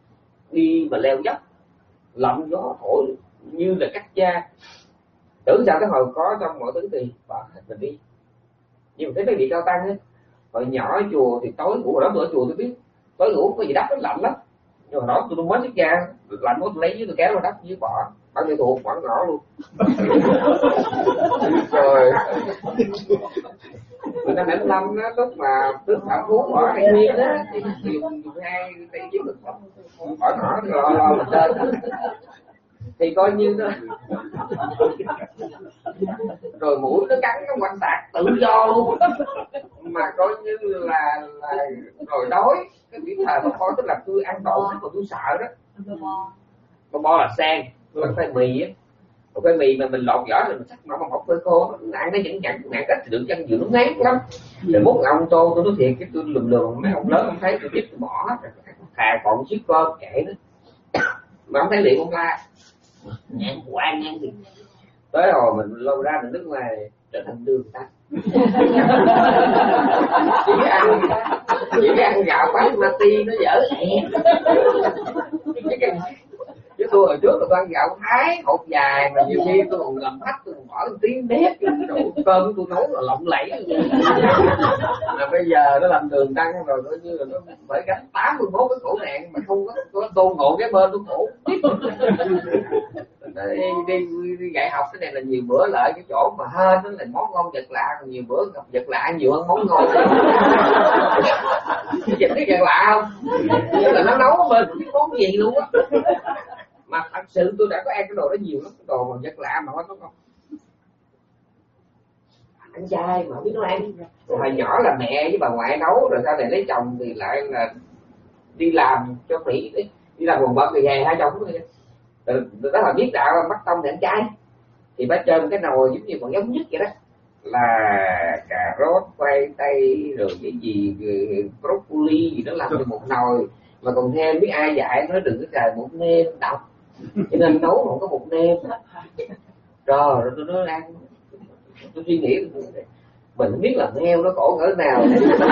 đi mà leo dốc, lộng gió thổi như là cắt da. Tưởng sao cái hồi có trong mọi thứ thì bỏ hết mình đi. Nhưng mà thấy mấy vị cao tăng ấy, hồi nhỏ ở chùa thì tối ngủ, hồi đó tôi ở chùa tôi biết tối ngủ có gì đắp nó lạnh lắm, nhưng mà đó tôi mới chiếc da lạnh quá tôi lấy với tôi kéo nó đắp với bỏ bao nhiêu thuộc quẳng ngõ luôn. Rồi người ta đánh lâm đó, lúc mà trước phạm phú bỏ hay nguyên đó thì dùng dùng hai tay chiến lực bỏ ngõ lo lo mình lên thì coi như đó. Rồi mũi nó cắn nó quanh tạc tự do luôn, mà coi như là là rồi đói cái điểm thời mà coi tức là tôi ăn đậu mà tôi sợ đó. Con bo là sang con khoai mì á, con khoai mì mà mình lột vỏ rồi mình sắc nó bằng bọc phơi khô, nó ăn nó vẫn chẳng ngàn cách thì được chân vừa nó ngán lắm. Rồi mốt ông tô tôi nói thiệt cái tôi lùm lùm mấy ông lớn ông thấy tôi biết tôi bỏ hết, thà còn chiếc cơm kệ nữa mà ông thấy liền ông la nhàn quan nhàn gì. Tới hồi mình lâu ra mình nước ngoài trở thành đường tắt. Chỉ ăn chỉ ăn gạo basmati nó dở lẹ. Chứ tôi hồi trước tôi ăn gạo Thái hột dài mà nhiều khi tôi còn làm thách tôi còn bỏ một tiếng nếp, cơm tôi nấu là lộng lẫy. Mà bây giờ nó làm đường tăng rồi coi như là nó phải gánh tám mươi mốt cái cổ nạn mà không có, có tôn ngộ cái bên nó khổ. Đi, đi, đi dạy học cái này là nhiều bữa lợi cái chỗ mà hên nó là món ngon vật lạ, còn nhiều bữa gặp vật lạ nhiều hơn món ngon. Chị biết vật lạ không? Như là nó nấu bên cái món gì luôn á. Mà thật sự tôi đã có ăn cái đồ đó nhiều lắm, cái đồ mà vật lạ mà nó không ăn chay mà không biết nấu ăn. Rồi hồi nhỏ là mẹ với bà ngoại nấu, rồi sau này lấy chồng thì lại là đi làm cho Mỹ, đi làm quần bật rồi về hai chồng thôi. Rồi đó là biết đạo là bắt tông thì ăn chay, thì bác chơi một cái nồi giống như còn giống nhất vậy đó, là cà rốt, khoai tây rồi cái gì rồi broccoli gì đó làm cho một nồi, mà còn thêm biết ai dạy nói đừng có xài bột nêm độc, cho nên nấu không có bột nêm. Rồi rồi tôi nói ăn, tôi suy nghĩ mình không biết là heo nó khổ cỡ nào.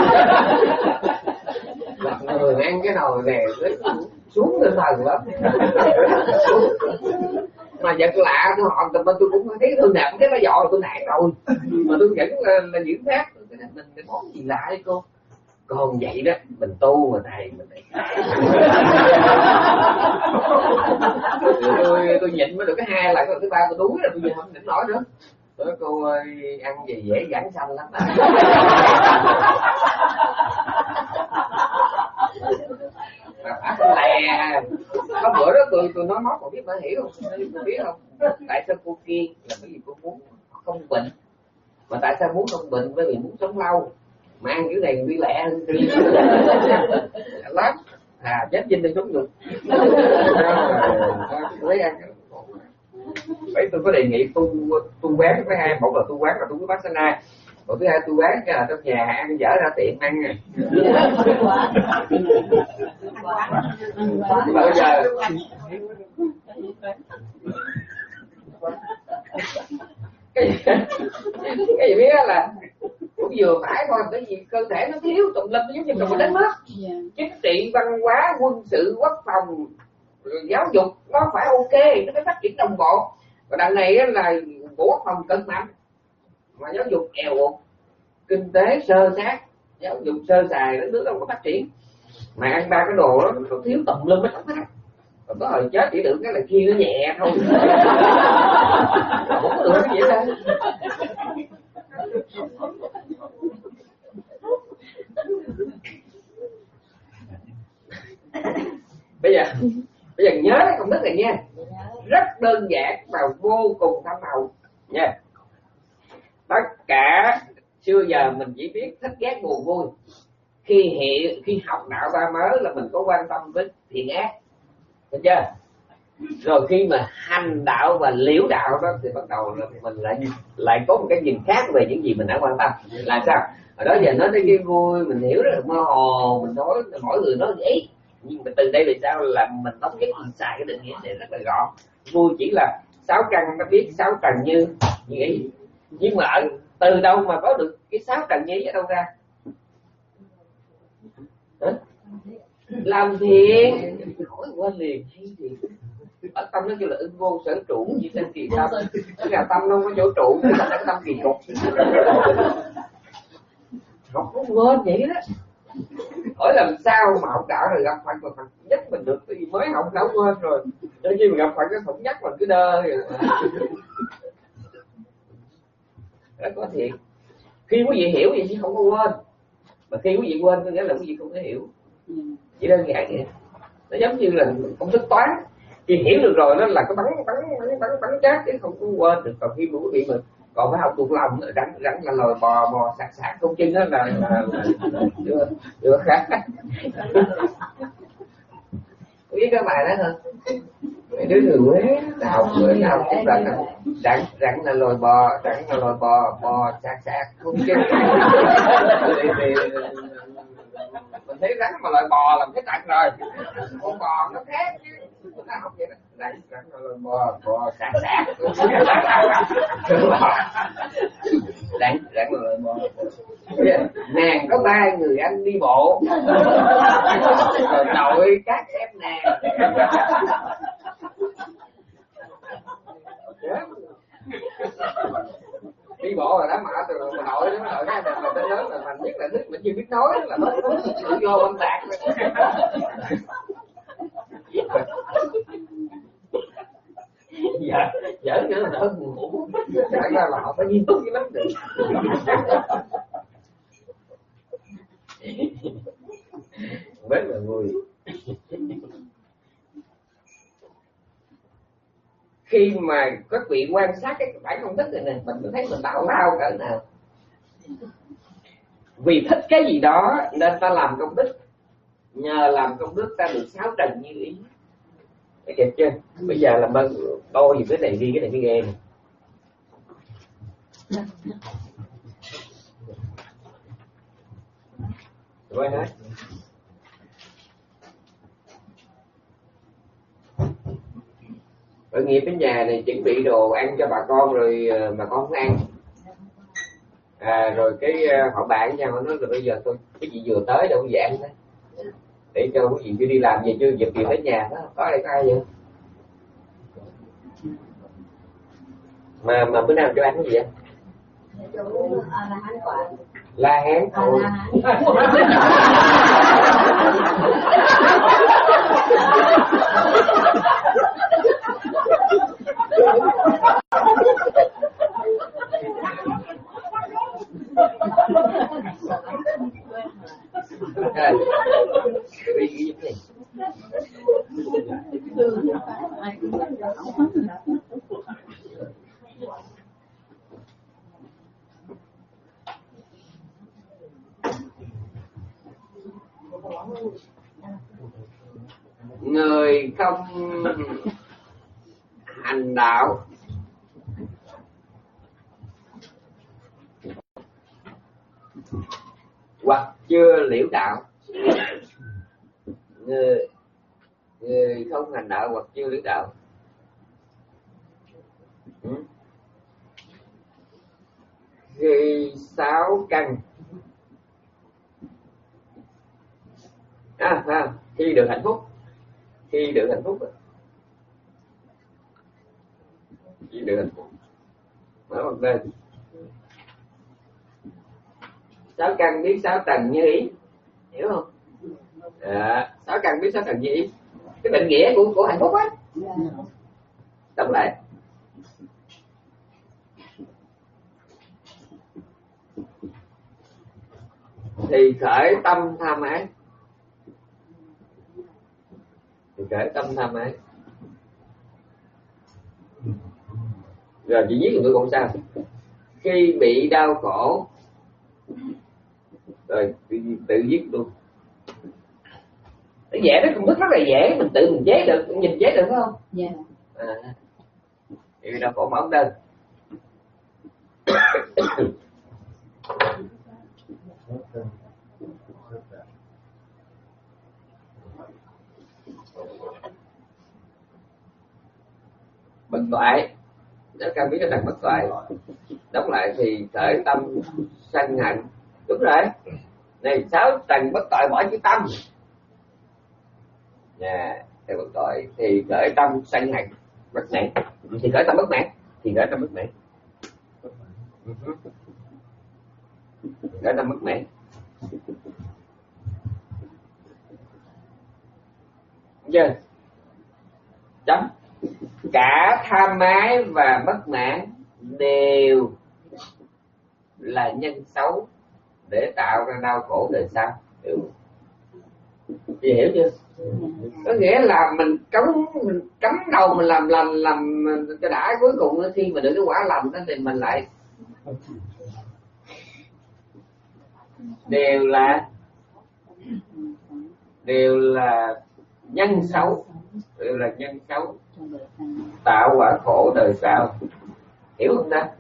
Là người ăn cái nồi này xuống tinh thần lắm. Mà vật lạ tôi họ tôi cũng thấy thương nạp cái nó dọ là tôi nản rồi, mà tôi vẫn là, là diễn thác mình cái món gì lạ đấy cô. Còn vậy đó mình tu mà thầy mình tôi tôi nhịn mới được cái hai lần, thứ ba tôi đuối rồi, tôi không nhịn nổi nữa. Tôi nói cô ơi ăn gì dễ giảng sanh lắm. Lè có bữa đó tôi tôi nói móc còn biết bà hiểu không? Tôi biết không? Tại sao cô kiêng là bởi vì cô muốn không bệnh. Mà tại sao muốn không bệnh? Bởi vì muốn sống lâu. Mà ăn kiểu này đi lẹ hơn đi lắm. À chết dinh đi sống được. Lấy ăn. Vậy tôi có đề nghị tu tu quán với hai, một là tu quán là tu với bác Sana, một thứ hai tu quán cái là trong nhà ăn dở ra tiệm ăn nè. Bây giờ cái gì cái gì biết là cũng vừa phải thôi, bởi vì cơ thể nó thiếu tụng lâm nó giống như mình đánh mất. Chính trị, văn hóa, quân sự, quốc phòng, giáo dục nó phải ok, nó phải phát triển đồng bộ. Và đằng này là bộ quốc phòng cực mạnh mà giáo dục èo uột, kinh tế sơ sát, giáo dục sơ sài, đất nước đâu có phát triển. Mà ăn ba cái đồ đó nó thiếu tùm lum hết hết. Còn có hồi chết chỉ được cái là kia nó nhẹ thôi. Không có được cái gì đâu. Bây giờ bây giờ nhớ cái công thức này nha, rất đơn giản và vô cùng thâm hậu nha. Tất cả xưa giờ mình chỉ biết thích ghét buồn vui. Khi hiện khi học đạo ba mới là mình có quan tâm với thiện ác, được chưa? Rồi khi mà hành đạo và liễu đạo đó thì bắt đầu là mình lại lại có một cái nhìn khác về những gì mình đã quan tâm. Là sao? Ở đó giờ nói tới cái vui mình hiểu rất là mơ hồ, mình nói mỗi người nói vậy. Nhưng mà từ đây về sau là mình tóm kết mình xài cái định nghĩa này rất là gọn. Vui chỉ là sáu căn nó biết sáu trần như như ý. Nhưng mà từ đâu mà có được cái sáu trần như ý ở đâu ra? Hả? Làm thiện, nổi quên liền hay gì. Ở tâm nó kêu là ưng vô sở trụ như tên kỳ tâm. Tức là tâm nó không có chỗ trụ, nó là cái tâm kỳ cục. Học cũng quên vậy đó. Hỏi làm sao mà học đạo rồi gặp Phật mà Phật nhắc mình được, vì mới học đã quên rồi. Đến khi mình gặp Phật cái Phật nhắc mình cứ đơ vậy. Đó có thiệt. Khi quý vị hiểu vậy chứ không có quên. Mà khi quý vị quên có nghĩa là quý vị không có hiểu. Chỉ đơn giản vậy. Nó giống như là công thức toán. Khi hiểu được rồi nó là cái bắn bắn bắn bắn bắn chát chứ không có quên được. Còn khi mà quý vị mình còn phải học thuộc lòng nữa, rắn rắn là lòi bò bò sạc sạc công chân đó là là chưa chưa khác. Có biết các bài đó không? Mấy đứa người Huế học người nào cũng rắn rắn rắn là lòi bò, rắn là lòi bò bò sạc sạc công chân. Mình thấy rắn mà lòi bò làm thấy rắn rồi, con bò nó khác chứ. Chúng ta học vậy đó, rắn rắn là lòi bò bò sạc sạc rắn rắn là lòi bò. Nàng có ba người anh đi bộ rồi nội các em nàng đi bộ rồi đó mà từ mà nội đến nội cái mà tới lớn là mình biết là thích mình chưa biết nói là nó nó vô âm tạc. Dạ dở nữa là đỡ buồn ngủ. Thật ra là họ phải nghiêm túc với lắm được. Rất là vui. Khi mà các vị quan sát cái bản công thức này nè, mình mới thấy mình đau đau cỡ nào. Vì thích cái gì đó nên ta làm công đức. Nhờ làm công đức ta được sáu trần như ý. Thấy kịp chưa? Bây giờ làm ơn đôi gì cái này ghi cái này mới ghê nè. Rồi hả? Ở nghiệp đến nhà này chuẩn bị đồ ăn cho bà con rồi mà con không ăn. À, rồi cái họ bạn nhau nói là bây giờ tôi cái gì vừa tới đâu giảng đó. Để cho quý vị chưa đi làm về chưa dịp gì đến nhà đó, có đây có ai vậy? Mà mà bữa nào cho ăn cái gì vậy? La hán thôi. Người không hành đạo hoặc chưa liễu đạo, người, người không hành đạo hoặc chưa liễu đạo ừ. Khi sáu căn à, à, khi được hạnh phúc, khi được hạnh phúc khi được hạnh phúc mở một bên sáu căn biết sáu trần như ý, hiểu không? À, sáu căn biết sáu trần như ý, cái định nghĩa của của hạnh phúc á. Đọc lại thì khởi tâm tham ái, thì khởi tâm tham ái. Rồi chị viết người con sao? Khi bị đau khổ, rồi tự, tự viết luôn. Nó dễ, nó công thức rất là dễ, mình tự mình chế được, mình nhìn chế được phải không? Dạ. À, thì bị đau khổ mở đơn. Bất toại, nó cần biết cái thằng bất toại. Đóng lại thì khởi tâm sân hạnh. Đúng rồi. Này sáu tầng bất toại bỏ chữ tâm. Nhà theo Phật tội thì khởi tâm sân hận bất mãn, thì khởi tâm bất mãn, thì khởi tâm bất mãn, khởi tâm bất mãn. Chưa? Chấm. Cả tham ái và bất mãn đều là nhân xấu để tạo ra đau khổ đời sau. Hiểu? Chị hiểu chưa? Có nghĩa là mình cấm mình cấm đầu mình làm làm làm cho đã, cuối cùng khi mà được cái quả lành đó thì mình lại đều là đều là nhân xấu, đều là nhân xấu tạo quả khổ đời sau. Hiểu không ta?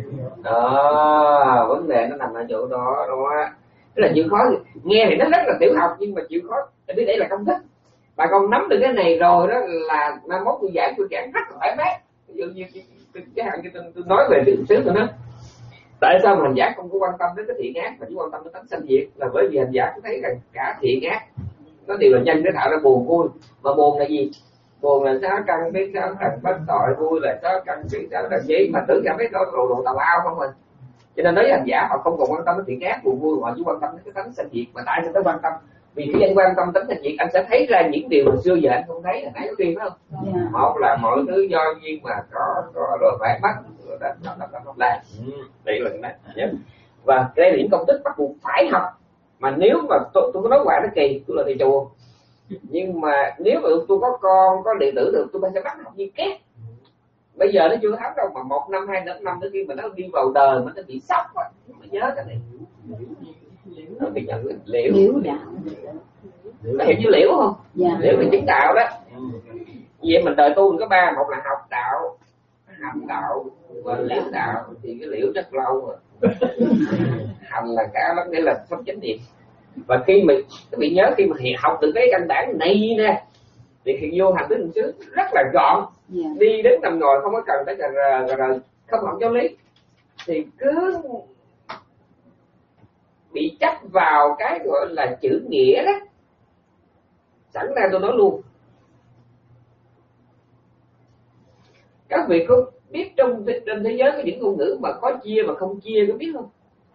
Đó, vấn đề nó nằm ở chỗ đó đó. Tức là chịu khó, nghe thì nó rất là tiểu học nhưng mà chịu khó, tại vì đây là công thức. Bà con nắm được cái này rồi đó là mai mốt tôi giảng tôi giảng rất là thoải mái. Ví dụ như cái hàng tôi, tôi nói về tiểu xứ của nó. Tại sao mà hành giả không có quan tâm đến cái thiện ác mà chỉ quan tâm đến tánh sanh diệt? Là bởi vì hành giả cũng thấy rằng cả thiện ác nó đều là nhân để tạo ra buồn vui. Mà buồn là gì? Buồn là sáu căn biết sáu căn bất tội, vui là sáu căn biết sáu căn gì mà tưởng cảm thấy đó đồ đồ tào lao không mình. Cho nên nói hành giả họ không còn quan tâm đến thiện ác buồn vui, họ chỉ quan tâm đến cái tánh sanh diệt. Mà tại sao tới quan tâm? Vì khi anh quan tâm tánh sanh diệt, anh sẽ thấy ra những điều mà xưa giờ anh không thấy. Hồi nãy có tiên phải không? Yeah. Một là mọi thứ do duyên mà có, có rồi phải mất rồi đó, đó, đó, đó, là đây là cái này. Và đây là những công thức bắt buộc phải học. Mà nếu mà tôi, tôi có nói quả nó kỳ, tôi là thầy chùa, nhưng mà nếu mà tôi có con có đệ tử được, tôi sẽ bắt học như két. Bây giờ nó chưa thấm đâu, mà một năm hai năm năm tới khi mà nó đi vào đời mà nó bị sốc á, mà nhớ cái này nó bị nhận liễu nó hiểu như liễu không? Dạ. Liễu là chứng đạo đó. Vậy mình đời tu mình có ba, một là học đạo, hành đạo và liễu đạo. Thì cái liễu rất lâu rồi, hành là cả lắm, nghĩa là pháp chánh niệm. Và khi mình các vị nhớ, khi mà học từ cái căn bản này nè thì khi vô hành tứ niệm xứ rất là gọn. Yeah. Đi đến nằm ngồi không có cần tới cà rờ, cà rờ, không học giáo lý thì cứ bị chấp vào cái gọi là chữ nghĩa đó. Sẵn ra tôi nói luôn, các vị có biết trong trên thế giới có những ngôn ngữ mà có chia mà không chia, có biết không?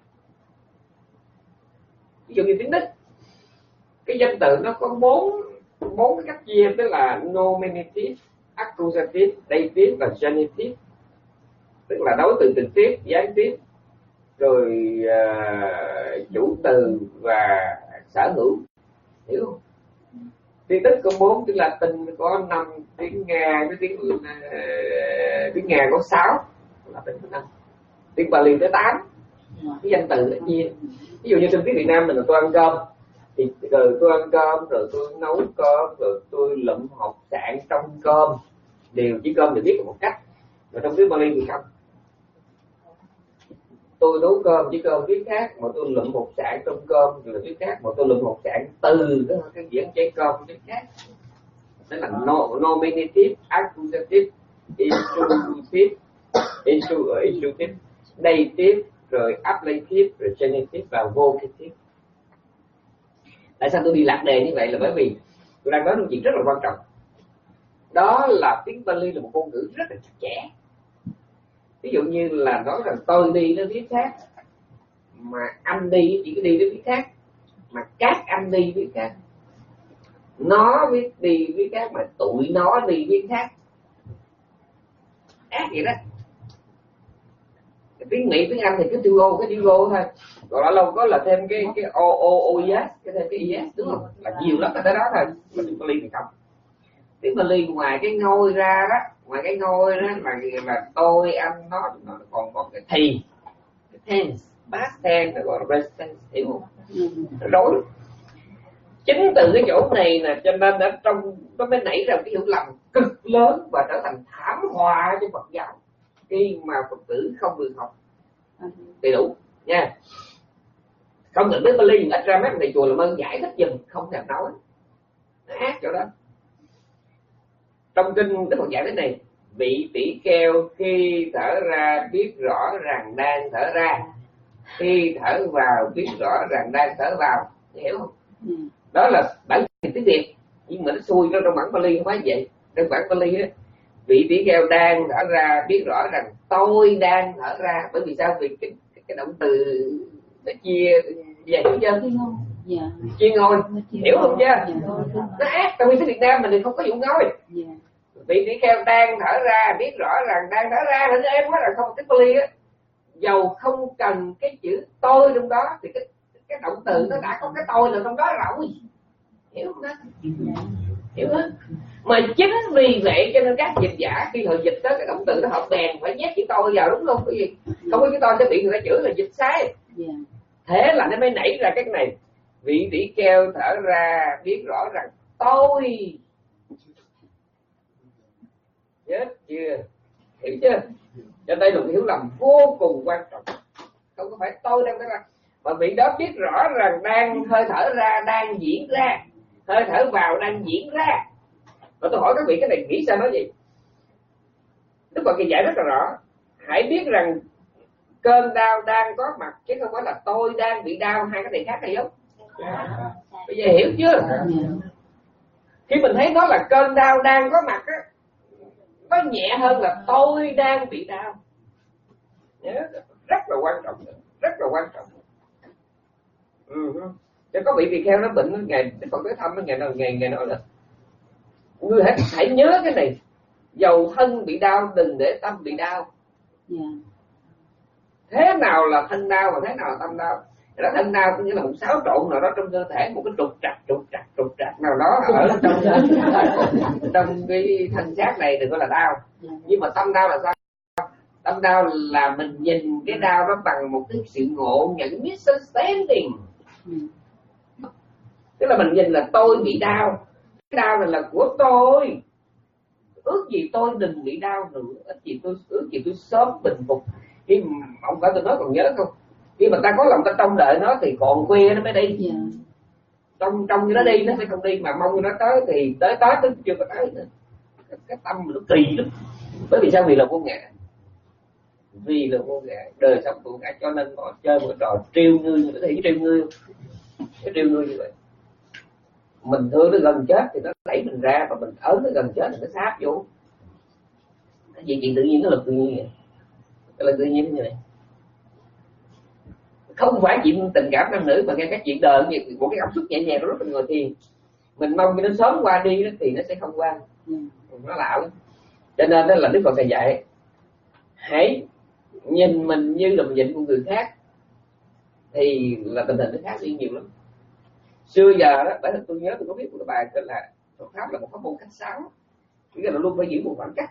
Ví dụ như tiếng Đức, cái danh từ nó có bốn bốn cái cách chia, tức là nominative, accusative, dative và genitive, tức là đối từ trực tiếp, gián tiếp, rồi uh, chủ từ và sở hữu. Hiểu không? Tiếng Đức có bốn, tiếng Latin có năm, tiếng Nga cái tiếng uh, tiếng Nga có sáu, là tiếng thứ năm, tiếng Bali tới tám. Cái danh từ nó chia. Ví dụ như trong tiếng Việt Nam mình là tôi ăn cơm, thì rồi tôi ăn cơm, rồi tôi nấu cơm, rồi tôi lụm hột sạn trong cơm, đều chỉ cơm được biết một cách. Mà trong tiếng Bali thì không, tôi nấu cơm chỉ cơm biết khác, mà tôi lụm hột sạn trong cơm rồi biết khác, mà tôi lụm hột sạn từ cái cái diễn chén cơm biết khác. Đó là no, nominative, accusative, intrusive, intrusive, dative, rồi ablative, rồi genitive và vocative. Tại sao tôi đi lạc đề như vậy? Là bởi vì tôi đang nói một chuyện rất là quan trọng. Đó là tiếng Bali là một ngôn ngữ rất là chặt chẽ. Ví dụ như là nói rằng tôi đi nó viết khác, mà anh đi chỉ có đi nó viết khác, mà các anh đi viết khác, nó viết đi viết khác, mà tụi nó đi viết khác. Ác vậy đó. Tiếng Mỹ, tiếng Anh thì cứ tiêu go, cái tiêu go thôi. Còn ở lâu có là thêm cái cái o o o es, cái thêm cái es, đúng không? Là nhiều lắm là tới đó thôi. Mà tiếng Bali thì không. Tiếng Bali ngoài cái ngôi ra đó, ngoài cái ngôi đó là là tôi, anh, nó, nó còn có cái thì, cái tense, past tense, gọi là present tense, hiểu không? Nó rối. Chính từ cái chỗ này nè, cho nên ở trong nó mới nảy ra cái hiểu lầm cực lớn và trở thành thảm họa cho Phật giáo khi mà Phật tử không được học đầy đủ nha. Không được đến Bali, ít ra mấy thầy chùa làm ơn giải thích giùm, không thèm nói. Nó ác chỗ đó. Trong kinh Đức Phật dạy thế này: vị tỷ kheo khi thở ra biết rõ rằng đang thở ra, khi thở vào biết rõ rằng đang thở vào. Hiểu không? Đó là bản tiếng Việt. nhưng mà nó xui nó trong bản Pali không phải vậy. Trong bản Pali á, vị tỷ kheo đang thở ra biết rõ rằng tôi đang thở ra. Bởi vì sao? Vì cái, cái, cái động từ nó chia về hiểu chưa? Dạ. Chia ngôi, hiểu không chưa? Dạ. Nó ác. Trong khi Việt Nam mình thì không có vụ ngôi. Dạ. Vị tỷ kheo đang thở ra biết rõ rằng đang thở ra. Nên em nói là không cái Pali á, dầu không cần cái chữ tôi trong đó thì cái cái động từ nó đã có cái tôi là trong đó rồi, hiểu không đó? Hiểu không? Mà chính vì vậy cho nên các dịch giả khi họ dịch đó cái động từ nó hợp bèn phải nhét chữ tôi vào, đúng không? Cái gì không có chữ tôi sẽ bị người ta chửi là dịch sai. Thế là nó mới nảy ra cái này. Vị tỷ kheo thở ra biết rõ rằng tôi, chết chưa? Hiểu chưa? Cho đây là một hiểu lầm vô cùng quan trọng. Không có phải tôi đang thở ra, mà vị đó biết rõ rằng đang hơi thở ra đang diễn ra, hơi thở vào đang diễn ra. Và tôi hỏi các vị cái này nghĩ sao nói gì? Đức Phật giải rất là rõ. Hãy biết rằng cơn đau đang có mặt chứ không phải là tôi đang bị đau. Hai cái này khác hay không? Bây giờ hiểu chưa? Khi mình thấy nó là cơn đau đang có mặt á, nó nhẹ hơn là tôi đang bị đau. Rất là quan trọng, rất là quan trọng. Ừ. Cho có vị tỳ kheo nó bệnh, ngày Đức Phật tới thăm nó, ngày nào ngày ngày nói là ngươi hãy hãy nhớ cái này, dầu thân bị đau đừng để tâm bị đau. Yeah. Thế nào là thân đau và thế nào là tâm đau? Thế là thân đau có nghĩa là một xáo trộn nào đó trong cơ thể, một cái trục trặc trục trặc trục trặc nào đó ở trong trong cái thân xác này đừng gọi là đau. Nhưng mà tâm đau là sao? Tâm đau là mình nhìn cái đau đó bằng một cái sự ngộ nhận misunderstanding. Tức là mình nhìn là tôi bị đau, cái đau này là của tôi, ước gì tôi đừng bị đau nữa, ước gì tôi ước gì tôi sớm bình phục. Khi ông cả tôi nói còn nhớ không? Khi mà ta có lòng ta trông đợi nó thì còn khuya nó mới đi. Yeah. Trong trong như nó đi nó sẽ không đi, mà mong như nó tới thì tới tới tới chưa có tới nữa. Cái, cái tâm nó kỳ lắm. Bởi vì sao? Vì là vô ngã. Vì là vô ngã, đời sống vô ngã, cho nên họ chơi một trò trêu ngươi, như thế trêu ngươi, cái trêu ngươi như vậy. Mình thương nó gần chết thì nó đẩy mình ra, và mình ớn nó gần chết thì nó sáp vô. Cái gì chuyện tự nhiên nó là tự nhiên vậy. Cái là tự nhiên như vậy. Không phải chuyện tình cảm nam nữ mà nghe các chuyện đời như một cái cảm xúc nhẹ nhàng đó mình ngồi thiền. Mình mong cho nó sớm qua đi đó, thì nó sẽ không qua. Nó lạo. Cho nên đó là Đức Phật thầy dạy, hãy nhìn mình như là mình nhìn một người khác thì là tình hình nó khác đi nhiều lắm. Xưa giờ đó, bởi vì tôi nhớ tôi có biết một cái bài tên là Phật pháp là một pháp môn khách sáo, nghĩa là luôn phải giữ một khoảng cách.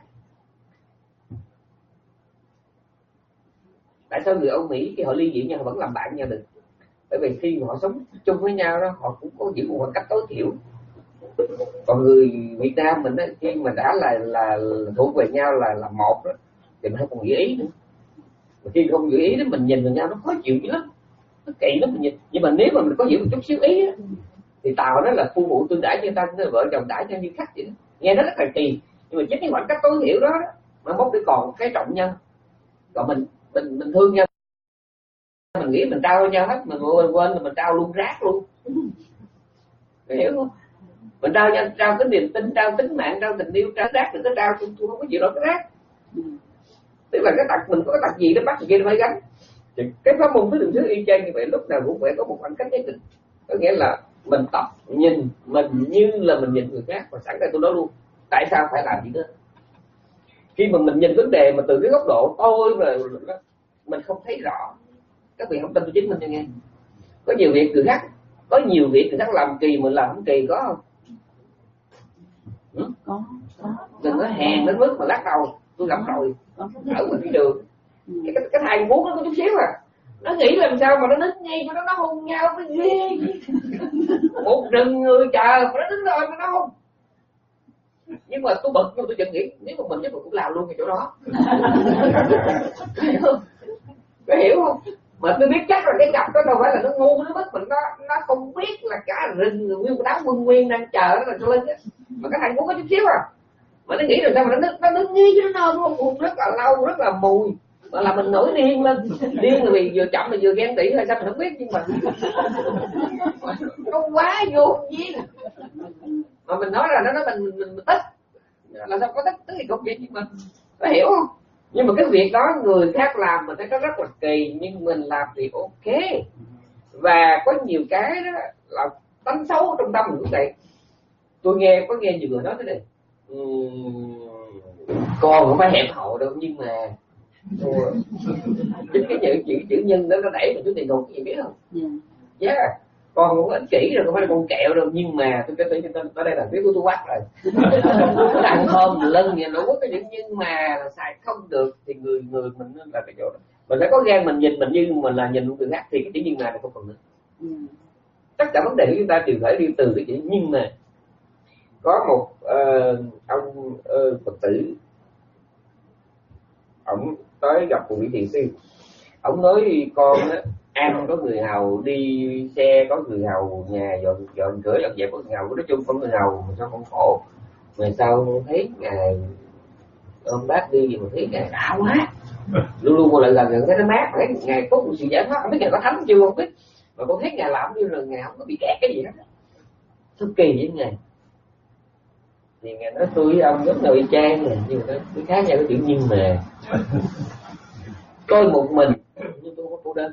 Tại sao người Âu Mỹ khi họ ly dị nhau họ vẫn làm bạn nhau được? Bởi vì khi họ sống chung với nhau đó, họ cũng có giữ một khoảng cách tối thiểu. Còn người Việt Nam mình đó, khi mà đã là là thuộc về nhau là là một đó, thì mình không còn giữ ý nữa. Mà khi không giữ ý đó, mình nhìn vào nhau nó khó chịu dữ lắm, nó kỳ lắm mình nhìn. Nhưng mà nếu mà mình có giữ một chút xíu ý đó, thì Tào nó là phu phụ tương đãi như ta, vợ chồng đãi nhau như khách vậy đó. Nghe nó rất là kỳ, nhưng mà chính cái khoảng cách tối thiểu đó, đó mà mốt để còn cái trọng nhân. Còn mình mình mình thương nhau, mình nghĩ mình trao cho nhau hết, mình quên quên là mình trao luôn rác luôn. Mày hiểu không? Mình trao nhau, trao cái niềm tin, trao tính mạng, trao tình yêu, trao rác, đừng có trao tôi, tôi không có chịu nổi cái rác. Tức là cái tật mình có cái tật gì nó bắt người kia nó phải gánh. Thì cái pháp môn thứ đường thứ y chang như vậy, lúc nào cũng phải có một khoảng cách nhất định. Có nghĩa là mình tập nhìn mình như là mình nhìn người khác. Và sẵn đây tôi nói luôn, tại sao phải làm gì đó? Khi mà mình nhìn vấn đề mà từ cái góc độ tôi mà mình không thấy rõ, các vị không tin tôi chứng minh cho nghe. Có nhiều việc người khác, có nhiều việc người khác làm kỳ mình làm không kỳ, có không? Ừ? Có, có. Đừng có hèn đến mức mà lắc đầu. Tôi gặp rồi ở ngoài thị đường, cái cái, cái thằng vuốt nó có chút xíu à, nó nghĩ làm sao mà nó đứng ngay mà nó nó hôn nhau nó ghê. Một rừng người chờ mà nó đứng rồi mà nó hôn. Nhưng mà tôi bực, nhưng tôi chợt nghĩ nếu mà mình chắc mình cũng làm luôn cái chỗ đó. Có hiểu không? Mà tôi biết chắc là cái cặp đó đâu phải là nó ngu nó mất mình, nó nó không biết là cả rừng người nguyên một đám quân nguyên đang chờ nó là cho lên á. Mà cái thằng cũng có chút xíu à, mà nó nghĩ là sao mà nó nó đứng nghi chứ nó nôn không rất là lâu, rất là mùi, mà là mình nổi điên lên. Điên là vì vừa chậm là vừa ghen tị hay sao mình không biết, nhưng mà nó quá vô duyên. mà mình nói là nó nói mình mình, mình thích, là sao có thích tức thì công việc, nhưng mà có hiểu không? Nhưng mà cái việc đó người khác làm mình thấy nó rất là kỳ, nhưng mình làm thì ok. Và có nhiều cái đó là tánh xấu trong tâm cũng vậy. Tôi nghe có nghe nhiều người nói thế này, uhm, con không phải hẹp hòi đâu, nhưng mà chính cái chữ chữ chữ nhân đó nó đẩy mình xuống địa ngục, cái gì biết không? Yeah. Yeah. Con cũng ích kỷ rồi, không phải là con kẹo đâu, nhưng mà tôi cái tôi tôi đây là biết của tôi quát rồi. Nó ăn hôm lân nhà nó quất cái chữ nhưng mà là xài không được thì người người mình là cái chỗ đó. Mình phải có gan mình nhìn mình như mình là nhìn người khác thì cái chữ nhưng mà này không còn nữa. Tất cả vấn đề của chúng ta đều phải đi từ cái chữ nhưng mà. Có một uh, ông uh, Phật tử, ông tới gặp một vị thiền sư, ông nói con á, ăn có người hầu, đi xe có người hầu, nhà dọn dọn cửa dọn dẹp có người hầu, nói chung có người hầu mà sao không khổ, mà sao thấy ngài ôm bác đi mà thấy ngài đã quá, luôn luôn một lần lần thấy nó mát, thấy ngài có một sự giải thoát, không biết ngài có thấm chưa không biết, mà con thấy ngài làm như là ngài không có bị kẹt cái gì đó, sao kỳ với ngài. Thì ngài nói tôi với ông giống nhau y chang này, nhưng mà cái khác nhau cái chữ nhưng mà. Tôi một mình nhưng tôi không có cô đơn.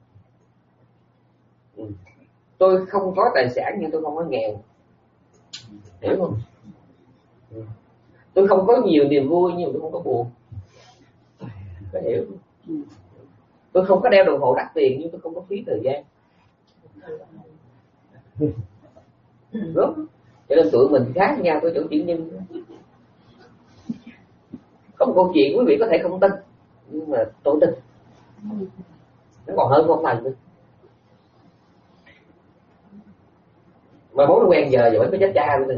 Ừ. Tôi không có tài sản nhưng tôi không có nghèo, hiểu không? Ừ. Tôi không có nhiều niềm vui nhưng tôi không có buồn, có hiểu không? Tôi không có đeo đồng hồ đắt tiền nhưng tôi không có phí thời gian. Đúng. Cho nên tụi mình khác nhau với chỗ chữ nhân. Có một câu chuyện quý vị có thể không tin, nhưng mà tôi tin. Nó còn hơn con thành nữa. Mà bố nó quen giờ rồi mới chết cha luôn rồi.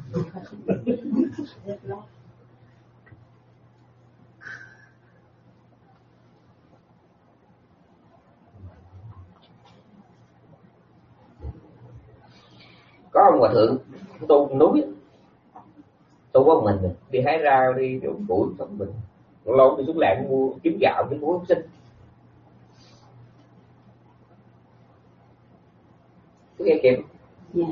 Có ông hòa thượng tu núi, tu có mình đi hái rau, đi trồng củi sống mình, lâu đi xuống làng mua kiếm gạo với muối sinh. Cứ nghe kịp. Yeah.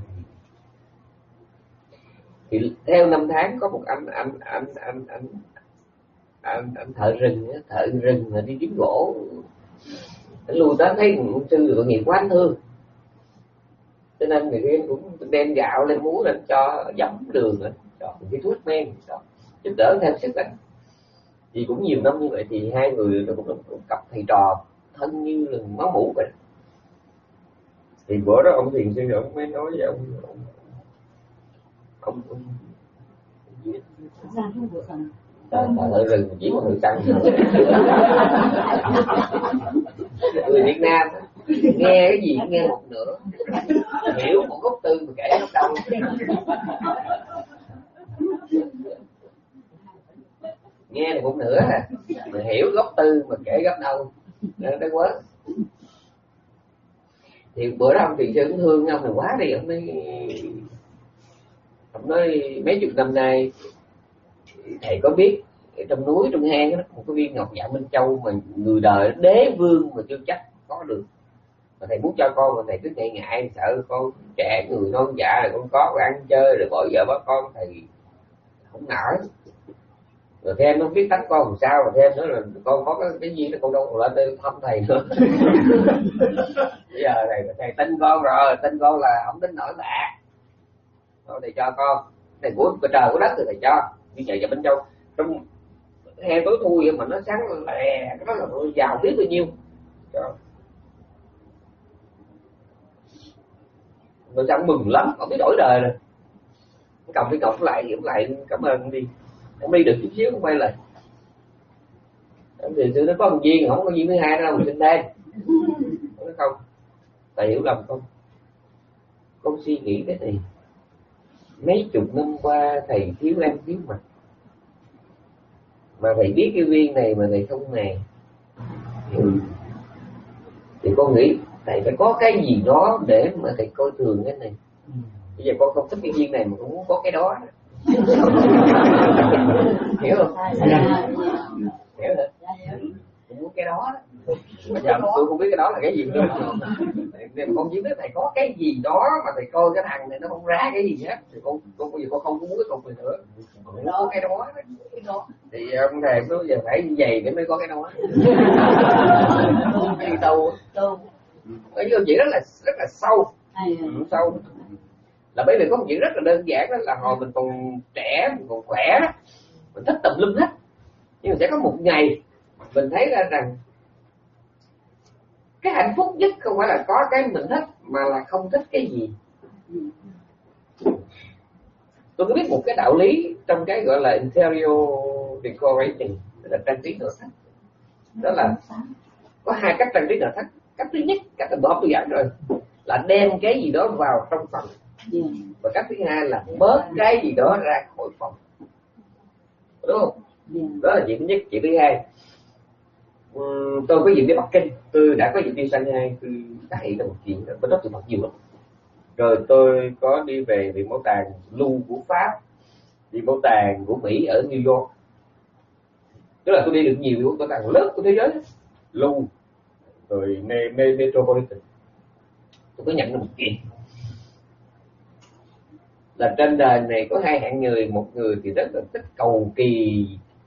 Thì theo năm tháng có một anh anh anh anh anh anh, anh thợ rừng thợ rừng mà đi kiếm gỗ, anh lui tới thấy một sư tội nghiệp quá, anh thương, cho nên người kia cũng đem gạo lên muối lên cho giấm đường lên, cho cái thuốc men, cho giúp đỡ thêm sức anh. Thì cũng nhiều năm như vậy thì hai người cũng là một cặp thầy trò thân như là máu mủ vậy. Thì bữa đó ông thiền sư ông mới nói với ông ông ông, ông, ông thợ rừng chỉ có người tăng. Người Việt Nam nghe cái gì cũng nghe một nửa, hiểu một gốc tư mà kể gốc đầu. Nghe được một nửa à, mà hiểu gốc tư mà kể gốc đâu, nó nó quá. Thì bữa đó ông thiền sư cũng thương ông này quá đi, ông nói ông nói mấy chục năm nay thầy có biết trong núi trong hang đó một cái viên ngọc dạ Minh Châu mà người đời đế vương mà chưa chắc có được, mà thầy muốn cho con mà thầy cứ ngại ngại sợ con trẻ người non dạ rồi con có ăn chơi rồi bỏ vợ bỏ con, thầy không nỡ. Rồi thêm nó biết tánh con làm sao, rồi thêm nữa là con có cái, cái gì nó con đâu còn lên đây thăm thầy nữa. Bây giờ thầy thầy tin con rồi, tin con là không tính nổi bạc, thôi thầy cho con, thầy của cái trời của đất thì thầy cho. Như vậy giờ bên Châu trong he tối thui vậy mà nó sáng lè, cái đó là giàu biết bao nhiêu. Trời. Rồi sao mừng lắm, không biết đổi đời rồi. Cầm cái ngọc lại thì lại cảm ơn đi. Ông đi được chút xíu không quay lại. Thì sư nó có một viên, không có viên thứ hai đâu mà xin thêm. Nói không, thầy hiểu lầm không? Con suy nghĩ cái này. Mấy chục năm qua thầy thiếu ăn thiếu mặc, mà thầy biết cái viên này mà thầy không màng, ừ. Thì con nghĩ thầy phải có cái gì đó để mà thầy coi thường cái này. Bây giờ con không thích cái viên này mà con muốn có cái đó. Hiểu không? Hiểu hả? Con muốn cái đó. Bây giờ tôi không biết cái đó là cái gì nữa. Nên con chỉ biết thầy có cái gì đó mà thầy coi cái thằng này nó không ra cái gì hết thì con con bây giờ con không có muốn cái con này nữa, con có cái đó, cái đó thì ông thầy bây giờ phải như vậy để mới có cái đó. Đi đâu cái câu chuyện rất là rất là sâu, sâu là bởi vì có một chuyện rất là đơn giản, đó là hồi mình còn trẻ, mình còn khỏe đó, mình thích tùm lum hết, nhưng mà sẽ có một ngày mình thấy ra rằng cái hạnh phúc nhất không phải là có cái mình thích mà là không thích cái gì. Tôi có biết một cái đạo lý trong cái gọi là interior decorating, là trang trí nội thất. Đó là có hai cách trang trí nội thất. Cách thứ nhất, cách tôi bỏ tôi giảng rồi, là đem cái gì đó vào trong phòng. Và cách thứ hai là bớt cái gì đó ra khỏi phòng. Đúng không? Đó là chuyện thứ nhất. Chuyện thứ hai, uhm, tôi có dịp đi Bắc Kinh, tôi đã có dịp đi Shanghai, tôi thấy là một chuyện đó, bên đó tôi học nhiều lắm. Rồi tôi có đi về viện bảo tàng Louvre của Pháp, viện bảo tàng của Mỹ ở New York. Tức là tôi đi được nhiều viện bảo tàng lớn của thế giới, Louvre, rồi Metropolitan. Tôi có nhận được một chuyện là trên đời này có hai hạng người, một người thì rất là thích cầu kỳ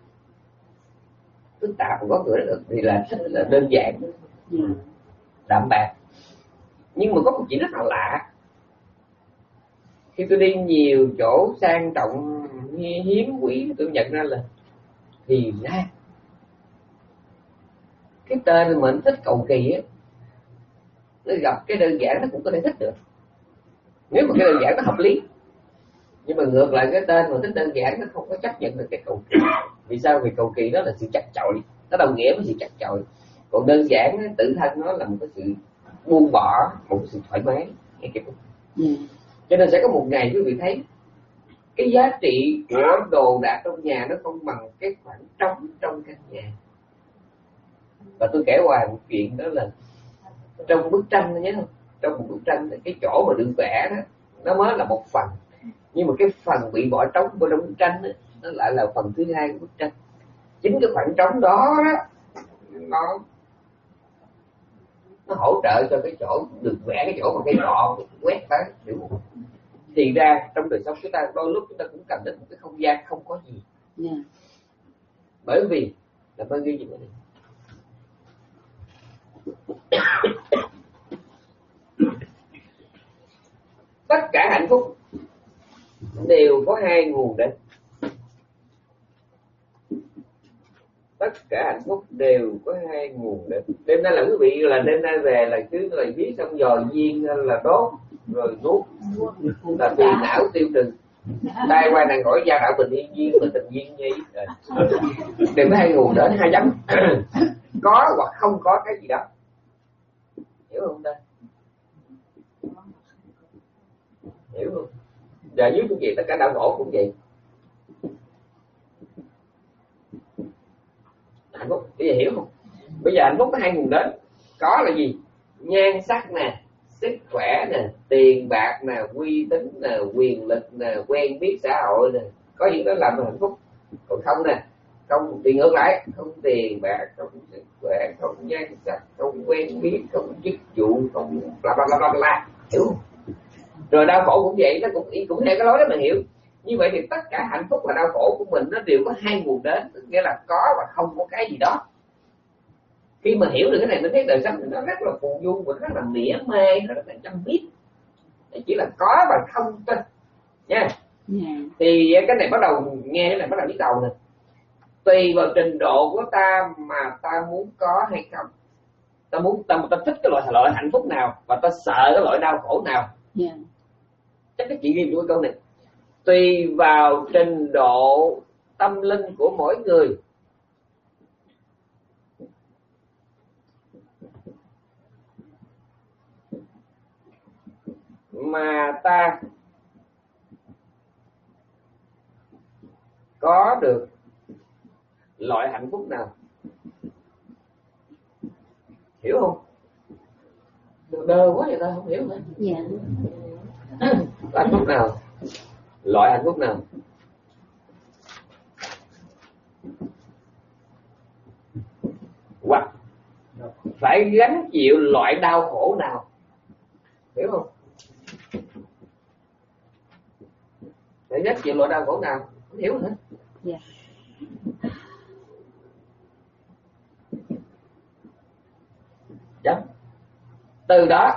phức tạp, có người rất là, thì là thích là đơn giản, đạm bạc. Nhưng mà có một chuyện rất là lạ, khi tôi đi nhiều chỗ sang trọng hiếm quý, tôi nhận ra là thì ra cái tên mình thích cầu kỳ á, nó gặp cái đơn giản nó cũng có thể thích được, nếu mà cái đơn giản nó hợp lý. Nhưng mà ngược lại cái tên mà thích đơn giản nó không có chấp nhận được cái cầu kỳ. Vì sao? Vì cầu kỳ đó là sự chặt chội, nó đồng nghĩa với sự chặt chội. Còn đơn giản tự thân nó là một cái sự buông bỏ, một cái sự thoải mái. Ừ. Cho nên sẽ có một ngày quý vị thấy cái giá trị của đồ đạc trong nhà nó không bằng cái khoảng trống trong căn nhà. Và tôi kể hoài một chuyện, đó là trong bức tranh, nhớ không? Trong một bức tranh cái chỗ mà được vẽ đó nó mới là một phần, nhưng mà cái phần bị bỏ trống của trong bức tranh đó, nó lại là phần thứ hai của bức tranh. Chính cái khoảng trống đó, đó nó nó hỗ trợ cho cái chỗ được vẽ, cái chỗ mà cái cọ quét tới, hiểu không? Thì ra trong đời sống chúng ta đôi lúc chúng ta cũng cần đến một cái không gian không có gì. Yeah. Bởi vì là tôi ghi gì vậy? Tất cả hạnh phúc đều có hai nguồn đến. Tất cả hạnh phúc đều có hai nguồn đến. Đêm nay là quý vị là đêm nay về là cứ là viết xong dò duyên là đốt rồi nuốt là phiền não tiêu trừ. Tai qua nàng hỏi gia đạo bình yên duyên và tình duyên nhi. Đều có hai nguồn đến, hai chấm. Có hoặc không có cái gì đó. Hiểu không ta? Hiểu không? Và dưới cũng vậy, tất cả đau khổ cũng vậy. Hạnh phúc, bây giờ hiểu không? Bây giờ hạnh phúc có hai nguồn đến. Có là gì? Nhan sắc nè, sức khỏe nè, tiền bạc nè, uy tín nè, quyền lực nè, quen biết xã hội nè. Có những đó làm hạnh phúc. Còn không nè, không thì ngược lại, không tiền bạc, không sức khỏe, không nhan sắc, không quen biết, không chức vụ, không bla bla bla bla. Hiểu không? Rồi đau khổ cũng vậy, nó cũng cũng theo cái lối đó mà hiểu. Như vậy thì tất cả hạnh phúc và đau khổ của mình nó đều có hai nguồn đến, nghĩa là có và không có cái gì đó. Khi mà hiểu được cái này mình thấy đời sống nó rất là phù du và rất là mỉa mai, nó rất là chăm biết. Chỉ là có và không thôi nha. Yeah. Thì cái này bắt đầu nghe cái này bắt đầu biết đầu nè. Tùy vào trình độ của ta mà ta muốn có hay không. Ta muốn ta, ta thích cái loại loại hạnh phúc nào và ta sợ cái loại đau khổ nào. Yeah. Chắc cái chị ghi của câu này. Tùy vào trình độ tâm linh của mỗi người mà ta có được loại hạnh phúc nào. Hiểu không? Đơ quá vậy ta không hiểu nữa. Dạ. Hạnh phúc nào? Loại hạnh phúc nào? Hoặc phải gánh chịu loại đau khổ nào? hiểu không? Để rất chịu loại đau khổ nào không hiểu nữa. Dạ. Chấm. Từ đó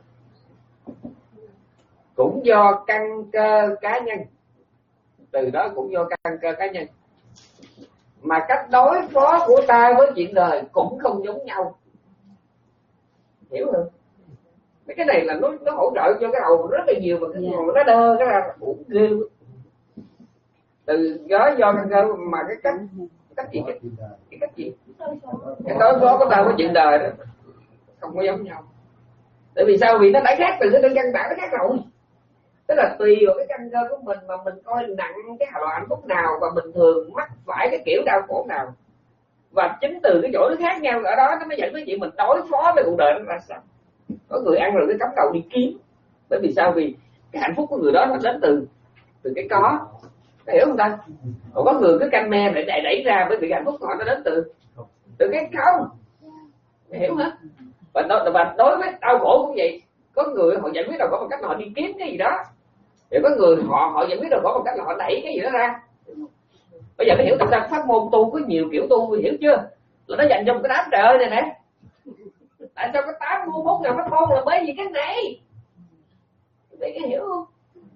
cũng do căn cơ cá nhân, từ đó cũng do căn cơ cá nhân mà cách đối phó của ta với chuyện đời cũng không giống nhau, hiểu không? Mấy cái này là nó nó hỗ trợ cho cái đầu rất là nhiều, mà cái yeah. nó đơ cái ra cũng ghê. Từ đó do căn cơ mà cái cách cách gì cái, cái cách gì cái đối phó của ta với chuyện đời đó không có giống nhau. Tại vì sao? Vì nó đã khác từ cái căn bản, nó khác rồi. Tức là tùy vào cái căn cơ của mình mà mình coi nặng cái loại hạnh phúc nào và mình thường mắc phải cái kiểu đau khổ nào. Và chính từ cái chỗ nó khác nhau ở đó nó mới dẫn đến chuyện mình đối phó với cuộc đời nó ra sao. Có người ăn rồi cái cắm đầu đi kiếm. Bởi vì sao? Vì cái hạnh phúc của người đó nó đến từ từ cái có. Có hiểu không ta? Còn có người cứ canh me để đẩy, đẩy ra, bởi vì hạnh phúc của họ nó đến từ từ cái không. Hiểu hả? Và đối, và đối với đau khổ cũng vậy. Có người họ giải quyết đau khổ bằng cách họ đi kiếm cái gì đó. Thì có người họ họ giải quyết đau khổ bằng cách là họ đẩy cái gì đó ra. Bây giờ mới hiểu tại sao pháp môn tu có nhiều kiểu tu, hiểu chưa? Là nó dành cho một cái đám trời này nè. Tại sao có tám mươi mốt ngàn pháp môn là bởi vì cái này. Để cái hiểu không?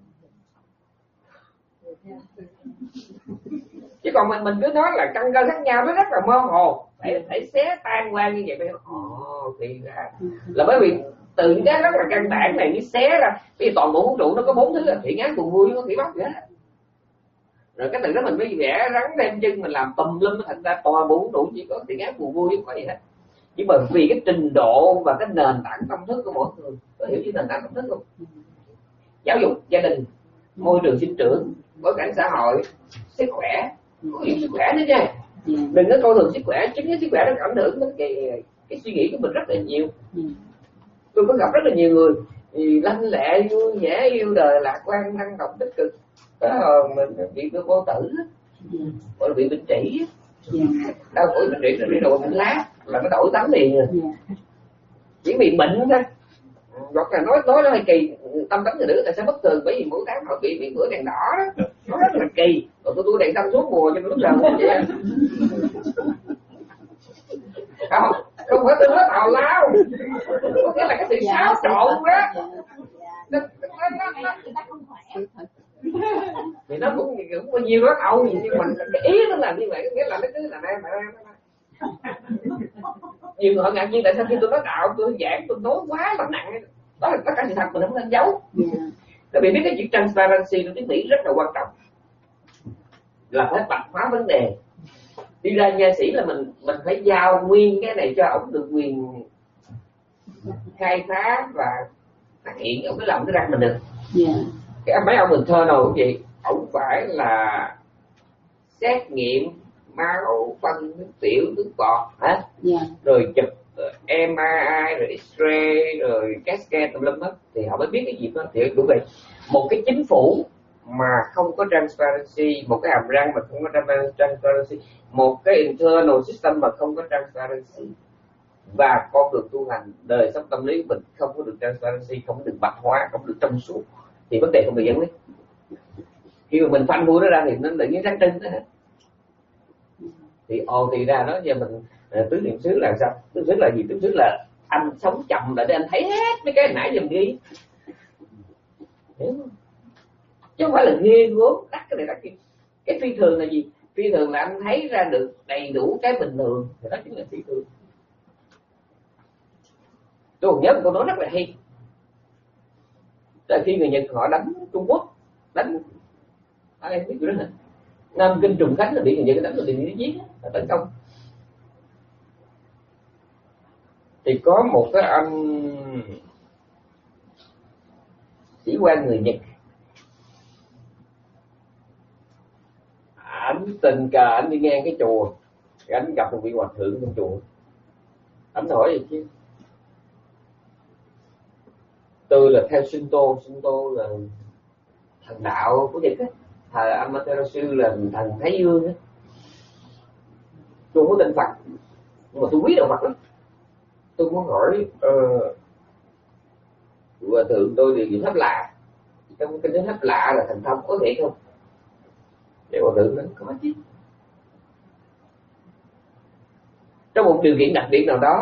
Chứ còn mình mình cứ nói là căn cơ khác nhau nó rất là mơ hồ, phải phải xé tan qua như vậy. Ồ, thì ra là bởi vì từ những cái rất là căn bản này nó xé ra. Vì toàn bộ vũ trụ nó có bốn thứ là thiện ác buồn vui với khỉ bóc vậy đó. Rồi cái từ đó mình mới vẽ rắn thêm chân mình làm tùm lum, thành ra toàn bộ vũ trụ chỉ có thiện ác buồn vui chứ không có gì hết. Chỉ bởi vì cái trình độ và cái nền tảng tâm thức của mỗi người. Có hiểu chứ nền tảng tâm thức không? Giáo dục gia đình, môi trường sinh trưởng, bối cảnh xã hội, sức khỏe, có hiểu sức khỏe nữa nha. Đừng có coi thường sức khỏe, chính cái sức khỏe nó ảnh hưởng đến cái cái suy nghĩ của mình rất là nhiều. Tôi có gặp rất là nhiều người thì lanh lẹ, vui vẻ, yêu đời, lạc quan, năng động, tích cực. Đó mình bị vô tử, gọi là bị bệnh trĩ, đau khổ bệnh trĩ rồi đi đồ bệnh lá là nó đổi tánh liền rồi. Chỉ bị bệnh thôi. Hoặc là nói nói nó hơi kỳ, tâm tánh người nữ tại sao bất thường, bởi vì mỗi tháng họ bị bị bữa đèn đỏ đó, nó rất là kỳ. Rồi tôi tôi đèn xanh suốt mùa cho nó lúc nào cũng vậy. Không, không phải tôi nói tào lao, có nghĩa là cái sự xáo trộn đó. Nó, nó, nó, nó, thì nó cũng cũng bao nhiêu đó đâu, nhưng mà cái ý nó là như vậy, nghĩa là nó cứ là đây mà nhiều người họ ngạc nhiên tại sao khi tôi nói đạo, tôi giảng, tôi nói quá là nặng. Đó là tất cả sự thật, mình không nên giấu. Tại vì biết cái chữ transparency trong tiếng Mỹ rất là quan trọng, là phải bạch hóa vấn đề. Đi ra nha sĩ là mình mình phải giao nguyên cái này cho ổng được quyền khai phá và phát hiện, ổng mới làm cái răng mình được. Yeah. Cái mấy ông mình thơ nào cũng vậy, ổng phải là xét nghiệm máu, phân, nước tiểu, nước bọt, hả? Yeah. Rồi chụp em rờ i, rồi X-ray, rồi cascade tùm lum hết, thì họ mới biết cái gì đó. Thì đúng vậy, một cái chính phủ mà không có transparency, một cái hàm răng mà không có transparency, một cái internal system mà không có transparency, và con đường tu hành, đời sống tâm lý của mình không có được transparency, không có được bạch hóa, không được trong suốt, thì vấn đề không được giải quyết. Khi mà mình phanh phui nó ra thì nó tự nhiên rắn trinh đó. Thì ồ thì ra đó giờ mình tứ niệm xứ là sao? Tứ xứ là gì? Tứ xứ là anh sống chậm lại để anh thấy hết mấy cái nãy giờ ghi. Hiểu không? Chứ không phải là ghê gớm đắt cái này đắt kia. Cái phi thường là gì? Phi thường là anh thấy ra được đầy đủ cái bình thường, thì đó chính là phi thường. Tôi còn nhớ một câu nói rất là hay, là khi người Nhật họ đánh Trung Quốc, đánh ai biết đó hả? Nam Kinh Trùng Khánh là bị người Nhật đánh rồi, bị giết, tấn công. Thì có một cái anh sĩ quan người Nhật, ảnh tình cờ ảnh đi ngang cái chùa, ảnh gặp một vị hòa thượng trong chùa, ảnh hỏi gì chứ? Tôi là theo Shinto, Shinto là thần đạo của Nhật á, thờ Amaterasu là thần Thái Dương á. Tôi không có tin Phật, nhưng mà tôi quý đạo Phật lắm. Tôi muốn hỏi uh, Hòa thượng tôi điều gì thấp lạ, trong cái thấp lạ là thành thông có thiệt không? Để Hòa thượng nói có chứ. Trong một điều kiện đặc biệt nào đó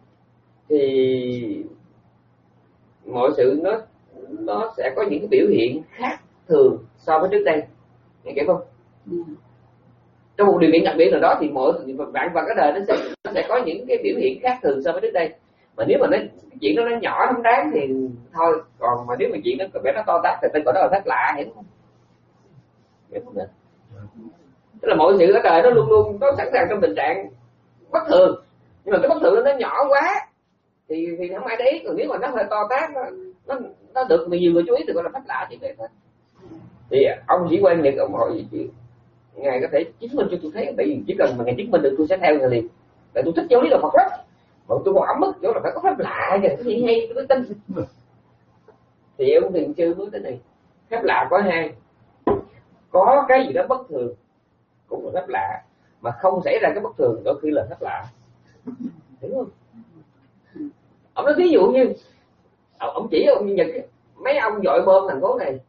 thì mọi sự nó nó sẽ có những cái biểu hiện khác thường so với trước đây, nghe hiểu không? Yeah. Trong một điều kiện đặc biệt nào đó thì mỗi bạn và cái đời nó sẽ nó sẽ có những cái biểu hiện khác thường so với trước đây. Mà nếu mà nó cái chuyện đó nó nhỏ không đáng thì thôi, còn mà nếu mà chuyện nó bé nó to tát thì tên gọi đó là thất lạ, hiểu không? Hiểu không? Tức là mọi sự ở đời nó luôn luôn nó sẵn sàng trong tình trạng bất thường, nhưng mà cái bất thường nó nhỏ quá thì thì không ai để ý. Còn nếu mà nó hơi to tát, nó nó nó được nhiều người chú ý thì gọi là thất lạ, thì vậy thôi. Thì ông chỉ quan niệm ông hỏi gì chứ ngài có thể chứng minh cho tôi thấy, tại vì chỉ cần mà ngài chứng minh được tôi sẽ theo ngài liền, tại tôi thích giáo lý đạo Phật lắm. Mà tôi còn ấm ức chỗ là phải có phép lạ kìa, cái gì hay tôi mới tin. Thì ông thiền sư nói thế này, phép lạ có hai, có cái gì đó bất thường cũng là phép lạ, mà không xảy ra cái bất thường đôi khi là phép lạ, hiểu không? Ông nói ví dụ như ông chỉ ông Nhật mấy ông dội bơm thành phố này,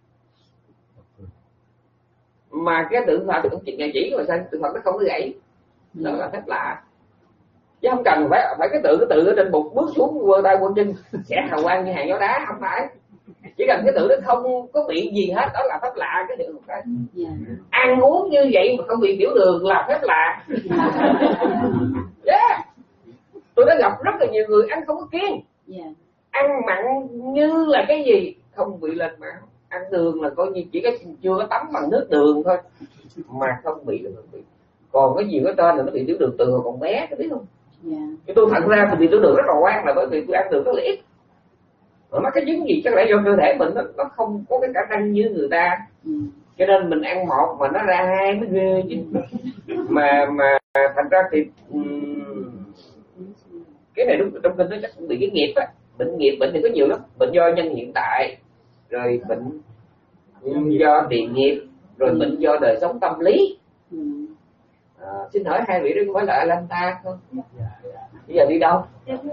mà cái tượng Phật ông chỉ ngày chỉ mà sao tượng Phật nó không có gãy, đó là phép lạ. Chứ không cần phải phải cái tượng cái tượng ở trên bục bước xuống quơ tay quơ chân sẽ hào quang như hàng gió đá, không phải. Chỉ cần cái tượng nó không có bị gì hết, đó là phép lạ. Cái điều phải yeah. Ăn uống như vậy mà không bị tiểu đường là phép lạ. Yeah. Tôi đã gặp rất là nhiều người ăn không có kiêng, yeah. Ăn mặn như là cái gì không bị lên máu, ăn đường là coi như chỉ có chưa có tắm bằng nước đường thôi mà không bị được, không bị. Còn cái gì có tên là nó bị tiểu đường từ hồi còn bé, có biết không? Yeah. Cái tôi thật ra tôi bị tiểu đường rất là oan là bởi vì tôi ăn đường rất là ít. Nó cái chứng gì chắc lẽ do cơ thể mình nó, nó không có cái khả năng như người ta, ừ. Cho nên mình ăn một mà nó ra hai mới ghê chứ. mà mà thành ra thì um, cái này đúng trong kinh nó chắc cũng bị cái nghiệp á, bệnh nghiệp bệnh thì có nhiều lắm, bệnh do nhân hiện tại, rồi bệnh do tiền nghiệp, rồi bệnh do đời sống tâm lý. À, xin hỏi hai vị đó có phải là Atlanta không? Bây giờ đi đâu?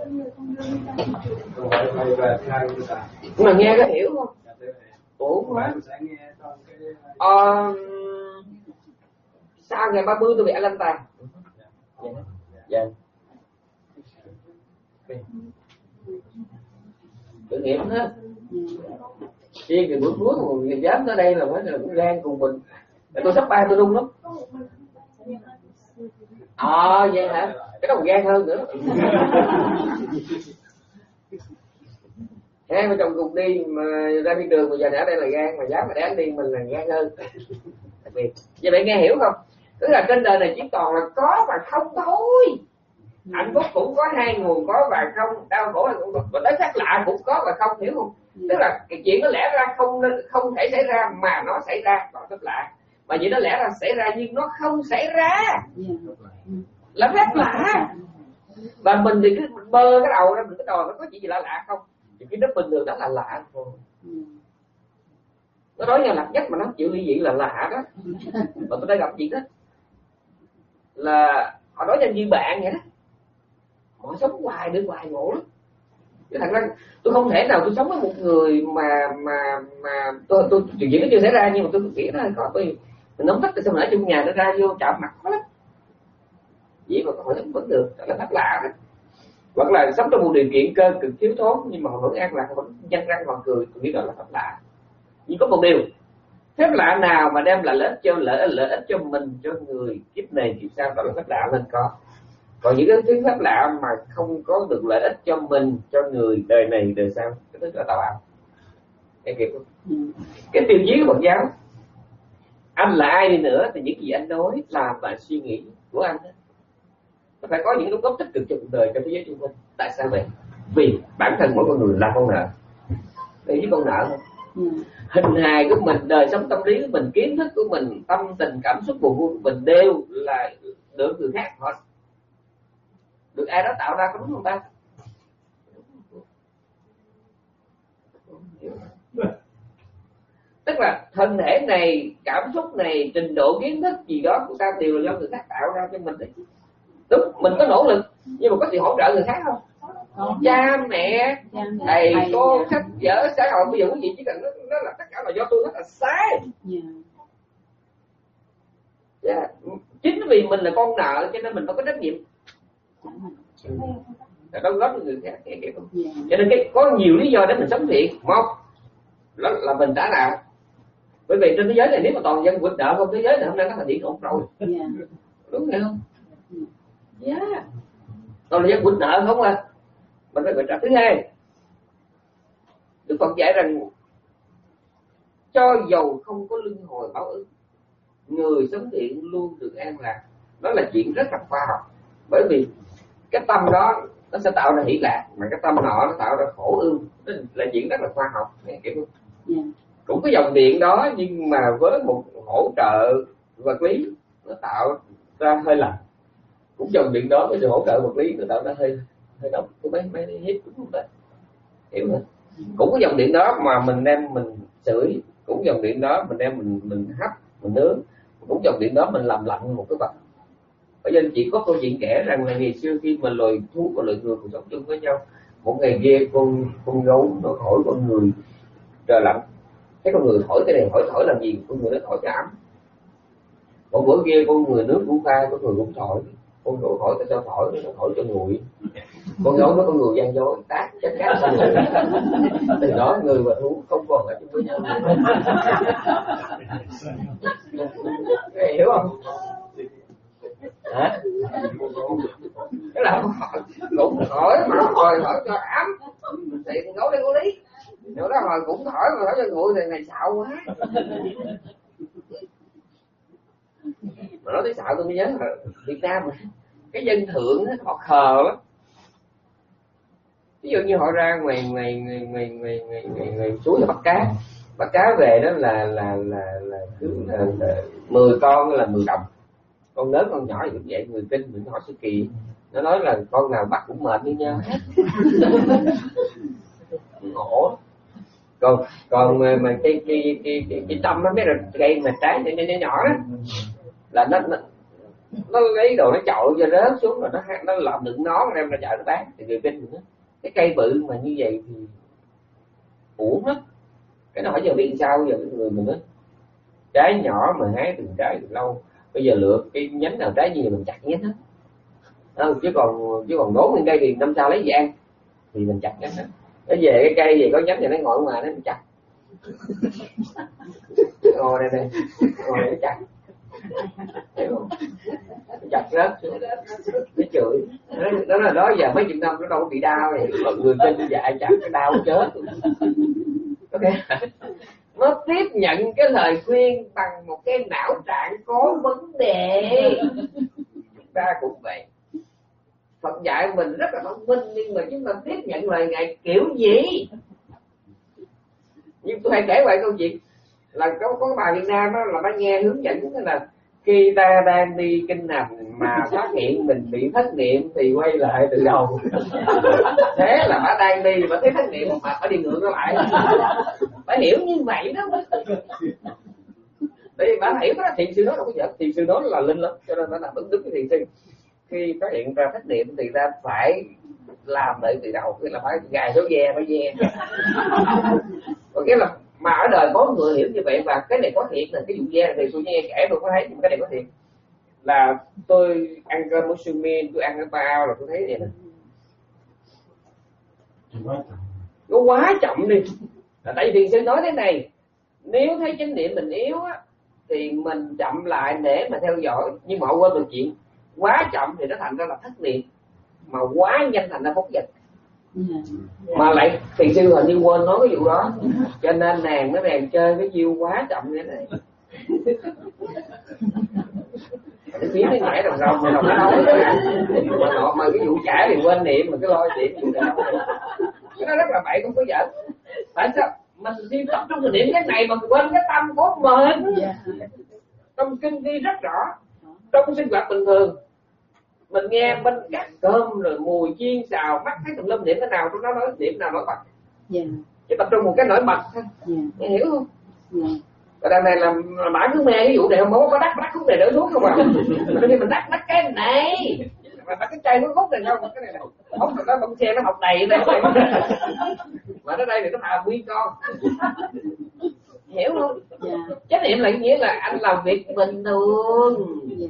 Mà nghe có hiểu không? Ủa mà ờ, sau ngày ba mươi tôi bị Atlanta. Dạ. Tự nghiệm hết. Riêng cái bữa cuối mà người dám tới đây là phải là cũng gan cùng mình. Tôi sắp bay tôi rung lắm. Ờ à, vậy hả? Cái đó còn gan hơn nữa. Hai vợ chồng cùng đi mà ra đi đường mà giờ ở đây là gan, mà dám mà đáng đi mình là gan hơn. Đặc biệt. Vậy bạn nghe hiểu không? Tức là trên đời này chỉ toàn là có và không thôi. Hạnh phúc cũng có hai nguồn, có và không, đau khổ cũng có, và tới khác lạ cũng có và không, hiểu không? Tức là cái chuyện nó lẽ ra không không thể xảy ra mà nó xảy ra, còn phép lạ. Mà chuyện nó lẽ ra xảy ra nhưng nó không xảy ra là phép lạ. Và mình thì cứ bơ cái đầu ra, mình cái đầu nó có chuyện gì lạ lạ không? Thì cái đất bình thường đó là lạ thôi. Nó nói nhau lạc nhất mà nó không chịu ly dị là lạ đó. Mà tôi đã gặp chuyện đó là họ nói nhau như bạn vậy đó. Họ sống hoài được hoài ngộ lắm. Chứ thật ra tôi không thể nào tôi sống với một người mà mà mà tôi tôi chuyện gì nó chưa xảy ra, nhưng mà tôi nghĩ nó có tôi mình không thích thì sao mà ở trong nhà nó ra vô chạm mặt khó lắm. Vậy mà có hỏi vẫn được, đó là rất lạ đó. Hoặc là sống trong một điều kiện cơ cực thiếu thốn nhưng mà họ vẫn an lạc, họ vẫn nhăn răng họ cười, tôi nghĩ đó là phép lạ. Nhưng có một điều, phép lạ nào mà đem lại lợi ích cho lợi lợi ích cho mình, cho người, kiếp này kiếp sau, đó là phép lạ nên có. Còn những cái thứ phép lạ mà không có được lợi ích cho mình, cho người, đời này đời sau, cái thứ là tào ảo. Em kịp không? Ừ. Cái tiêu chí của Phật giáo, anh là ai đi nữa thì những gì anh nói, làm và suy nghĩ của anh đó, nó phải có những đóng góp tích cực cho cuộc đời, cho thế giới xung quanh. Tại sao vậy? Vì bản thân mỗi con người là con nợ. Đây với con nợ không? Ừ. Hình hài của mình, đời sống tâm lý của mình, kiến thức của mình, tâm tình, cảm xúc buồn vui của mình đều là được người khác họ được ai đó tạo ra, có đúng không ta? Tức là thân thể này, cảm xúc này, trình độ kiến thức gì đó của ta đều là do người khác tạo ra cho mình đấy. Đúng, mình có nỗ lực nhưng mà có sự hỗ trợ người khác không? Con. cha mẹ, Cha mẹ, thầy thầy, cô, dạ. sách vở, xã hội, ví dụ cái gì chỉ cần nó, nó là tất cả là do tôi, nó là sai. Dạ. Yeah. Chính vì mình là con nợ cho nên mình phải có trách nhiệm đóng góp cho người khác, cái kiểu không. Dạ. Cho nên cái có nhiều lý do để mình sống thiện. Một là, là mình trả nợ, bởi vì trên thế giới này nếu mà toàn dân quỵt nợ không, thế giới này hôm nay nó thành điện ổn rồi. Dạ. Đúng không? Dạ. Yeah. Toàn là dân quỵt nợ không à, mình phải trả. Thứ hai, Đức Phật dạy rằng cho dầu không có luân hồi báo ứng, người sống thiện luôn được an lạc. Đó là chuyện rất là khoa học, bởi vì cái tâm đó nó sẽ tạo ra hỷ lạc, mà cái tâm nọ nó tạo ra khổ ưu. Đó là chuyện rất là khoa học. Kiểu Yeah. cũng có dòng điện đó, nhưng mà với một hỗ trợ vật lý nó tạo ra hơi lạnh. Cũng dòng điện đó với sự hỗ trợ vật lý nó tạo ra hơi hơi nóng. Của mấy mấy hít cũng không phải, hiểu không? Cũng có dòng điện đó mà mình đem mình sưởi, cũng dòng điện đó mình đem mình mình hấp, mình nướng, cũng dòng điện đó mình làm lạnh một cái vật. Bây giờ chỉ có câu chuyện kể rằng là ngày xưa khi mà loài thú và loài người cùng sống chung với nhau, một ngày kia con con gấu nó hỏi con người trời lạnh, cái con người thổi cái này, hỏi thổi làm gì, con người nó thổi cái ấm. Một bữa kia con người nước cũng pha, con người cũng thổi, con gấu thổi tại sao thổi, nó thổi cho nguội. Con gấu nó con người gian dối tát chết cát con người. Từ đó người và thú không còn ở chung với nhau. Hiểu không? Hả? Cái là cũng hỏi mà hỏi hỏi cho ấm thì gấu đây có lý. Nếu đó hồi cũng hỏi mà hỏi cho nguội thì này xạo quá. Mà nói tới xạo tôi mới nhớ là Việt Nam mà cái dân thượng á, họ khờ lắm. Ví dụ như họ ra ngoài ngoài ngoài ngoài ngoài ngoài, ngoài, ngoài suối là bắt cá, bắt cá về đó là là là là cứ là, là mười con là mười đồng, con lớn con nhỏ thì vậy. Người Kinh mình hỏi Sư Kỳ nó nói là con nào bắt cũng mệt như nhau hết. Ngộ. Còn còn mà, mà cái cái cái cái, cái tâm nó biết là cây mà trái nhỏ nhỏ nhỏ đó là nó nó nó lấy đồ nó chọi cho rớt xuống rồi nó nó làm đựng nó đem ra chợ nó bán. Thì người Kinh nữa cái cây bự mà như vậy thì uổng lắm. Cái nó hỏi giờ biết sao giờ cái người mình nói trái nhỏ mà hái từng trái từ lâu, bây giờ lựa cái nhánh nào trái gì mình chặt nhánh hết. Không, chứ còn chứ còn đốn lên cây thì năm sau lấy gì ăn thì mình chặt nhánh hết. Nó về cái cây gì có nhánh thì nó ngồi ngoài nó chặt. Ngồi đây này, ngồi đây nó chặt. Hiểu không? Chặt rớt nó chửi nó là đó giờ mấy chục năm nó đâu có bị đau vậy. Còn người Kinh dạy chặt cái đau chết. Ok, nó tiếp nhận cái lời khuyên bằng một cái não trạng có vấn đề. Chúng ta cũng vậy. Phật dạy mình rất là thông minh, nhưng mà chúng ta tiếp nhận lời Ngài kiểu gì? Nhưng tôi hay kể lại câu chuyện là có có bà Việt Nam đó, là bà nghe hướng dẫn thế là khi ta đang đi kinh hành mà phát hiện mình bị thất niệm thì quay lại từ đầu. Thế là bà đang đi bà thấy thất niệm mà bà đi ngược nó lại. Bà hiểu như vậy đó. Tại vì bà hiểu đó, thiền sư đó đâu có giỡn, thiền sư đó là linh lắm, cho nên bà làm đúng đúng cái thiền sư. Khi phát hiện ra thất niệm thì ta phải làm lại từ đầu, tức là phải gài số ve, phải ve. Còn cái là mà ở đời có người hiểu như vậy, và cái này có thiệt là cái vụ ve thì tôi nghe kể tôi có thấy, nhưng cái này có thiệt là tôi ăn cơm musumin, tôi ăn cái bao là tôi thấy vậy nè, nó quá chậm đi. Là tại vì thiền sư nói thế này, nếu thấy chánh niệm mình yếu á thì mình chậm lại để mà theo dõi, nhưng mà họ quên được chuyện quá chậm thì nó thành ra là thất niệm, mà quá nhanh thành ra phóng dật. Mà lại thiền sư hình như quên nói cái vụ đó, cho nên nàng nó nàng chơi cái chiêu quá chậm như thế này. Cái phía nó nhảy đồng rồng mà đồng nó nói mà nọ mà cái vụ trả thì quên niệm, mà cái lo chuyện vụ trả cái nó rất là bậy, không có giỡn. Tại sao mình đi tập trung vào niệm cái này mà quên cái tâm của mình? Trong kinh ghi rất rõ, trong sinh hoạt bình thường mình nghe bên gắt cơm rồi mùi chiên xào mắt thấy tùm lum niệm cái nào trong đó nói niệm nào nổi bật. Yeah. Chỉ tập trung một cái nổi bật thôi. Yeah. Nghe hiểu không? Yeah. Và đằng này là, là bà cứ mê cái vụ này không có đắc đắc khúc này đỡ xuống không à. Khi mình đắc đắc cái này mà nó cái chơi nó khúc này không, cái này này không được, nó bông xe nó học đầy đây mà nó đây thì nó thà nguyên con, hiểu không? Dạ. Trách nhiệm là nghĩa là anh làm việc bình thường. Dạ.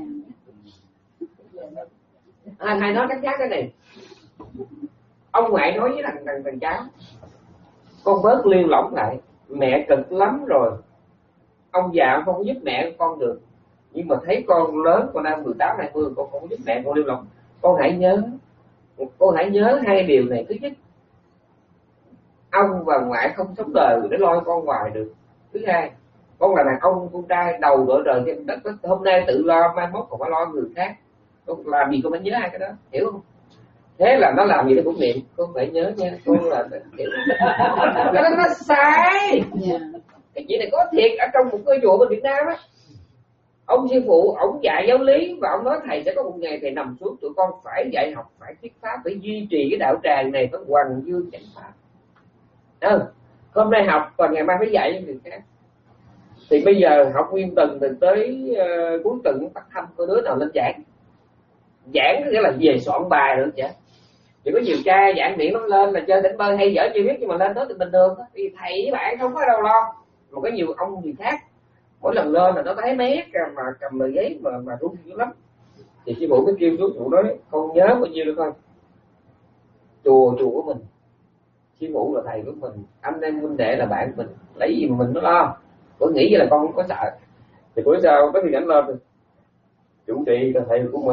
À, thầy nói cách khác cái này, ông ngoại nói với thằng thằng thằng cháu, con bớt liên lỏng lại, mẹ cực lắm rồi, ông già không có giúp mẹ con được, nhưng mà thấy con lớn, con đang mười tám hai mươi, con không có giúp mẹ con liên lỏng, con hãy nhớ, con hãy nhớ hai điều này. Thứ nhất, ông và ngoại không sống đời để lo con hoài được. Thứ hai, con là đàn ông con trai đầu đội trời trên đất, hôm nay tự lo, mai mốt còn phải lo người khác, con làm gì con phải nhớ hai cái đó, hiểu không? Thế là nó làm gì nó cũng niệm, con phải nhớ nha, con là hiểu cái đó nó sai. Dạ. Cái chuyện này có thiệt ở trong một ngôi chùa bên Việt Nam á, ông sư phụ ổng dạy giáo lý và ông nói thầy sẽ có một ngày thầy nằm xuống, tụi con phải dạy học, phải thuyết pháp, phải duy trì cái đạo tràng này, phải hoằng dương chánh pháp. À, hôm nay học và ngày mai phải dạy cho người khác. Thì bây giờ học nguyên tuần từ tới uh, cuối tuần bắt thăm có đứa nào lên giảng, giảng có nghĩa là về soạn bài nữa chứ. Chỉ có nhiều cha giảng miệng nó lên là chơi tỉnh bơi hay dở chưa biết, nhưng mà lên đó thì bình thường đó. Thì thầy với bạn không có đâu lo. Mà có nhiều ông gì khác mỗi lần lên là nó thấy mét mà cầm lời giấy mà mà run dữ lắm. Thì sư phụ mới kêu chú phụ nói con nhớ bao nhiêu được thôi, chùa chùa của mình, sư phụ là thầy của mình, anh em huynh đệ là bạn của mình, lấy gì mà mình nó lo. Cô nghĩ vậy là con không có sợ. Thì bữa sau có thì ảnh lên chủ trì là thầy của mình.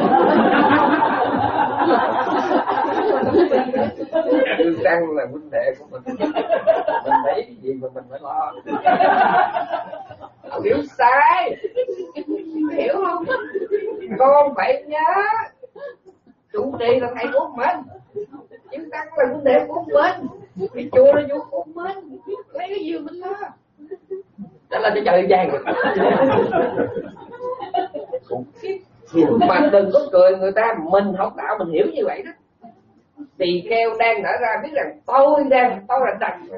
Tư Trăng là huynh đệ của mình, mình lấy cái gì mà mình phải lo. Không hiểu sai, hiểu không? Con phải nhớ chủ trì là thầy của mình, Tư Trăng là huynh đệ của mình, cái chùa là chùa của mình, lấy cái gì mình lo. Đó là cho trời gian rồi. Mà đừng có cười người ta, mình học đạo mình hiểu như vậy đó. Tỳ kheo đang nở ra biết rằng tôi đang tôi là trần.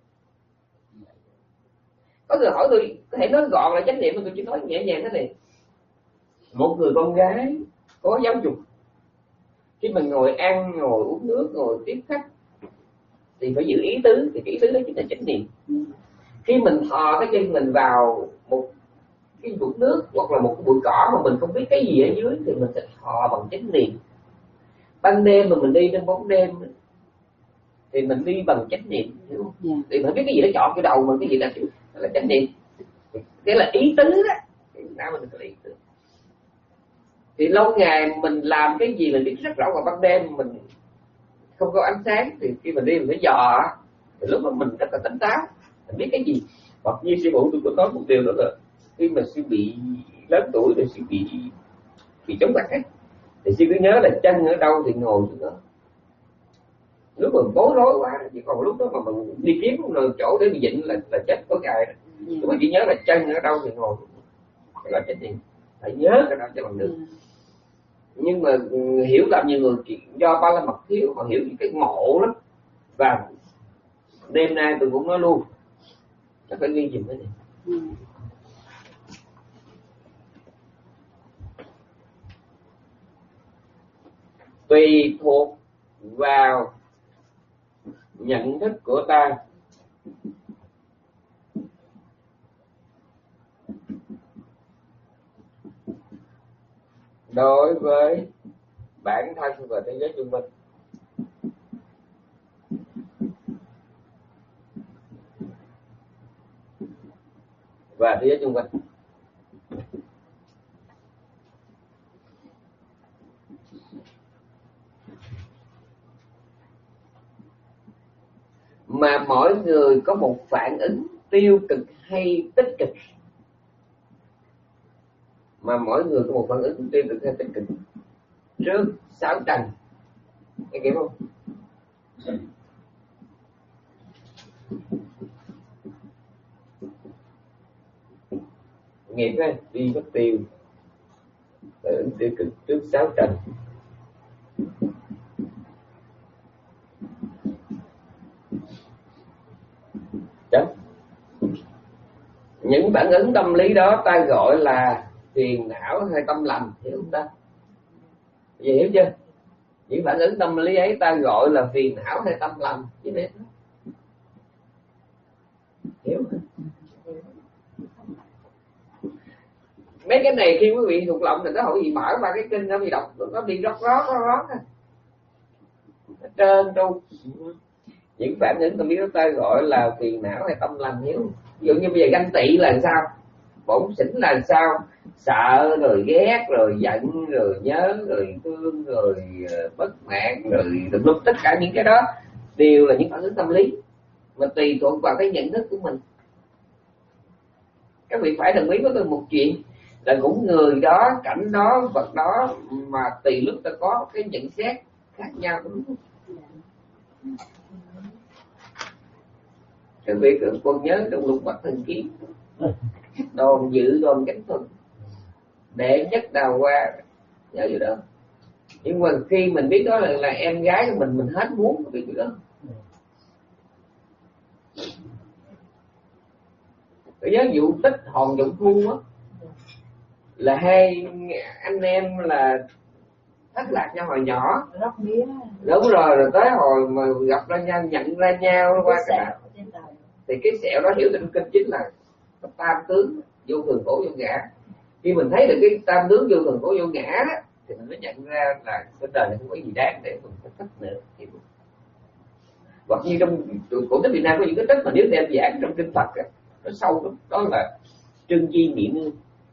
Có người hỏi tôi có thể nói gọn là chánh niệm, mà tôi chỉ nói nhẹ nhàng thế này. Một người con gái có giáo dục, khi mình ngồi ăn, ngồi uống nước, ngồi tiếp khách thì phải giữ ý tứ, thì cái ý tứ đó chính là chánh niệm. Khi mình thò cái chân mình vào một cái vũng nước hoặc là một cái bụi cỏ mà mình không biết cái gì ở dưới thì mình sẽ thò bằng chánh niệm. Ban đêm mà mình đi trên bóng đêm thì mình đi bằng chánh niệm, hiểu không? Yeah. Thì mình biết cái gì nó chọn cái đầu mình, cái gì là là chánh niệm. Cái là ý tứ đó, thì nào mình có ý tứ. Thì lâu ngày mình làm cái gì mình biết rất rõ, vào ban đêm mình không có ánh sáng thì khi mình đi mình phải dò, thì lúc mà mình rất là tỉnh táo, mình biết cái gì. Hoặc như sư phụ tôi có nói một điều đó là khi mà sư bị lớn tuổi thì sư bị bị chống mặt ấy, thì sư cứ nhớ là chân ở đâu thì ngồi xuống đó. Lúc mà bối rối quá, chỉ còn lúc đó mà mình đi kiếm một chỗ để bị dịnh là là chết có cài rồi. Nhưng mà chỉ nhớ là chân ở đâu thì ngồi, cái là chánh niệm, phải nhớ cái đó cho bằng được. Nhưng mà hiểu làm nhiều người do ba la mật thiếu, họ hiểu những cái ngộ lắm. Và đêm nay tôi cũng nói luôn, chắc phải ghi dùm cái này. Ừ. Tùy thuộc vào nhận thức của ta đối với bản thân và thế giới xung quanh. Và thế giới xung quanh. Mà mỗi người có một phản ứng tiêu cực hay tích cực. Mà mỗi người có một phản ứng tiêu cực hay tích cực trước sáu trần. Nghe hiểu không? Nghiệp á, đi mất tiêu, phản ứng tiêu cực trước sáu trần. Chấm. Những phản ứng tâm lý đó ta gọi là phiền não hay tâm lành, hiểu không ta? Vậy hiểu chưa? Những phản ứng tâm lý ấy ta gọi là phiền não hay tâm lành chứ biết. Hiểu không? Mấy cái này khi quý vị thuộc lòng thì nó không gì mở qua cái kinh nó bị đọc nó bị rót rót rót rót hết trơn tru. Những phản ứng tâm lý đó ta gọi là phiền não hay tâm lành. Hiểu? Ví dụ như bây giờ ganh tị là sao, bổn xỉn là sao, sợ rồi ghét rồi giận rồi nhớ rồi thương rồi bất mãn rồi tùm lum, tất cả những cái đó đều là những phản ứng tâm lý mà tùy thuộc vào cái nhận thức của mình. Các vị phải đồng ý với tôi một chuyện là cũng người đó, cảnh đó, vật đó mà tùy lúc ta có cái nhận xét khác nhau, đúng không? Các vị còn nhớ trong Lục Bát Thần Kiếm, đòn dự đòn cánh thuần, đệ nhất đào hoa, nhớ gì đó. Nhưng mà khi mình biết đó là, là em gái của mình, mình hết muốn biết cái đó. Tôi nhớ vụ Tích Hòn Dụng Thu á, là hai anh em là thất lạc nhau hồi nhỏ. Đúng rồi, rồi tới hồi mà gặp ra nhau, nhận ra nhau qua cả thì cái sẹo đó hiểu trên kinh chính là tam tướng vô thường khổ vô ngã. Khi mình thấy được cái tam tướng vô thường khổ vô ngã đó, thì mình mới nhận ra là cái đời này không có gì đáng để mình phải thích nữa. Hoặc như trong cổ tích Việt Nam có những cái tích mà nếu đem giảng trong kinh Phật đó, nó sâu lắm, đó là Trương Di Mỹ Nương.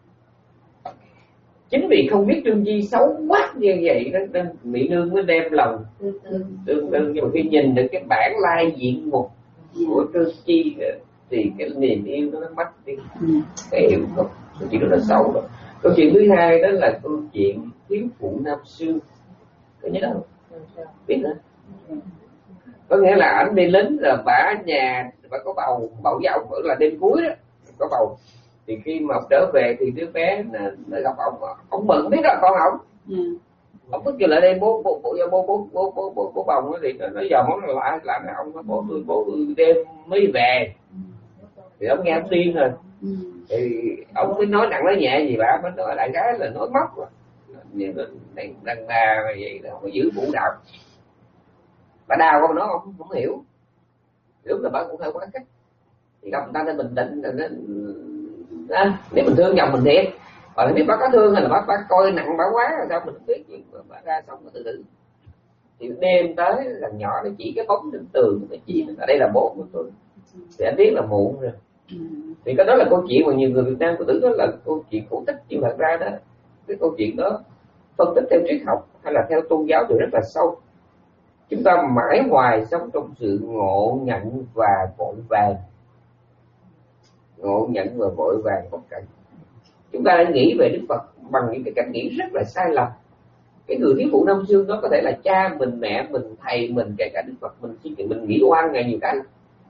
Chính vì không biết Trương Di xấu quá như vậy đó, nên Mỹ Nương mới đem lòng tương tương. Nhưng mà khi nhìn được cái bản lai diện mục của Trương Di thì cái niềm yêu nó mất đi, cái hiểu không? Cái chuyện đó là xấu rồi. Câu chuyện thứ hai đó là câu chuyện thiếu phụ năm xưa, có nhớ không? Biết hả? Có nghĩa là ảnh đi lính rồi bả ở nhà, bả có bầu, bầu với ông là đêm cuối đó, có bầu. Thì khi mà ông trở về thì đứa bé nó, nó gặp ông, ông mừng biết rồi con ông. Ừ. Ông cứ kêu lại đây bố bố bố bố bố bố bố bố, bố, bố bồng thì nó, nó giờ món lại là ông bố tôi bố tôi đêm mới về. Thì ông nghe ông điên rồi. Ừ. Thì ông mới nói nặng nói nhẹ gì bà, mới nói đại gái là nói móc rồi. Như là đàn bà vậy là không có giữ vũ đạo. Bà đào con nó không không hiểu. Lúc là bà cũng hơi quá cách. Thì gặp người ta nên bình tĩnh rồi nên à, nếu mình thương chồng mình thiệt, còn nếu bác có thương hay là bác bác coi nặng bác quá rồi sao mình không biết, nhưng mà bác ra xong rồi tự tử. Thì đêm tới thằng nhỏ nó chỉ cái bóng trên tường, nó chỉ ở đây là bố của tôi, thì anh biết là muộn rồi. Thì cái đó là câu chuyện mà nhiều người Việt Nam có tưởng đó là câu chuyện cổ tích, nhưng thật ra đó cái câu chuyện đó phân tích theo triết học hay là theo tôn giáo thì rất là sâu. Chúng ta mãi hoài sống trong sự ngộ nhận và vội vàng, ngộ nhận và vội vàng một cảnh. Chúng ta đã nghĩ về Đức Phật bằng những cái cách nghĩ rất là sai lầm. Cái người thiếu phụ năm xưa đó có thể là cha mình, mẹ mình, thầy mình, kể cả Đức Phật mình, mình nghĩ oan ngày nhiều cái.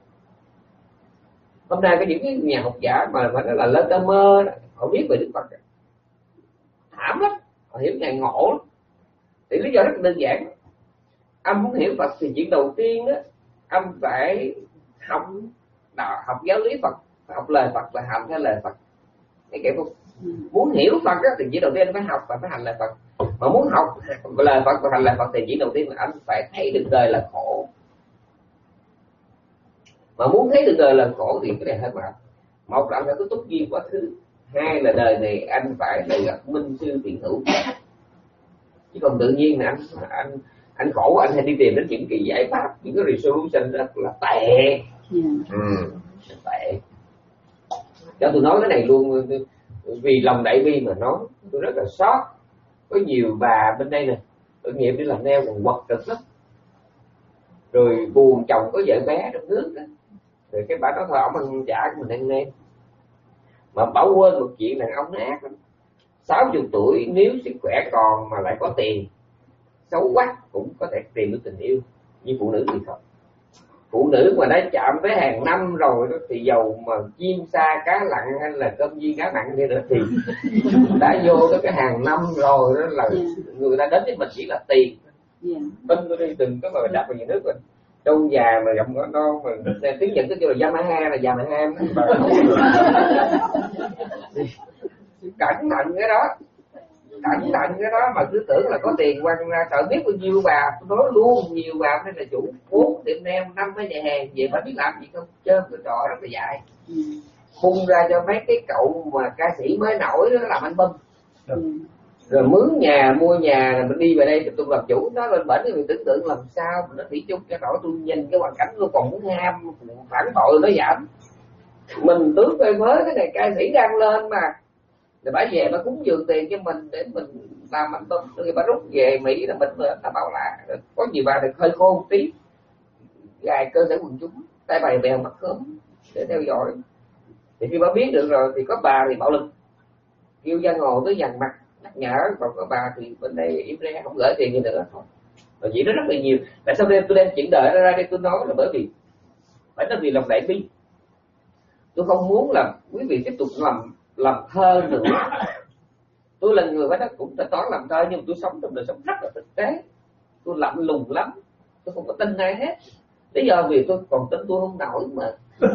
Hôm nay có những cái nhà học giả mà mà nó là lơ tơ mơ đó, họ biết về Đức Phật thảm lắm, họ hiểu ngài ngộ lắm. Thì lý do rất đơn giản. Anh muốn hiểu Phật thì chuyện đầu tiên đó, anh phải học đạo, học giáo lý Phật, học lời Phật và hành theo lời Phật. Cái kiểu không? Muốn hiểu Phật đó, thì chỉ đầu tiên anh phải học và phải hành lời Phật. Mà muốn học lời Phật và hành lời Phật thì chỉ đầu tiên là anh phải thấy được đời là khổ. Mà muốn thấy được đời là khổ thì cái này hơi mệt. Một là anh phải có túc duyên quá khứ, hai là đời này anh phải là gặp minh sư thiện hữu. Chứ còn tự nhiên là anh anh anh khổ, anh hay đi tìm đến những cái giải pháp, những cái resolution rất là tệ. Ừ, tệ. Cho tôi nói cái này luôn, vì lòng đại bi mà nói, tôi rất là sót. Có nhiều bà bên đây nè, tội nghiệp đi làm neo còn quật cực lắm. Rồi buồn chồng có vợ bé trong nước đó. Rồi cái bà nói thôi ổng ăn trả mình ăn nem. Mà bảo quên một chuyện đàn ông nó ác lắm. sáu mươi tuổi nếu sức khỏe còn mà lại có tiền, xấu quá cũng có thể tìm được tình yêu. Nhưng phụ nữ thì không. Phụ nữ mà đã chạm với hàng năm rồi đó, thì dầu mà chim sa cá lặn hay là cơm viên cá mặn vậy nữa thì đã vô tới cái hàng năm rồi đó là người ta đến với mình chỉ là tiền. Bên tôi đi đừng có mà đặt vào nhà nước rồi. Trâu già mà giọng nó non mà tiếng Nhật cái kêu là Yamaha là Yamaha. Cẩn thận cái đó. cẩn thận cái đó mà cứ tưởng là có tiền quăng ra sợ biết bao nhiêu bà, tôi nói luôn nhiều bà nên là chủ bốn tiệm nem năm cái nhà hàng về phải biết làm gì không, chơi cái trò rất là dại, phun ra cho mấy cái cậu mà ca sĩ mới nổi đó làm anh bum, rồi mướn nhà mua nhà rồi mình đi về đây tôi làm chủ, nó lên bển thì mình tưởng tượng làm sao nó thủy chung cho nổi, tôi nhìn cái hoàn cảnh tôi còn muốn ham phản bội nó giảm, mình tướng phê mới cái này ca sĩ đang lên mà. Rồi bà về bà cúng dường tiền cho mình để mình làm anh bum, rồi bà rút về Mỹ là mình là bảo là có nhiều bà thì hơi khô một tí, gài cơ thể quần chúng, tay bài bèo mặt khớm để theo dõi. Thì khi bà biết được rồi thì có bà thì bạo lực, kêu giang hồ tới dằn mặt nhắc nhở, còn có bà thì bên đây im re không gửi tiền gì nữa thôi. Và chỉ đó rất là nhiều. Tại sao đây tôi đem chuyện đời ra đây tôi nói là bởi vì phải là vì lòng đại bi. Tôi không muốn là quý vị tiếp tục làm làm thơ nữa. Tôi là người phải nói cũng đã toán làm thơ, nhưng mà tôi sống trong đời sống rất là thực tế. Tôi lạnh lùng lắm, tôi không có tin ai hết. Lý do vì tôi còn tin tôi không nổi mà.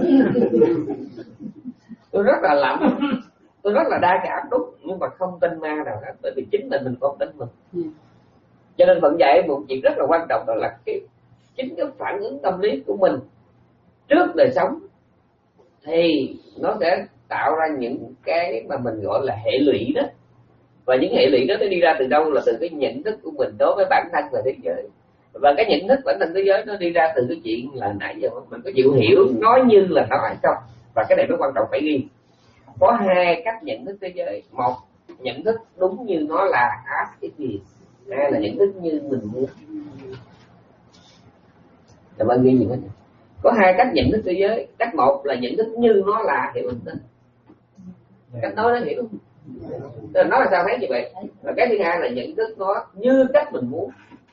Tôi rất là lạnh, tôi rất là đa cảm đúng, nhưng mà không tin ma nào hết, bởi vì chính mình mình không tin mình. Cho nên Phật dạy một chuyện rất là quan trọng, đó là cái chính cái phản ứng tâm lý của mình trước đời sống thì nó sẽ tạo ra những cái mà mình gọi là hệ lụy đó. Và những hệ lụy đó nó đi ra từ đâu? Là từ cái nhận thức của mình đối với bản thân và thế giới. Và cái nhận thức bản thân thế giới nó đi ra từ cái chuyện là nãy giờ mình có chịu hiểu nói như là nó hay không. Và cái này nó quan trọng phải ghi. Có hai cách nhận thức thế giới. Một, nhận thức đúng như nó là as it is. Hai là nhận thức như mình muốn. Cảm ơn ghi gì hết. Có hai cách nhận thức thế giới. Cách một là nhận thức như nó là, hiểu không? Cách nói nó hiểu. Nó là sao thấy như vậy. Và cái thứ hai là nhận thức nó như cách mình muốn.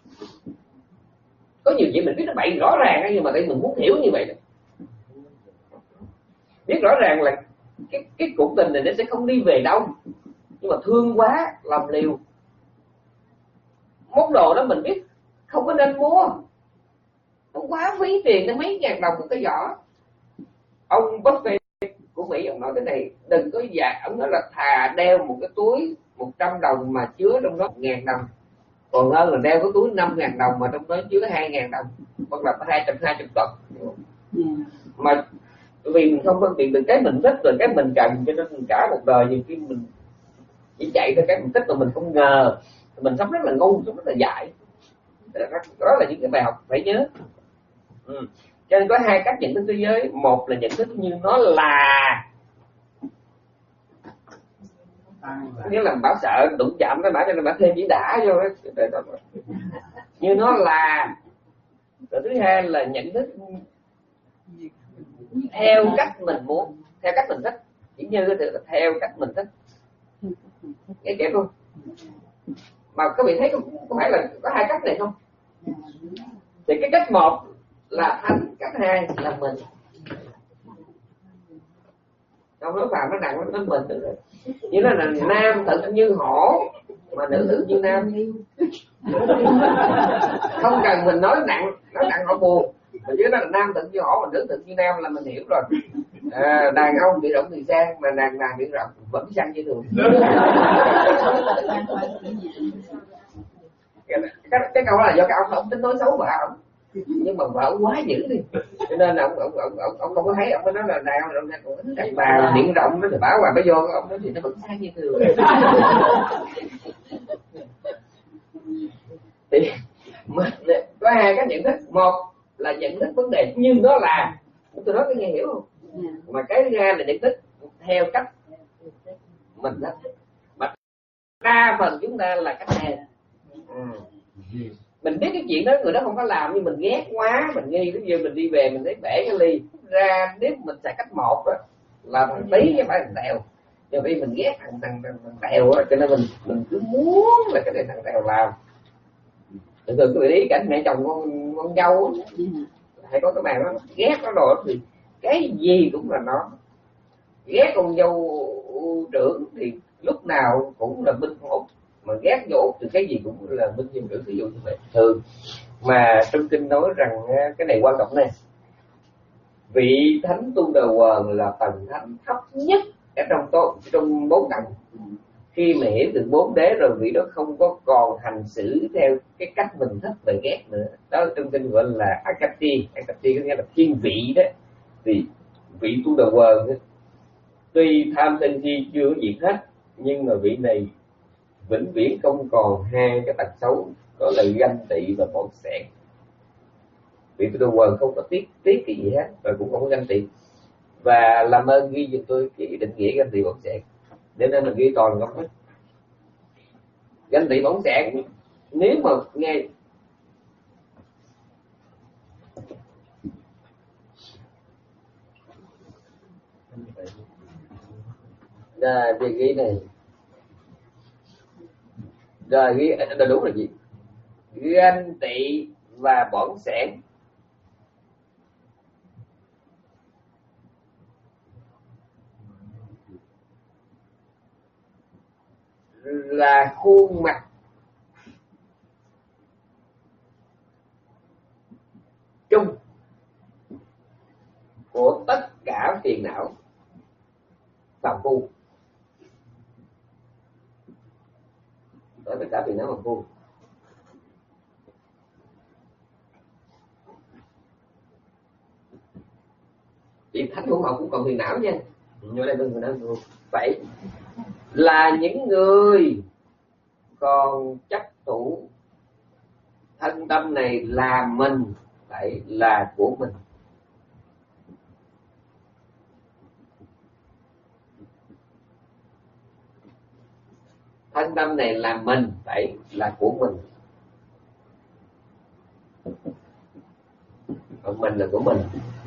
Có nhiều chuyện mình biết nó bậy rõ ràng, nhưng mà tại mình muốn hiểu như vậy. Biết rõ ràng là cái cái cuộc tình này nó sẽ không đi về đâu, nhưng mà thương quá làm liều. Món đồ đó mình biết không có nên mua, nó quá phí tiền, nó mấy ngàn đồng một cái giỏ. Ông Buffett của Mỹ ông nói cái này, đừng có dạ, ông nói là thà đeo một cái túi một trăm đồng mà chứa trong đó một ngàn đồng, còn hơn là đeo cái túi năm ngàn đồng mà trong đó chứa hai ngàn đồng, hoặc là hai trăm hai mươi tật. Mà vì mình không phân biệt được cái mình thích rồi cái mình cần, cho nên mình cả một đời nhiều khi mình chỉ chạy theo cái mình thích, mà mình không ngờ mình sống rất là ngu, sống rất là dại. Đó là những cái bài học phải nhớ. Ừ. Cho nên có hai cách nhận thức thế giới. Một là nhận thức như nó là, nghĩa là bảo sợ đụng chạm cái bảo cho nên bảo thêm chỉ đã vô đó. Như nó là. Rồi thứ hai là nhận thức theo cách mình muốn, theo cách mình thích. Chỉ như là theo cách mình thích. Nghe kịp không? Mà các vị thấy không, có phải là có hai cách này không? Thì cái cách một là thánh, cách hai là mình. Trong nói phàm nó nặng nó mình nữa. Như nó là nam tự như hổ, mà nữ tự như nam. Không cần mình nói nặng, nói nặng họ buồn. Mà chứ nó là nam tự như hổ, mà nữ tự như nam là mình hiểu rồi. À, đàn ông bị rộng thì sang, mà đàn nàng bị rộng vẫn sang như thường. cái, cái câu đó là do cái ông ông tính nói xấu vợ ông, nhưng mà vợ ông quá dữ đi, cho nên là ông ông ông ông, ông không có thấy, ông mới nói là đàn ông đàn ông đàn bà miệng rộng nó thì bảo bà mới vô, ông nói thì nó vẫn sang như thường. Thì có hai cái nhận thức. Một là nhận thức vấn đề nhưng nó là, tôi nói cái nghe hiểu không? Mà cái thứ hai là nhận thức theo cách mình đó. Mà đa phần chúng ta là cách này. Ừ. Mình biết cái chuyện đó người đó không có làm, nhưng mình ghét quá, mình nghi. Ví dụ mình đi về mình thấy bể cái ly ra, nếu mình xài cách một đó là thằng tí chứ phải thằng tèo. Nhưng vì mình ghét thằng thằng, thằng, thằng tèo đó, cho nên mình mình cứ muốn là cái này thằng tèo làm. Thường thường quý vị ý cảnh mẹ chồng con con dâu hay có cái bàn đó ghét nó rồi thì cái gì cũng là nó. Ghét con dâu trưởng thì lúc nào cũng là binh con út, mà ghét vô út thì cái gì cũng là binh dân trưởng, ví dụ như vậy. Thường mà trong kinh nói rằng cái này quan trọng này, vị thánh tu đờ quần là tầng thánh thấp nhất ở trong tô, trong bốn tầng. Khi mà hiểu được bốn đế rồi, vị đó không có còn hành xử theo cái cách mình thích và ghét nữa. Đó trong kinh gọi là Akati. Akati có nghĩa là thiên vị đó. Thì vị tu đà quần tuy tham sân si chưa có diệt hết, nhưng mà vị này vĩnh viễn không còn hai cái tật xấu, đó là ganh tị và bỏng sẻn. Vị tu đà quần không có tiếc tiếc cái gì hết, và cũng không có ganh tị. Và làm ơn ghi giùm tôi cái định nghĩa ganh tị bỏng sẻn, để nên mình ghi toàn không hết. Ganh tị bỏng sẻn nếu mà nghe rồi thì ghi này, rồi ghi là đúng là gì? Ganh tị và bỏng sẻn là khuôn mặt chung của tất cả phiền não phàm phu, của tất cả phiền não phàm phu. Chỉ thánh hữu học cũng còn phiền não nha, nhưng đây đừng phiền não vậy là những người còn chấp thủ thân tâm này là mình, phải là của mình. Thân tâm này là mình, phải là của mình. Còn mình là của mình.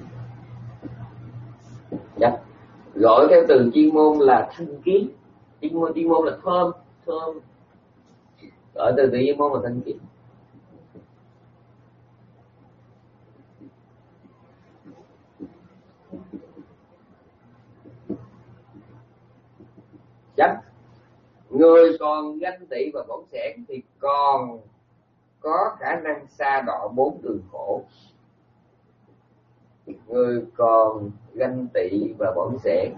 Dạ. Gọi theo từ chuyên môn là thanh kiến. Chuyên môn, chuyên môn là thơm, thơm. Gọi từ từ chuyên môn là thanh kiến. Chắc người còn ganh tị và bỏng sẻn thì còn có khả năng sa đọa bốn đường khổ. Người còn ganh tị và bỏng sẻn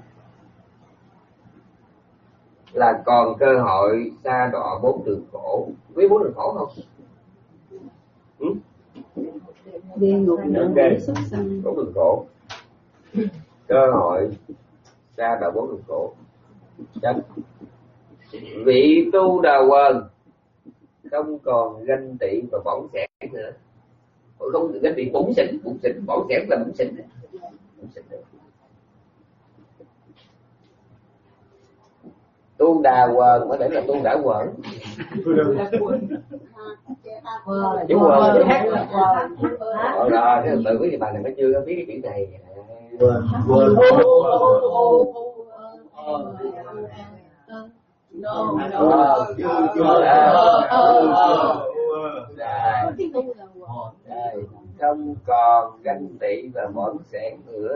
là còn cơ hội sa đọa bốn đường khổ. Biết bốn đường khổ không? Ừ? Địa ngục, okay. Bốn đường khổ, cơ hội sa đọa bốn đường khổ. Chắc vị tu đà quần không còn ganh tị và bỏng sẻn nữa. Không ganh tị bủn xỉn, bủn xỉn, bỏng sẻn là bủn xỉn. Tu đà quần có thể là tu đà quần. Chứ quần chứ hát. Rồi rồi, cái từ quý vị bà này mới chưa biết cái chữ này. Quần, quần. No, no, không còn ganh tị và bỏng sẻn nữa.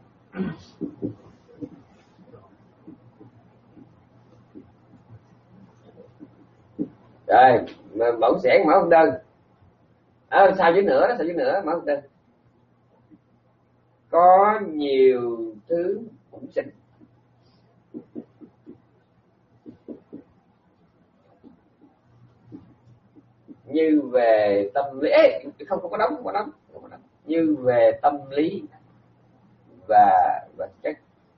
Rồi, mà bỏng sẻn mở không đơn. À, sao chứ nữa, sao chứ nữa, mở không đơn. Có nhiều thứ bủn xỉn. Như về tâm lý, Ê, không không có đóng, không có đóng, không có đóng. Như về tâm lý và vật chất.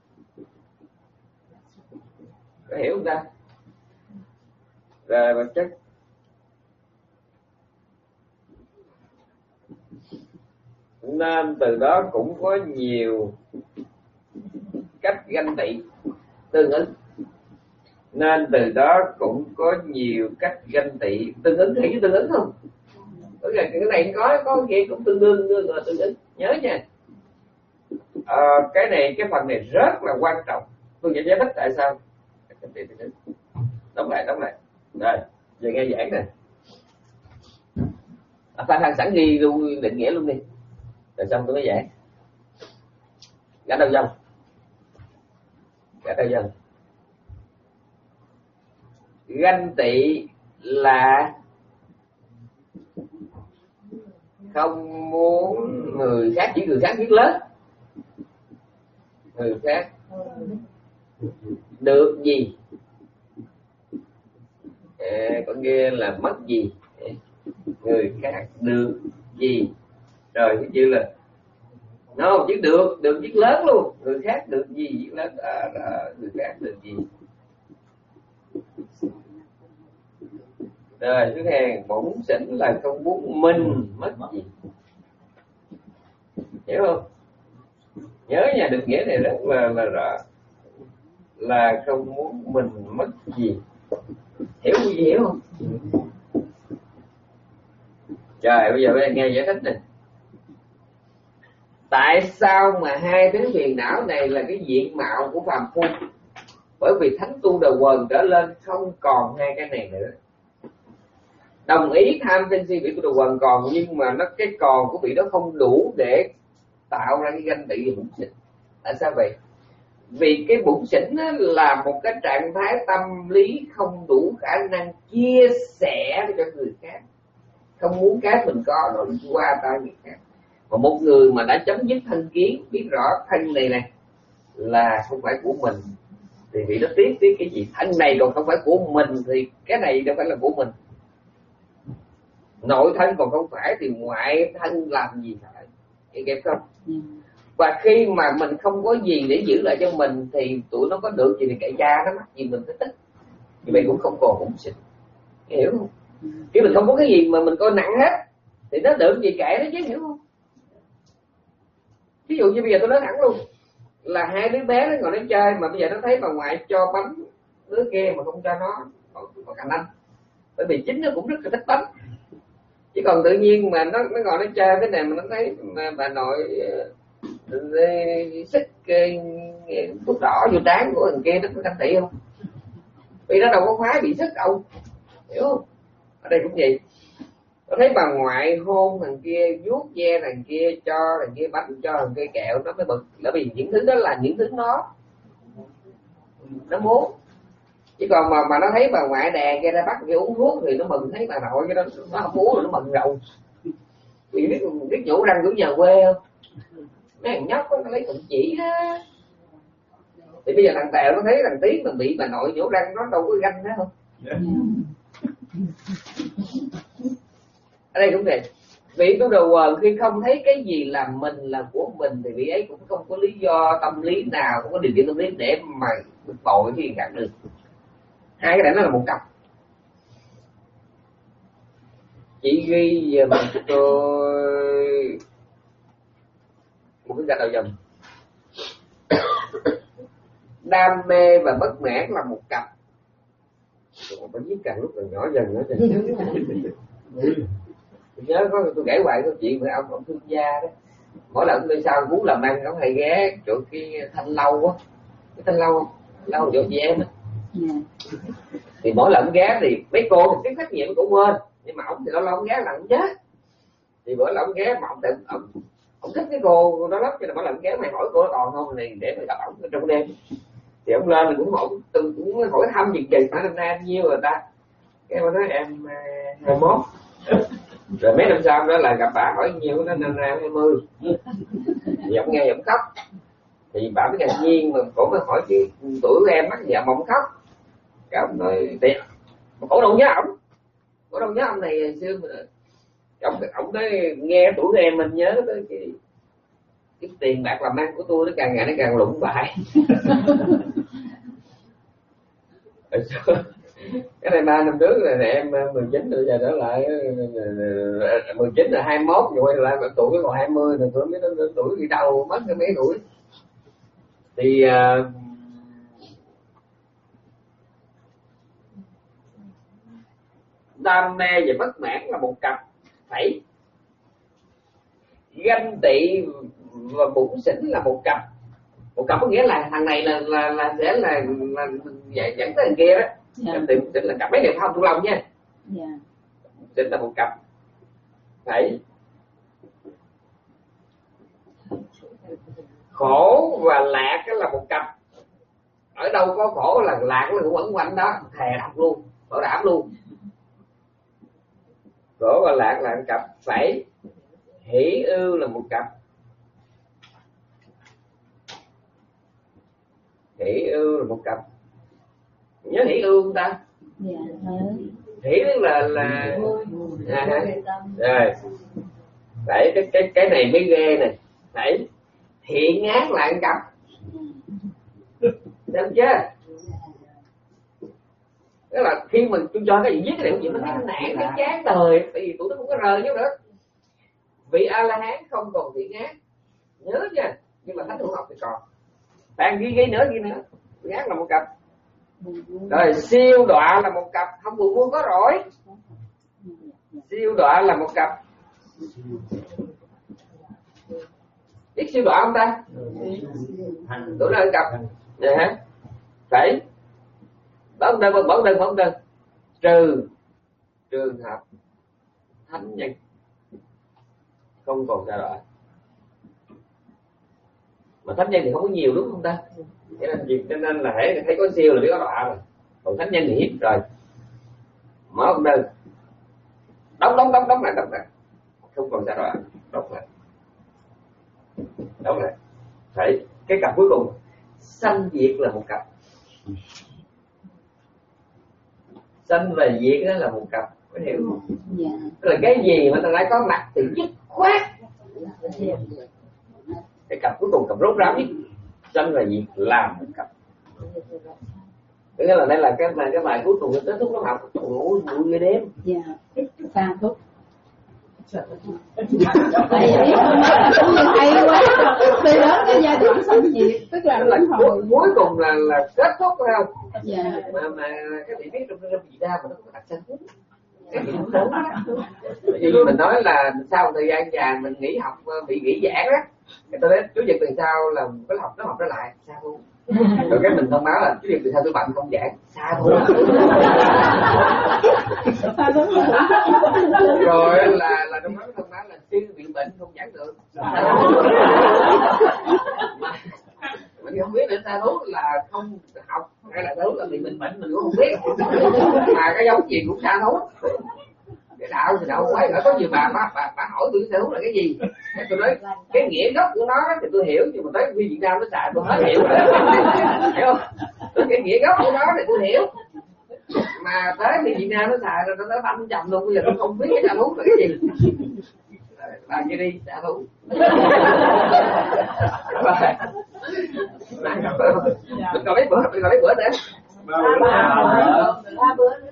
Có hiểu không ta? Về vật chất. Nên từ đó cũng có nhiều cách ganh tị tương ứng. Nên từ đó cũng có nhiều cách ganh tị tương ứng. Thấy chứ tương ứng không? Cái này có có cái kia cũng tương đương tương, tương ứng. Nhớ nha. À, cái này cái phần này rất là quan trọng. Tôi sẽ giải thích tại sao. Đóng lại, đóng lại. Rồi, giờ nghe giảng nè. À, Phan Thằng sẵn ghi luôn định nghĩa luôn đi. Rồi xong tôi mới giảng. Gã đầu dòng. Gã đầu dòng. Ganh tị là không muốn người khác, chỉ người khác biết lớn. Người khác được gì có nghĩa là mất gì, người khác được gì. Rồi cái chữ là nó chữ được, được chữ lớn luôn, người khác được gì chữ lớn, à, à, người khác được gì. Rồi thứ hai, bổn xỉn là không muốn mình mất gì, hiểu không? Nhớ nha, được nghĩa này rất là là rõ, là không muốn mình mất gì. Hiểu gì hiểu không? Trời, bây giờ bây giờ nghe giải thích này. Tại sao mà hai thứ phiền não này là cái diện mạo của phàm phu? Bởi vì thánh tu đầu quần trở lên không còn hai cái này nữa. Đồng ý tham sân si vị tu đầu quần còn, nhưng mà nó cái còn của vị đó không đủ để tạo ra cái ganh tị và bủn xỉn. Tại sao vậy? Vì cái bủn xỉn là một cái trạng thái tâm lý không đủ khả năng chia sẻ cho người khác, không muốn cái mình có nó qua tay người khác. Và một người mà đã chấm dứt thân kiến, biết rõ thân này này là không phải của mình, thì vị đó tiếc tiếc cái gì? Thân này còn không phải của mình thì cái này đâu phải là của mình. Nội thân còn không phải thì ngoại thân làm gì phải, cái kẹp không? Và khi mà mình không có gì để giữ lại cho mình thì tụi nó có được gì thì cậy cha nó mắc gì mình phải tích, như vậy cũng không còn bủn xỉn, hiểu không? Khi mình không có cái gì mà mình coi nặng hết thì nó được gì kệ nó chứ, hiểu không? Ví dụ như bây giờ tôi nói thẳng luôn là hai đứa bé nó ngồi nó chơi mà bây giờ nó thấy bà ngoại cho bánh đứa kia mà không cho nó, có cạnh anh, bởi vì chính nó cũng rất là thích bánh. Chứ còn tự nhiên mà nó nó ngồi nó chơi cái này mà nó thấy mà bà nội xích thuốc đỏ vô trán của thằng kia, nó có canh tị không? Vì nó đâu có khoái bị sức đâu, hiểu không? Ở đây cũng vậy. Nó thấy bà ngoại hôn thằng kia, vuốt ve thằng kia, cho thằng kia bánh, cho thằng kia kẹo, nó mới bực. Bởi vì những thứ đó là những thứ nó nó muốn. Chứ còn mà mà nó thấy bà ngoại đè kia ra bắt kia uống thuốc thì nó mừng, thấy bà nội cái đó nó không uống rồi nó mừng rồi. Vì biết biết nhổ răng của nhà quê không? Mấy thằng nhóc nó lấy cụm chỉ đó. Thì bây giờ thằng Tèo nó thấy thằng Tiến mà bị bà nội nhổ răng, nó đâu có ganh đó không? Ở đây cũng vậy. Vị tu đầu quần khi không thấy cái gì là mình là của mình thì vị ấy cũng không có lý do tâm lý nào, không có điều kiện tâm lý để mà bực bội cái gì khác được. Hai cái này nó là một cặp. Chỉ ghi giờ mình cho tôi một cái gạch đầu dòng. Đam mê và bất mãn là một cặp. Tôi phải viết càng lúc càng nhỏ dần nữa. Tôi nhớ có tôi kể hoài câu chuyện với ông ông thương gia đó. Mỗi lần tôi sao muốn làm ăn ông hay ghé chỗ cái Thanh Lâu á, cái Thanh Lâu không? Lâu chỗ chị em á. Thì mỗi lần ghé thì mấy cô thì cái trách nhiệm của quên, nhưng mà ông thì lâu lâu ghé là ông chết. Thì bữa là ông ghé mà ông, ông, ông thích cái cô đó lắm, cho nên mỗi lần ghé mày hỏi cô còn không này để mày gặp ông trong đêm. Thì ông lên thì cũng hỏi, tôi cũng hỏi thăm gì kỳ phải năm nay nhiêu rồi ta. Cái ông nói em hai mươi mốt. Rồi mấy năm sau đó là gặp bà hỏi nhiêu, nó năm nay hai mươi. Thì ông nghe ông khóc. Thì bà mới ngạc nhiên mà cổ mới hỏi chị tuổi của em mắc dạ mà ông khóc. Cái ông nói thì cổ đâu nhớ ổng, cổ đâu nhớ ông này xưa mà ông ông nói nghe tuổi của em mình nhớ tới cái cái tiền bạc làm ăn của tôi nó càng ngày nó càng lụng bại. Cái này ba năm trước là em mười chín rồi, giờ trở lại mười chín là hai mươi mốt rồi quay lại tuổi còn hai mươi rồi, tôi biết nó tuổi đi đâu mất cái mấy tuổi. Thì uh, đam mê và bất mãn là một cặp phẩy, ganh tị và bủn xỉn là một cặp. Một cặp có nghĩa là thằng này là là, là sẽ là, là dẫn tới thằng kia đó. Ganh tị bủn xỉn là cặp, mấy điều không thuộc lòng nha. Bủn xỉn là một cặp phẩy. Khổ và lạc là một cặp. Ở đâu có khổ là lạc nó cũng quẩn quanh đó, thề đọc luôn, bảo đảm luôn. Khổ và lạc là một cặp phẩy. Hỷ ưu là một cặp. Hỷ ưu là một cặp. Nhớ hỷ ưu không ta? Dạ. Hỷ tức là là à, rồi đấy, cái cái cái này mới ghê này. Đấy, thiện ác là ăn cặp, được chưa? Tức là khi mình tôi cho cái gì viết cái điều gì nó thấy nản, cái chán đời, tại vì tụi nó không có rời nhau nữa. Vị A La Hán không còn thiện ác, nhớ chưa? Nhưng mà thánh hữu học thì còn. Bạn ghi ghi nữa ghi nữa. Thiện ác là một cặp. Rồi siêu đọa là một cặp, không buồn buông có rồi. Siêu đọa là một cặp. Biết siêu đọa không ta? Tụi nó ăn cặp. Vậy hả? Phải bấm đơn bấm đơn bấm đơn trừ trường hợp thánh nhân không còn xa đọa. Mà thánh nhân thì không có nhiều đúng không ta? Cho nên việc cho nên là hãy thấy có siêu là biết có đọa rồi. Còn thánh nhân thì ít rồi. Mở một đơn đóng đóng đóng đóng lại đóng lại không còn xa đọa, đóng lại đóng lại. Phải cái cặp cuối cùng sanh diệt là một cặp. Sanh và diệt đó là một cặp, có hiểu không? Dạ. Tức là cái gì mà ta lại có mặt thì dứt khoát. Cái cặp cuối cùng cặp rốt ráo nhất, sanh và diệt làm một cặp. Tức là đây là cái bài cái bài cuối cùng kết thúc nó học ngủ ngủ ghê đêm. Dạ. Pha thuốc. Hay quá. Từ đó cái giai đoạn sanh diệt tức là là cuối, cuối cùng là là kết thúc phải không? Dạ. Mà mà các vị biết trong trong vị đa mà nó có đặc sanh thuốc. Cái gì cũng đúng. Bởi vì mình nói là sau một thời gian dài mình nghỉ học bị nghỉ giảng á, cái tôi đến chủ nhật tuần sau là cái học nó học trở lại sao luôn. Rồi cái mình thông báo là chủ nhật tuần sau tôi bận không giảng sao luôn. Rồi là là trong đó thông báo là sư bị bệnh không giảng được. Mình không biết là sao thú là không học hay là thú là bị bệnh bệnh mình cũng không biết. Mà cái giống gì cũng xa thú. Cái đạo thì đạo quay ở có nhiều bà bà, bà, bà hỏi tôi xa thú là cái gì. Cái tôi nói cái nghĩa gốc của nó thì tôi hiểu, nhưng mà tới khi Việt Nam nó xài tôi hết hiểu rồi. Hiểu không? Cái nghĩa gốc của nó thì tôi hiểu. Mà tới khi Việt Nam nó xài rồi nó nó băm chầm luôn, bây giờ tôi không biết cái xa thú là cái gì. Bà kia đi xa thú. Mình còn mấy bữa, mình còn mấy bữa nữa. Ba bữa. Ba bữa nữa.